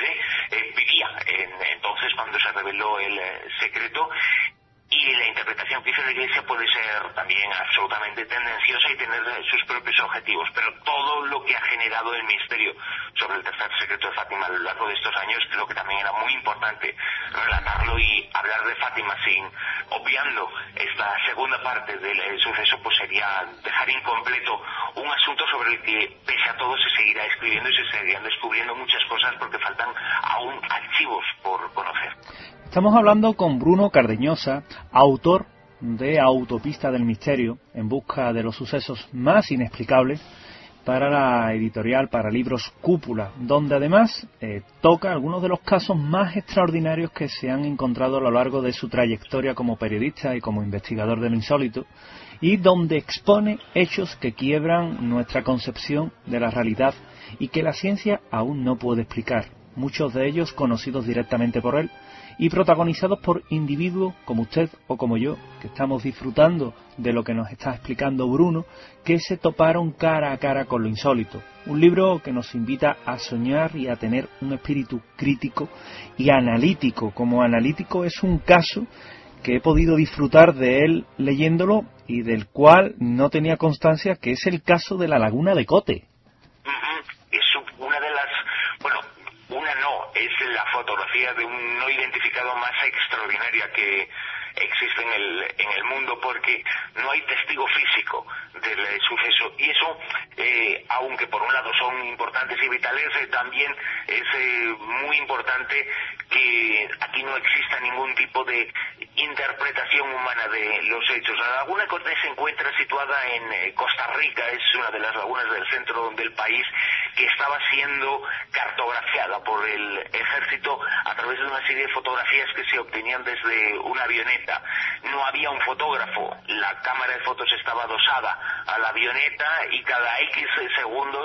vivía entonces cuando se reveló el secreto. Y la interpretación que hizo la Iglesia puede ser también absolutamente tendenciosa y tener sus propios objetivos, pero todo lo que ha generado el misterio sobre el tercer secreto de Fátima a lo largo de estos años, creo que también era muy importante relatarlo y hablar de Fátima sin obviando esta segunda parte del suceso, pues sería dejar incompleto un asunto sobre el que pese a todo se seguirá escribiendo y se seguirán descubriendo muchas cosas porque faltan aún archivos por conocer. Estamos hablando con Bruno Cardeñosa, autor de Autopista del Misterio, en busca de los sucesos más inexplicables, para la editorial para libros Cúpula, donde además toca algunos de los casos más extraordinarios que se han encontrado a lo largo de su trayectoria como periodista y como investigador del insólito, y donde expone hechos que quiebran nuestra concepción de la realidad y que la ciencia aún no puede explicar, muchos de ellos conocidos directamente por él, y protagonizados por individuos como usted o como yo, que estamos disfrutando de lo que nos está explicando Bruno, que se toparon cara a cara con lo insólito. Un libro que nos invita a soñar y a tener un espíritu crítico y analítico. Como analítico es un caso que he podido disfrutar de él leyéndolo y del cual no tenía constancia, que es el caso de la Laguna de Cote. Es una de las... bueno, una no, es la fotografía de un no identificado más extraordinaria que existe en el mundo, porque no hay testigo físico del suceso, y eso, aunque por un lado son importantes y vitales, también es muy importante que aquí no exista ningún tipo de interpretación humana de los hechos. La Laguna de Cote se encuentra situada en Costa Rica, es una de las lagunas del centro del país que estaba siendo cartografiada por el ejército a través de una serie de fotografías que se obtenían desde una avioneta. No había un fotógrafo, la cámara de fotos estaba adosada a la avioneta y cada X segundos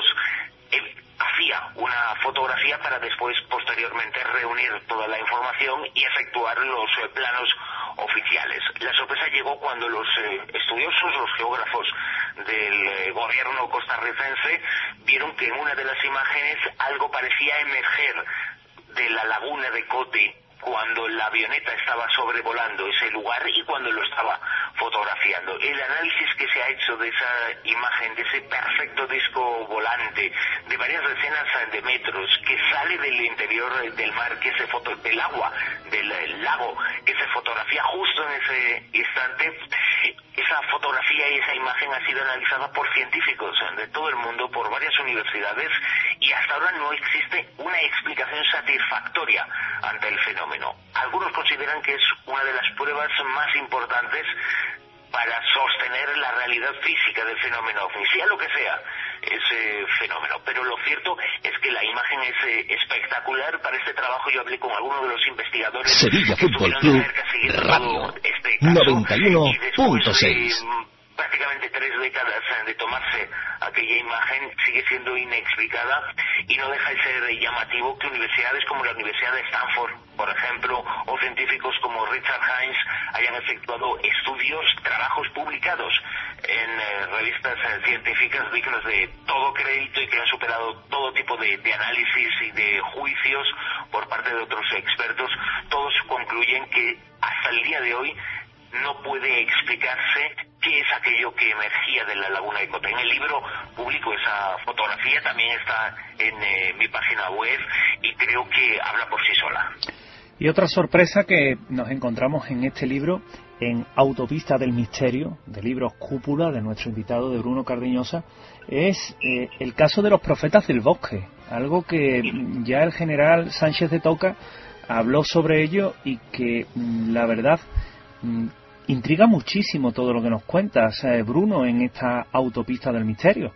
hacía una fotografía para después posteriormente reunir toda la información y efectuar los planos oficiales. La sorpresa llegó cuando los estudiosos, los geógrafos del gobierno costarricense vieron que en una de las imágenes algo parecía emerger de la laguna de Cote cuando la avioneta estaba sobrevolando ese lugar y cuando lo estaba fotografiando. El análisis que se ha hecho de esa imagen, de ese perfecto disco volante, de varias decenas de metros, que sale del interior del mar, del agua, del lago, que se fotografía justo en ese instante, esa fotografía y esa imagen ha sido analizada por científicos de todo el mundo, por varias universidades, y hasta ahora no existe una explicación satisfactoria ante el fenómeno. Algunos consideran que es una de las pruebas más importantes para sostener la realidad física del fenómeno ovni, sea lo que sea ese fenómeno. Pero lo cierto es que la imagen es espectacular. Para este trabajo yo hablé con algunos de los investigadores Sevilla Fútbol Club Radio 91.6. Prácticamente 3 décadas de tomarse aquella imagen, sigue siendo inexplicada y no deja de ser llamativo que universidades como la Universidad de Stanford, por ejemplo, o científicos como Richard Hines hayan efectuado estudios, trabajos publicados en revistas científicas dignos de todo crédito y que han superado todo tipo de análisis y de juicios por parte de otros expertos. Todos concluyen que hasta el día de hoy no puede explicarse qué es aquello que emergía de la laguna de Cote. En el libro publico esa fotografía, también está en mi página web y creo que habla por sí sola. Y otra sorpresa que nos encontramos en este libro, en Autopista del Misterio, de Libros Cúpula, de nuestro invitado, de Bruno Cardiñosa, es el caso de los profetas del bosque, algo que ya el general Sánchez de Toca habló sobre ello y que la verdad intriga muchísimo todo lo que nos cuentas, Bruno, en esta Autopista del Misterio.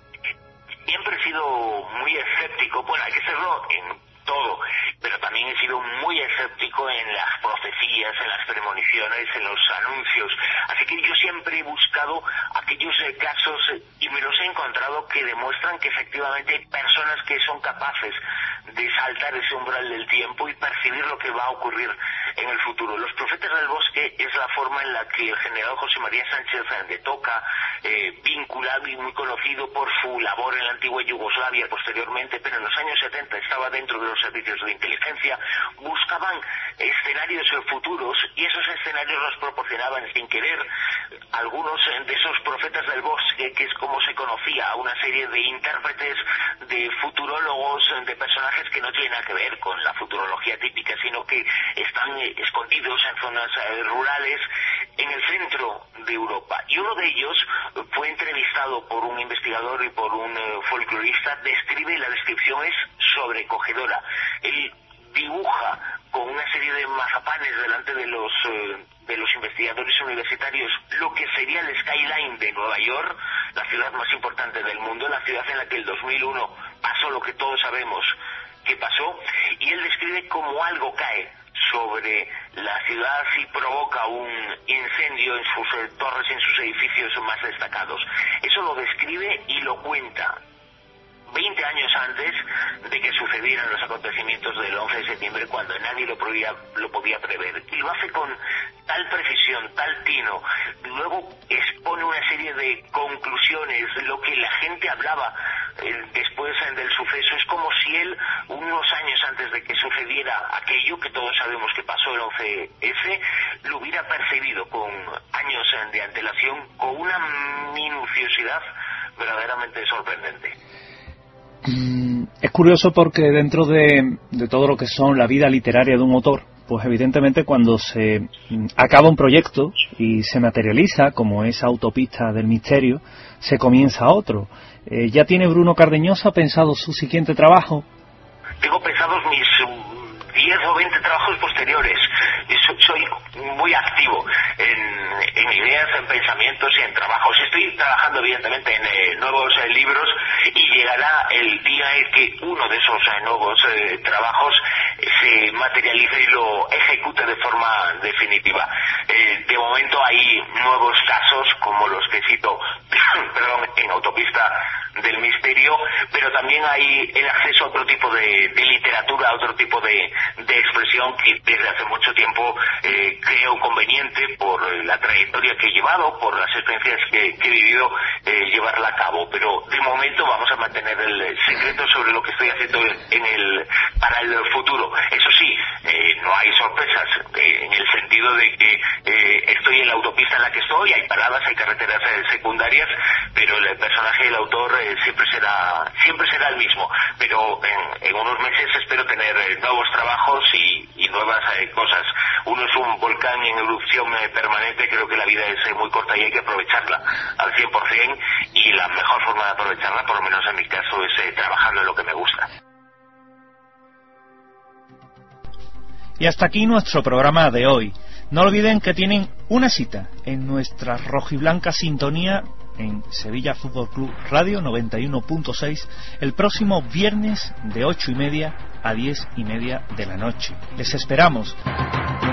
Siempre he sido muy escéptico, bueno, hay que serlo en todo, pero también he sido muy escéptico en las profecías, en las premoniciones, en los anuncios, así que yo siempre he buscado aquellos casos y me los he encontrado que demuestran que efectivamente hay personas que son capaces de saltar ese umbral del tiempo y percibir lo que va a ocurrir en el futuro. Los profetas del bosque es la forma en la que el general José María Sánchez de Toca, vinculado y muy conocido por su labor en la antigua Yugoslavia posteriormente, pero en los años 70 estaba dentro de los servicios de inteligencia, buscaban escenarios futuros y esos escenarios los proporcionaban sin querer algunos de esos profetas del bosque, que es como se conocía a una serie de intérpretes, de futurólogos, de personajes que no tienen nada que ver con la futurología típica, sino que están escondidos en zonas rurales en el centro de Europa. Y uno de ellos fue entrevistado por un investigador y por un folclorista. La descripción es sobrecogedora. Él dibuja con una serie de mazapanes delante de los investigadores universitarios lo que sería el skyline de Nueva York, la ciudad más importante del mundo, la ciudad en la que el 2001 pasó lo que todos sabemos que pasó, y él describe cómo algo cae sobre la ciudad y provoca un incendio en sus torres, en sus edificios más destacados. Eso lo describe y lo cuenta 20 años antes de que sucedieran los acontecimientos del 11 de septiembre, cuando nadie lo podía prever. Y lo hace con tal precisión, tal tino. Luego expone una serie de conclusiones, lo que la gente hablaba después del suceso. Es como si él, unos años antes de que sucediera aquello que todos sabemos que pasó el 11S, lo hubiera percibido con años de antelación, con una minuciosidad verdaderamente sorprendente. Es curioso porque dentro de todo lo que son la vida literaria de un autor, pues evidentemente cuando se acaba un proyecto y se materializa, como esa Autopista del Misterio, se comienza otro. ¿Ya tiene Bruno Cardeñosa pensado su siguiente trabajo? Tengo pensados mis 10 o 20 trabajos posteriores. Soy muy activo en mi ideas, en pensamientos y en trabajos. Estoy trabajando evidentemente en nuevos libros y llegará el día en que uno de esos nuevos trabajos se materialice y lo ejecute de forma definitiva. De momento hay nuevos casos como los que cito en Autopista del Misterio, pero también hay el acceso a otro tipo de literatura, a otro tipo de expresión que desde hace mucho tiempo creo conveniente por la trayectoria que he llevado, por las experiencias que he vivido, llevarla a cabo. Pero de momento vamos a mantener el secreto sobre lo que estoy haciendo para el futuro. Eso sí, no hay sorpresas en el sentido de que estoy en la autopista en la que estoy, hay paradas, hay carreteras secundarias, pero el personaje del autor siempre será el mismo. Pero en unos meses espero tener nuevos trabajos y nuevas cosas. Uno es un volcán en erupción permanente. Creo que la vida es muy corta y hay que aprovecharla al 100%, y la mejor forma de aprovecharla, por lo menos en mi caso, es trabajando en lo que me gusta. Y hasta aquí nuestro programa de hoy. No olviden que tienen una cita en nuestra rojiblanca sintonía en Sevilla Fútbol Club Radio 91.6 el próximo viernes de 8:30 a 10:30 de la noche. Les esperamos.